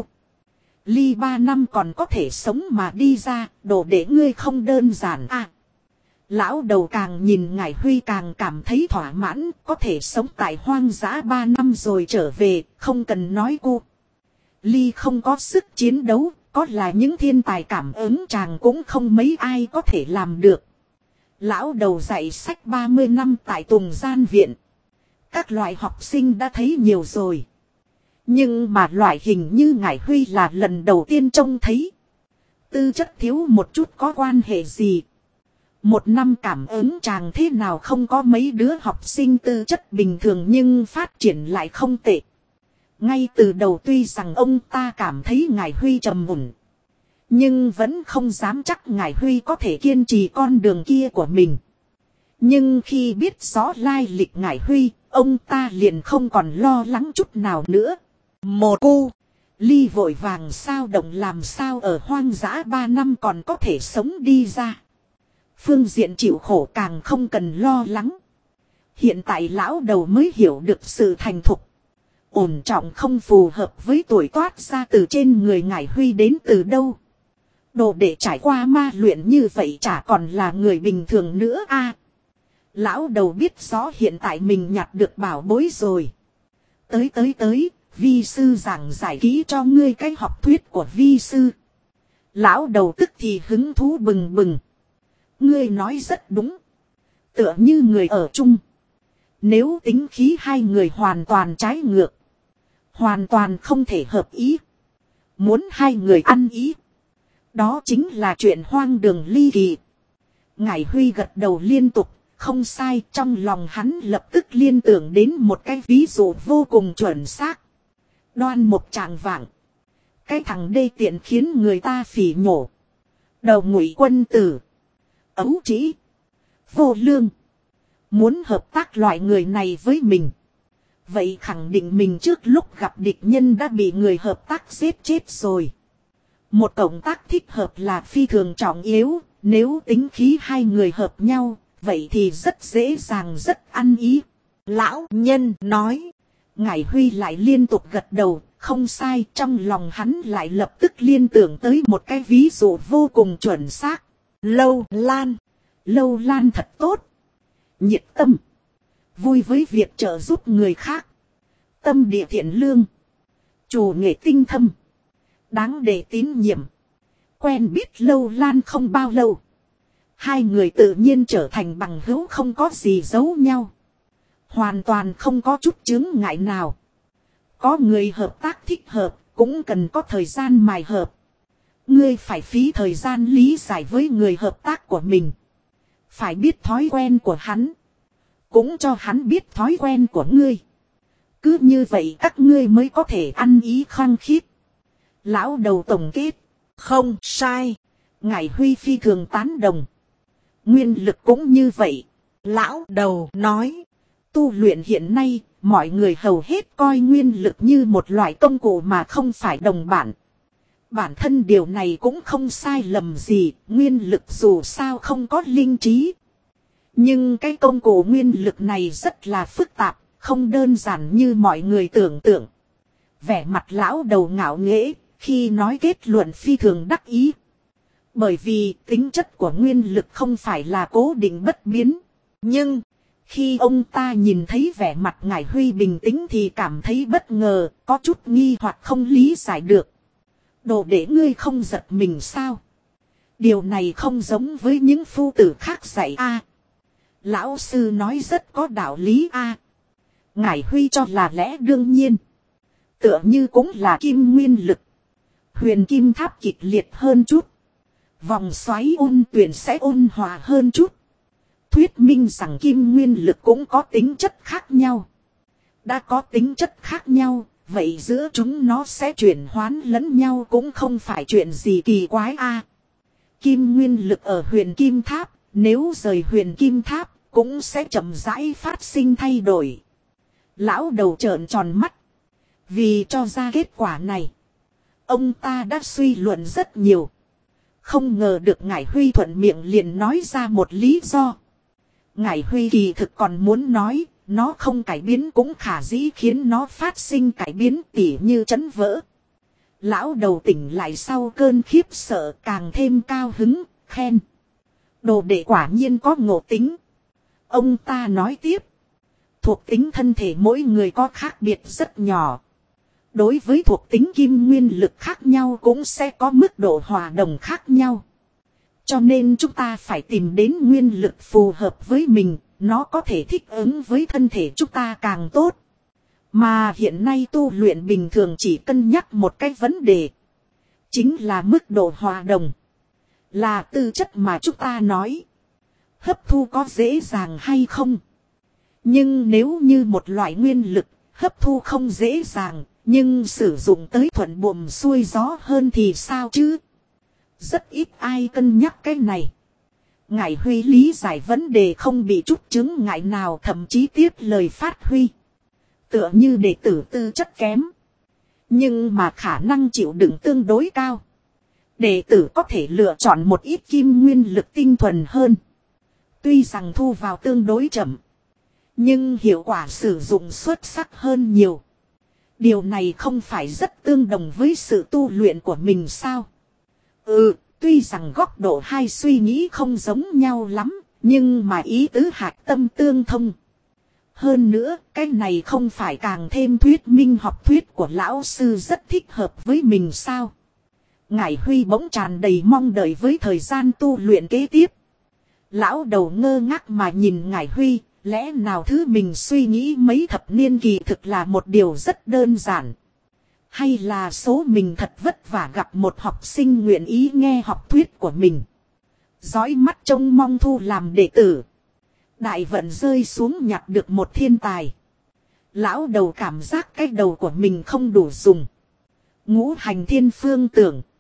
ly 3 năm còn có thể sống mà đi ra, đồ để ngươi không đơn giản à. Lão đầu càng nhìn Ngải Huy càng cảm thấy thỏa mãn, có thể sống tại hoang dã 3 năm rồi trở về, không cần nói cu ly không có sức chiến đấu, có là những thiên tài cảm ứng chàng cũng không mấy ai có thể làm được. Lão đầu dạy sách 30 năm tại Tùng Gian Viện. Các loại học sinh đã thấy nhiều rồi. Nhưng mà loại hình như Ngải Huy là lần đầu tiên trông thấy. Tư chất thiếu một chút có quan hệ gì? Một năm cảm ứng chàng thế nào không có mấy đứa học sinh tư chất bình thường nhưng phát triển lại không tệ. Ngay từ đầu tuy rằng ông ta cảm thấy Ngải Huy trầm mùn. Nhưng vẫn không dám chắc Ngải Huy có thể kiên trì con đường kia của mình. Nhưng khi biết rõ lai lịch Ngải Huy, ông ta liền không còn lo lắng chút nào nữa. Một cu ly vội vàng sao động làm sao ở hoang dã 3 năm còn có thể sống đi ra. Phương diện chịu khổ càng không cần lo lắng. Hiện tại lão đầu mới hiểu được sự thành thục. Ổn trọng không phù hợp với tuổi toát ra từ trên người Ngải Huy đến từ đâu. Đồ để trải qua ma luyện như vậy chả còn là người bình thường nữa a. Lão đầu biết rõ hiện tại mình nhặt được bảo bối rồi. Tới, vi sư giảng giải kỹ cho ngươi cái học thuyết của vi sư. Lão đầu tức thì hứng thú bừng bừng. Ngươi nói rất đúng. Tựa như người ở chung. Nếu tính khí hai người hoàn toàn trái ngược. Hoàn toàn không thể hợp ý. Muốn hai người ăn ý. Đó chính là chuyện hoang đường ly kỳ. Ngải Huy gật đầu liên tục. Không sai, trong lòng hắn lập tức liên tưởng đến một cái ví dụ vô cùng chuẩn xác. Đoan một tràng vạng. Cái thằng đê tiện khiến người ta phỉ nhổ. Đầu Ngụy Quân Tử. Ấu trĩ. Vô lương. Muốn hợp tác loại người này với mình. Vậy khẳng định mình trước lúc gặp địch nhân đã bị người hợp tác giết chết rồi. Một cộng tác thích hợp là phi thường trọng yếu. Nếu tính khí hai người hợp nhau, vậy thì rất dễ dàng rất ăn ý. Lão nhân nói. Ngải Huy lại liên tục gật đầu. Không sai, trong lòng hắn lại lập tức liên tưởng tới một cái ví dụ vô cùng chuẩn xác. Lâu Lan. Lâu Lan thật tốt. Nhiệt tâm. Vui với việc trợ giúp người khác. Tâm địa thiện lương. Chủ nghệ tinh thâm. Đáng để tín nhiệm. Quen biết Lâu Lan không bao lâu. Hai người tự nhiên trở thành bằng hữu không có gì giấu nhau. Hoàn toàn không có chút chướng ngại nào. Có người hợp tác thích hợp, cũng cần có thời gian mài hợp. Ngươi phải phí thời gian lý giải với người hợp tác của mình. Phải biết thói quen của hắn. Cũng cho hắn biết thói quen của ngươi. Cứ như vậy các ngươi mới có thể ăn ý khăng khít. Lão đầu tổng kết. Không sai. Ngải Huy phi thường tán đồng. Nguyên lực cũng như vậy. Lão đầu nói. Tu luyện hiện nay, mọi người hầu hết coi nguyên lực như một loại công cụ mà không phải đồng bản. Bản thân điều này cũng không sai lầm gì, nguyên lực dù sao không có linh trí. Nhưng cái công cụ nguyên lực này rất là phức tạp, không đơn giản như mọi người tưởng tượng. Vẻ mặt lão đầu ngạo nghễ, khi nói kết luận phi thường đắc ý. Bởi vì tính chất của nguyên lực không phải là cố định bất biến. Nhưng, khi ông ta nhìn thấy vẻ mặt Ngải Huy bình tĩnh thì cảm thấy bất ngờ, có chút nghi hoặc không lý giải được. Đồ để ngươi không giật mình sao? Điều này không giống với những phu tử khác dạy a. Lão sư nói rất có đạo lý a. Ngải Huy cho là lẽ đương nhiên. Tựa như cũng là kim nguyên lực. Huyền kim tháp kịch liệt hơn chút. Vòng xoáy ôn tuyển sẽ ôn hòa hơn chút. Thuyết minh rằng kim nguyên lực cũng có tính chất khác nhau. Đã có tính chất khác nhau, vậy giữa chúng nó sẽ chuyển hoán lẫn nhau cũng không phải chuyện gì kỳ quái a. Kim nguyên lực ở huyền kim tháp, nếu rời huyền kim tháp, cũng sẽ chậm rãi phát sinh thay đổi. Lão đầu trợn tròn mắt. Vì cho ra kết quả này, ông ta đã suy luận rất nhiều. Không ngờ được Ngải Huy thuận miệng liền nói ra một lý do. Ngải Huy kỳ thực còn muốn nói, nó không cải biến cũng khả dĩ khiến nó phát sinh cải biến tỉ như chấn vỡ. Lão đầu tỉnh lại sau cơn khiếp sợ càng thêm cao hứng, khen. Đồ đệ quả nhiên có ngộ tính. Ông ta nói tiếp. Thuộc tính thân thể mỗi người có khác biệt rất nhỏ. Đối với thuộc tính kim nguyên lực khác nhau cũng sẽ có mức độ hòa đồng khác nhau. Cho nên chúng ta phải tìm đến nguyên lực phù hợp với mình, nó có thể thích ứng với thân thể chúng ta càng tốt. Mà hiện nay tu luyện bình thường chỉ cân nhắc một cái vấn đề. Chính là mức độ hòa đồng. Là tư chất mà chúng ta nói. Hấp thu có dễ dàng hay không? Nhưng nếu như một loại nguyên lực, hấp thu không dễ dàng, nhưng sử dụng tới thuận buồm xuôi gió hơn thì sao chứ? Rất ít ai cân nhắc cái này. Ngải Huy lý giải vấn đề không bị chút chứng ngại nào, thậm chí tiếp lời phát huy. Tựa như đệ tử tư chất kém. Nhưng mà khả năng chịu đựng tương đối cao. Đệ tử có thể lựa chọn một ít kim nguyên lực tinh thuần hơn. Tuy rằng thu vào tương đối chậm. Nhưng hiệu quả sử dụng xuất sắc hơn nhiều. Điều này không phải rất tương đồng với sự tu luyện của mình sao? Tuy rằng góc độ hai suy nghĩ không giống nhau lắm, nhưng mà ý tứ hạch tâm tương thông. Hơn nữa, cái này không phải càng thêm thuyết minh học thuyết của lão sư rất thích hợp với mình sao? Ngải Huy bỗng tràn đầy mong đợi với thời gian tu luyện kế tiếp. Lão đầu ngơ ngác mà nhìn Ngải Huy, lẽ nào thứ mình suy nghĩ mấy thập niên kỳ thực là một điều rất đơn giản. Hay là số mình thật vất vả gặp một học sinh nguyện ý nghe học thuyết của mình. Dõi mắt trông mong thu làm đệ tử. Đại vận rơi xuống nhặt được một thiên tài. Lão đầu cảm giác cái đầu của mình không đủ dùng. Ngũ hành thiên phương tưởng.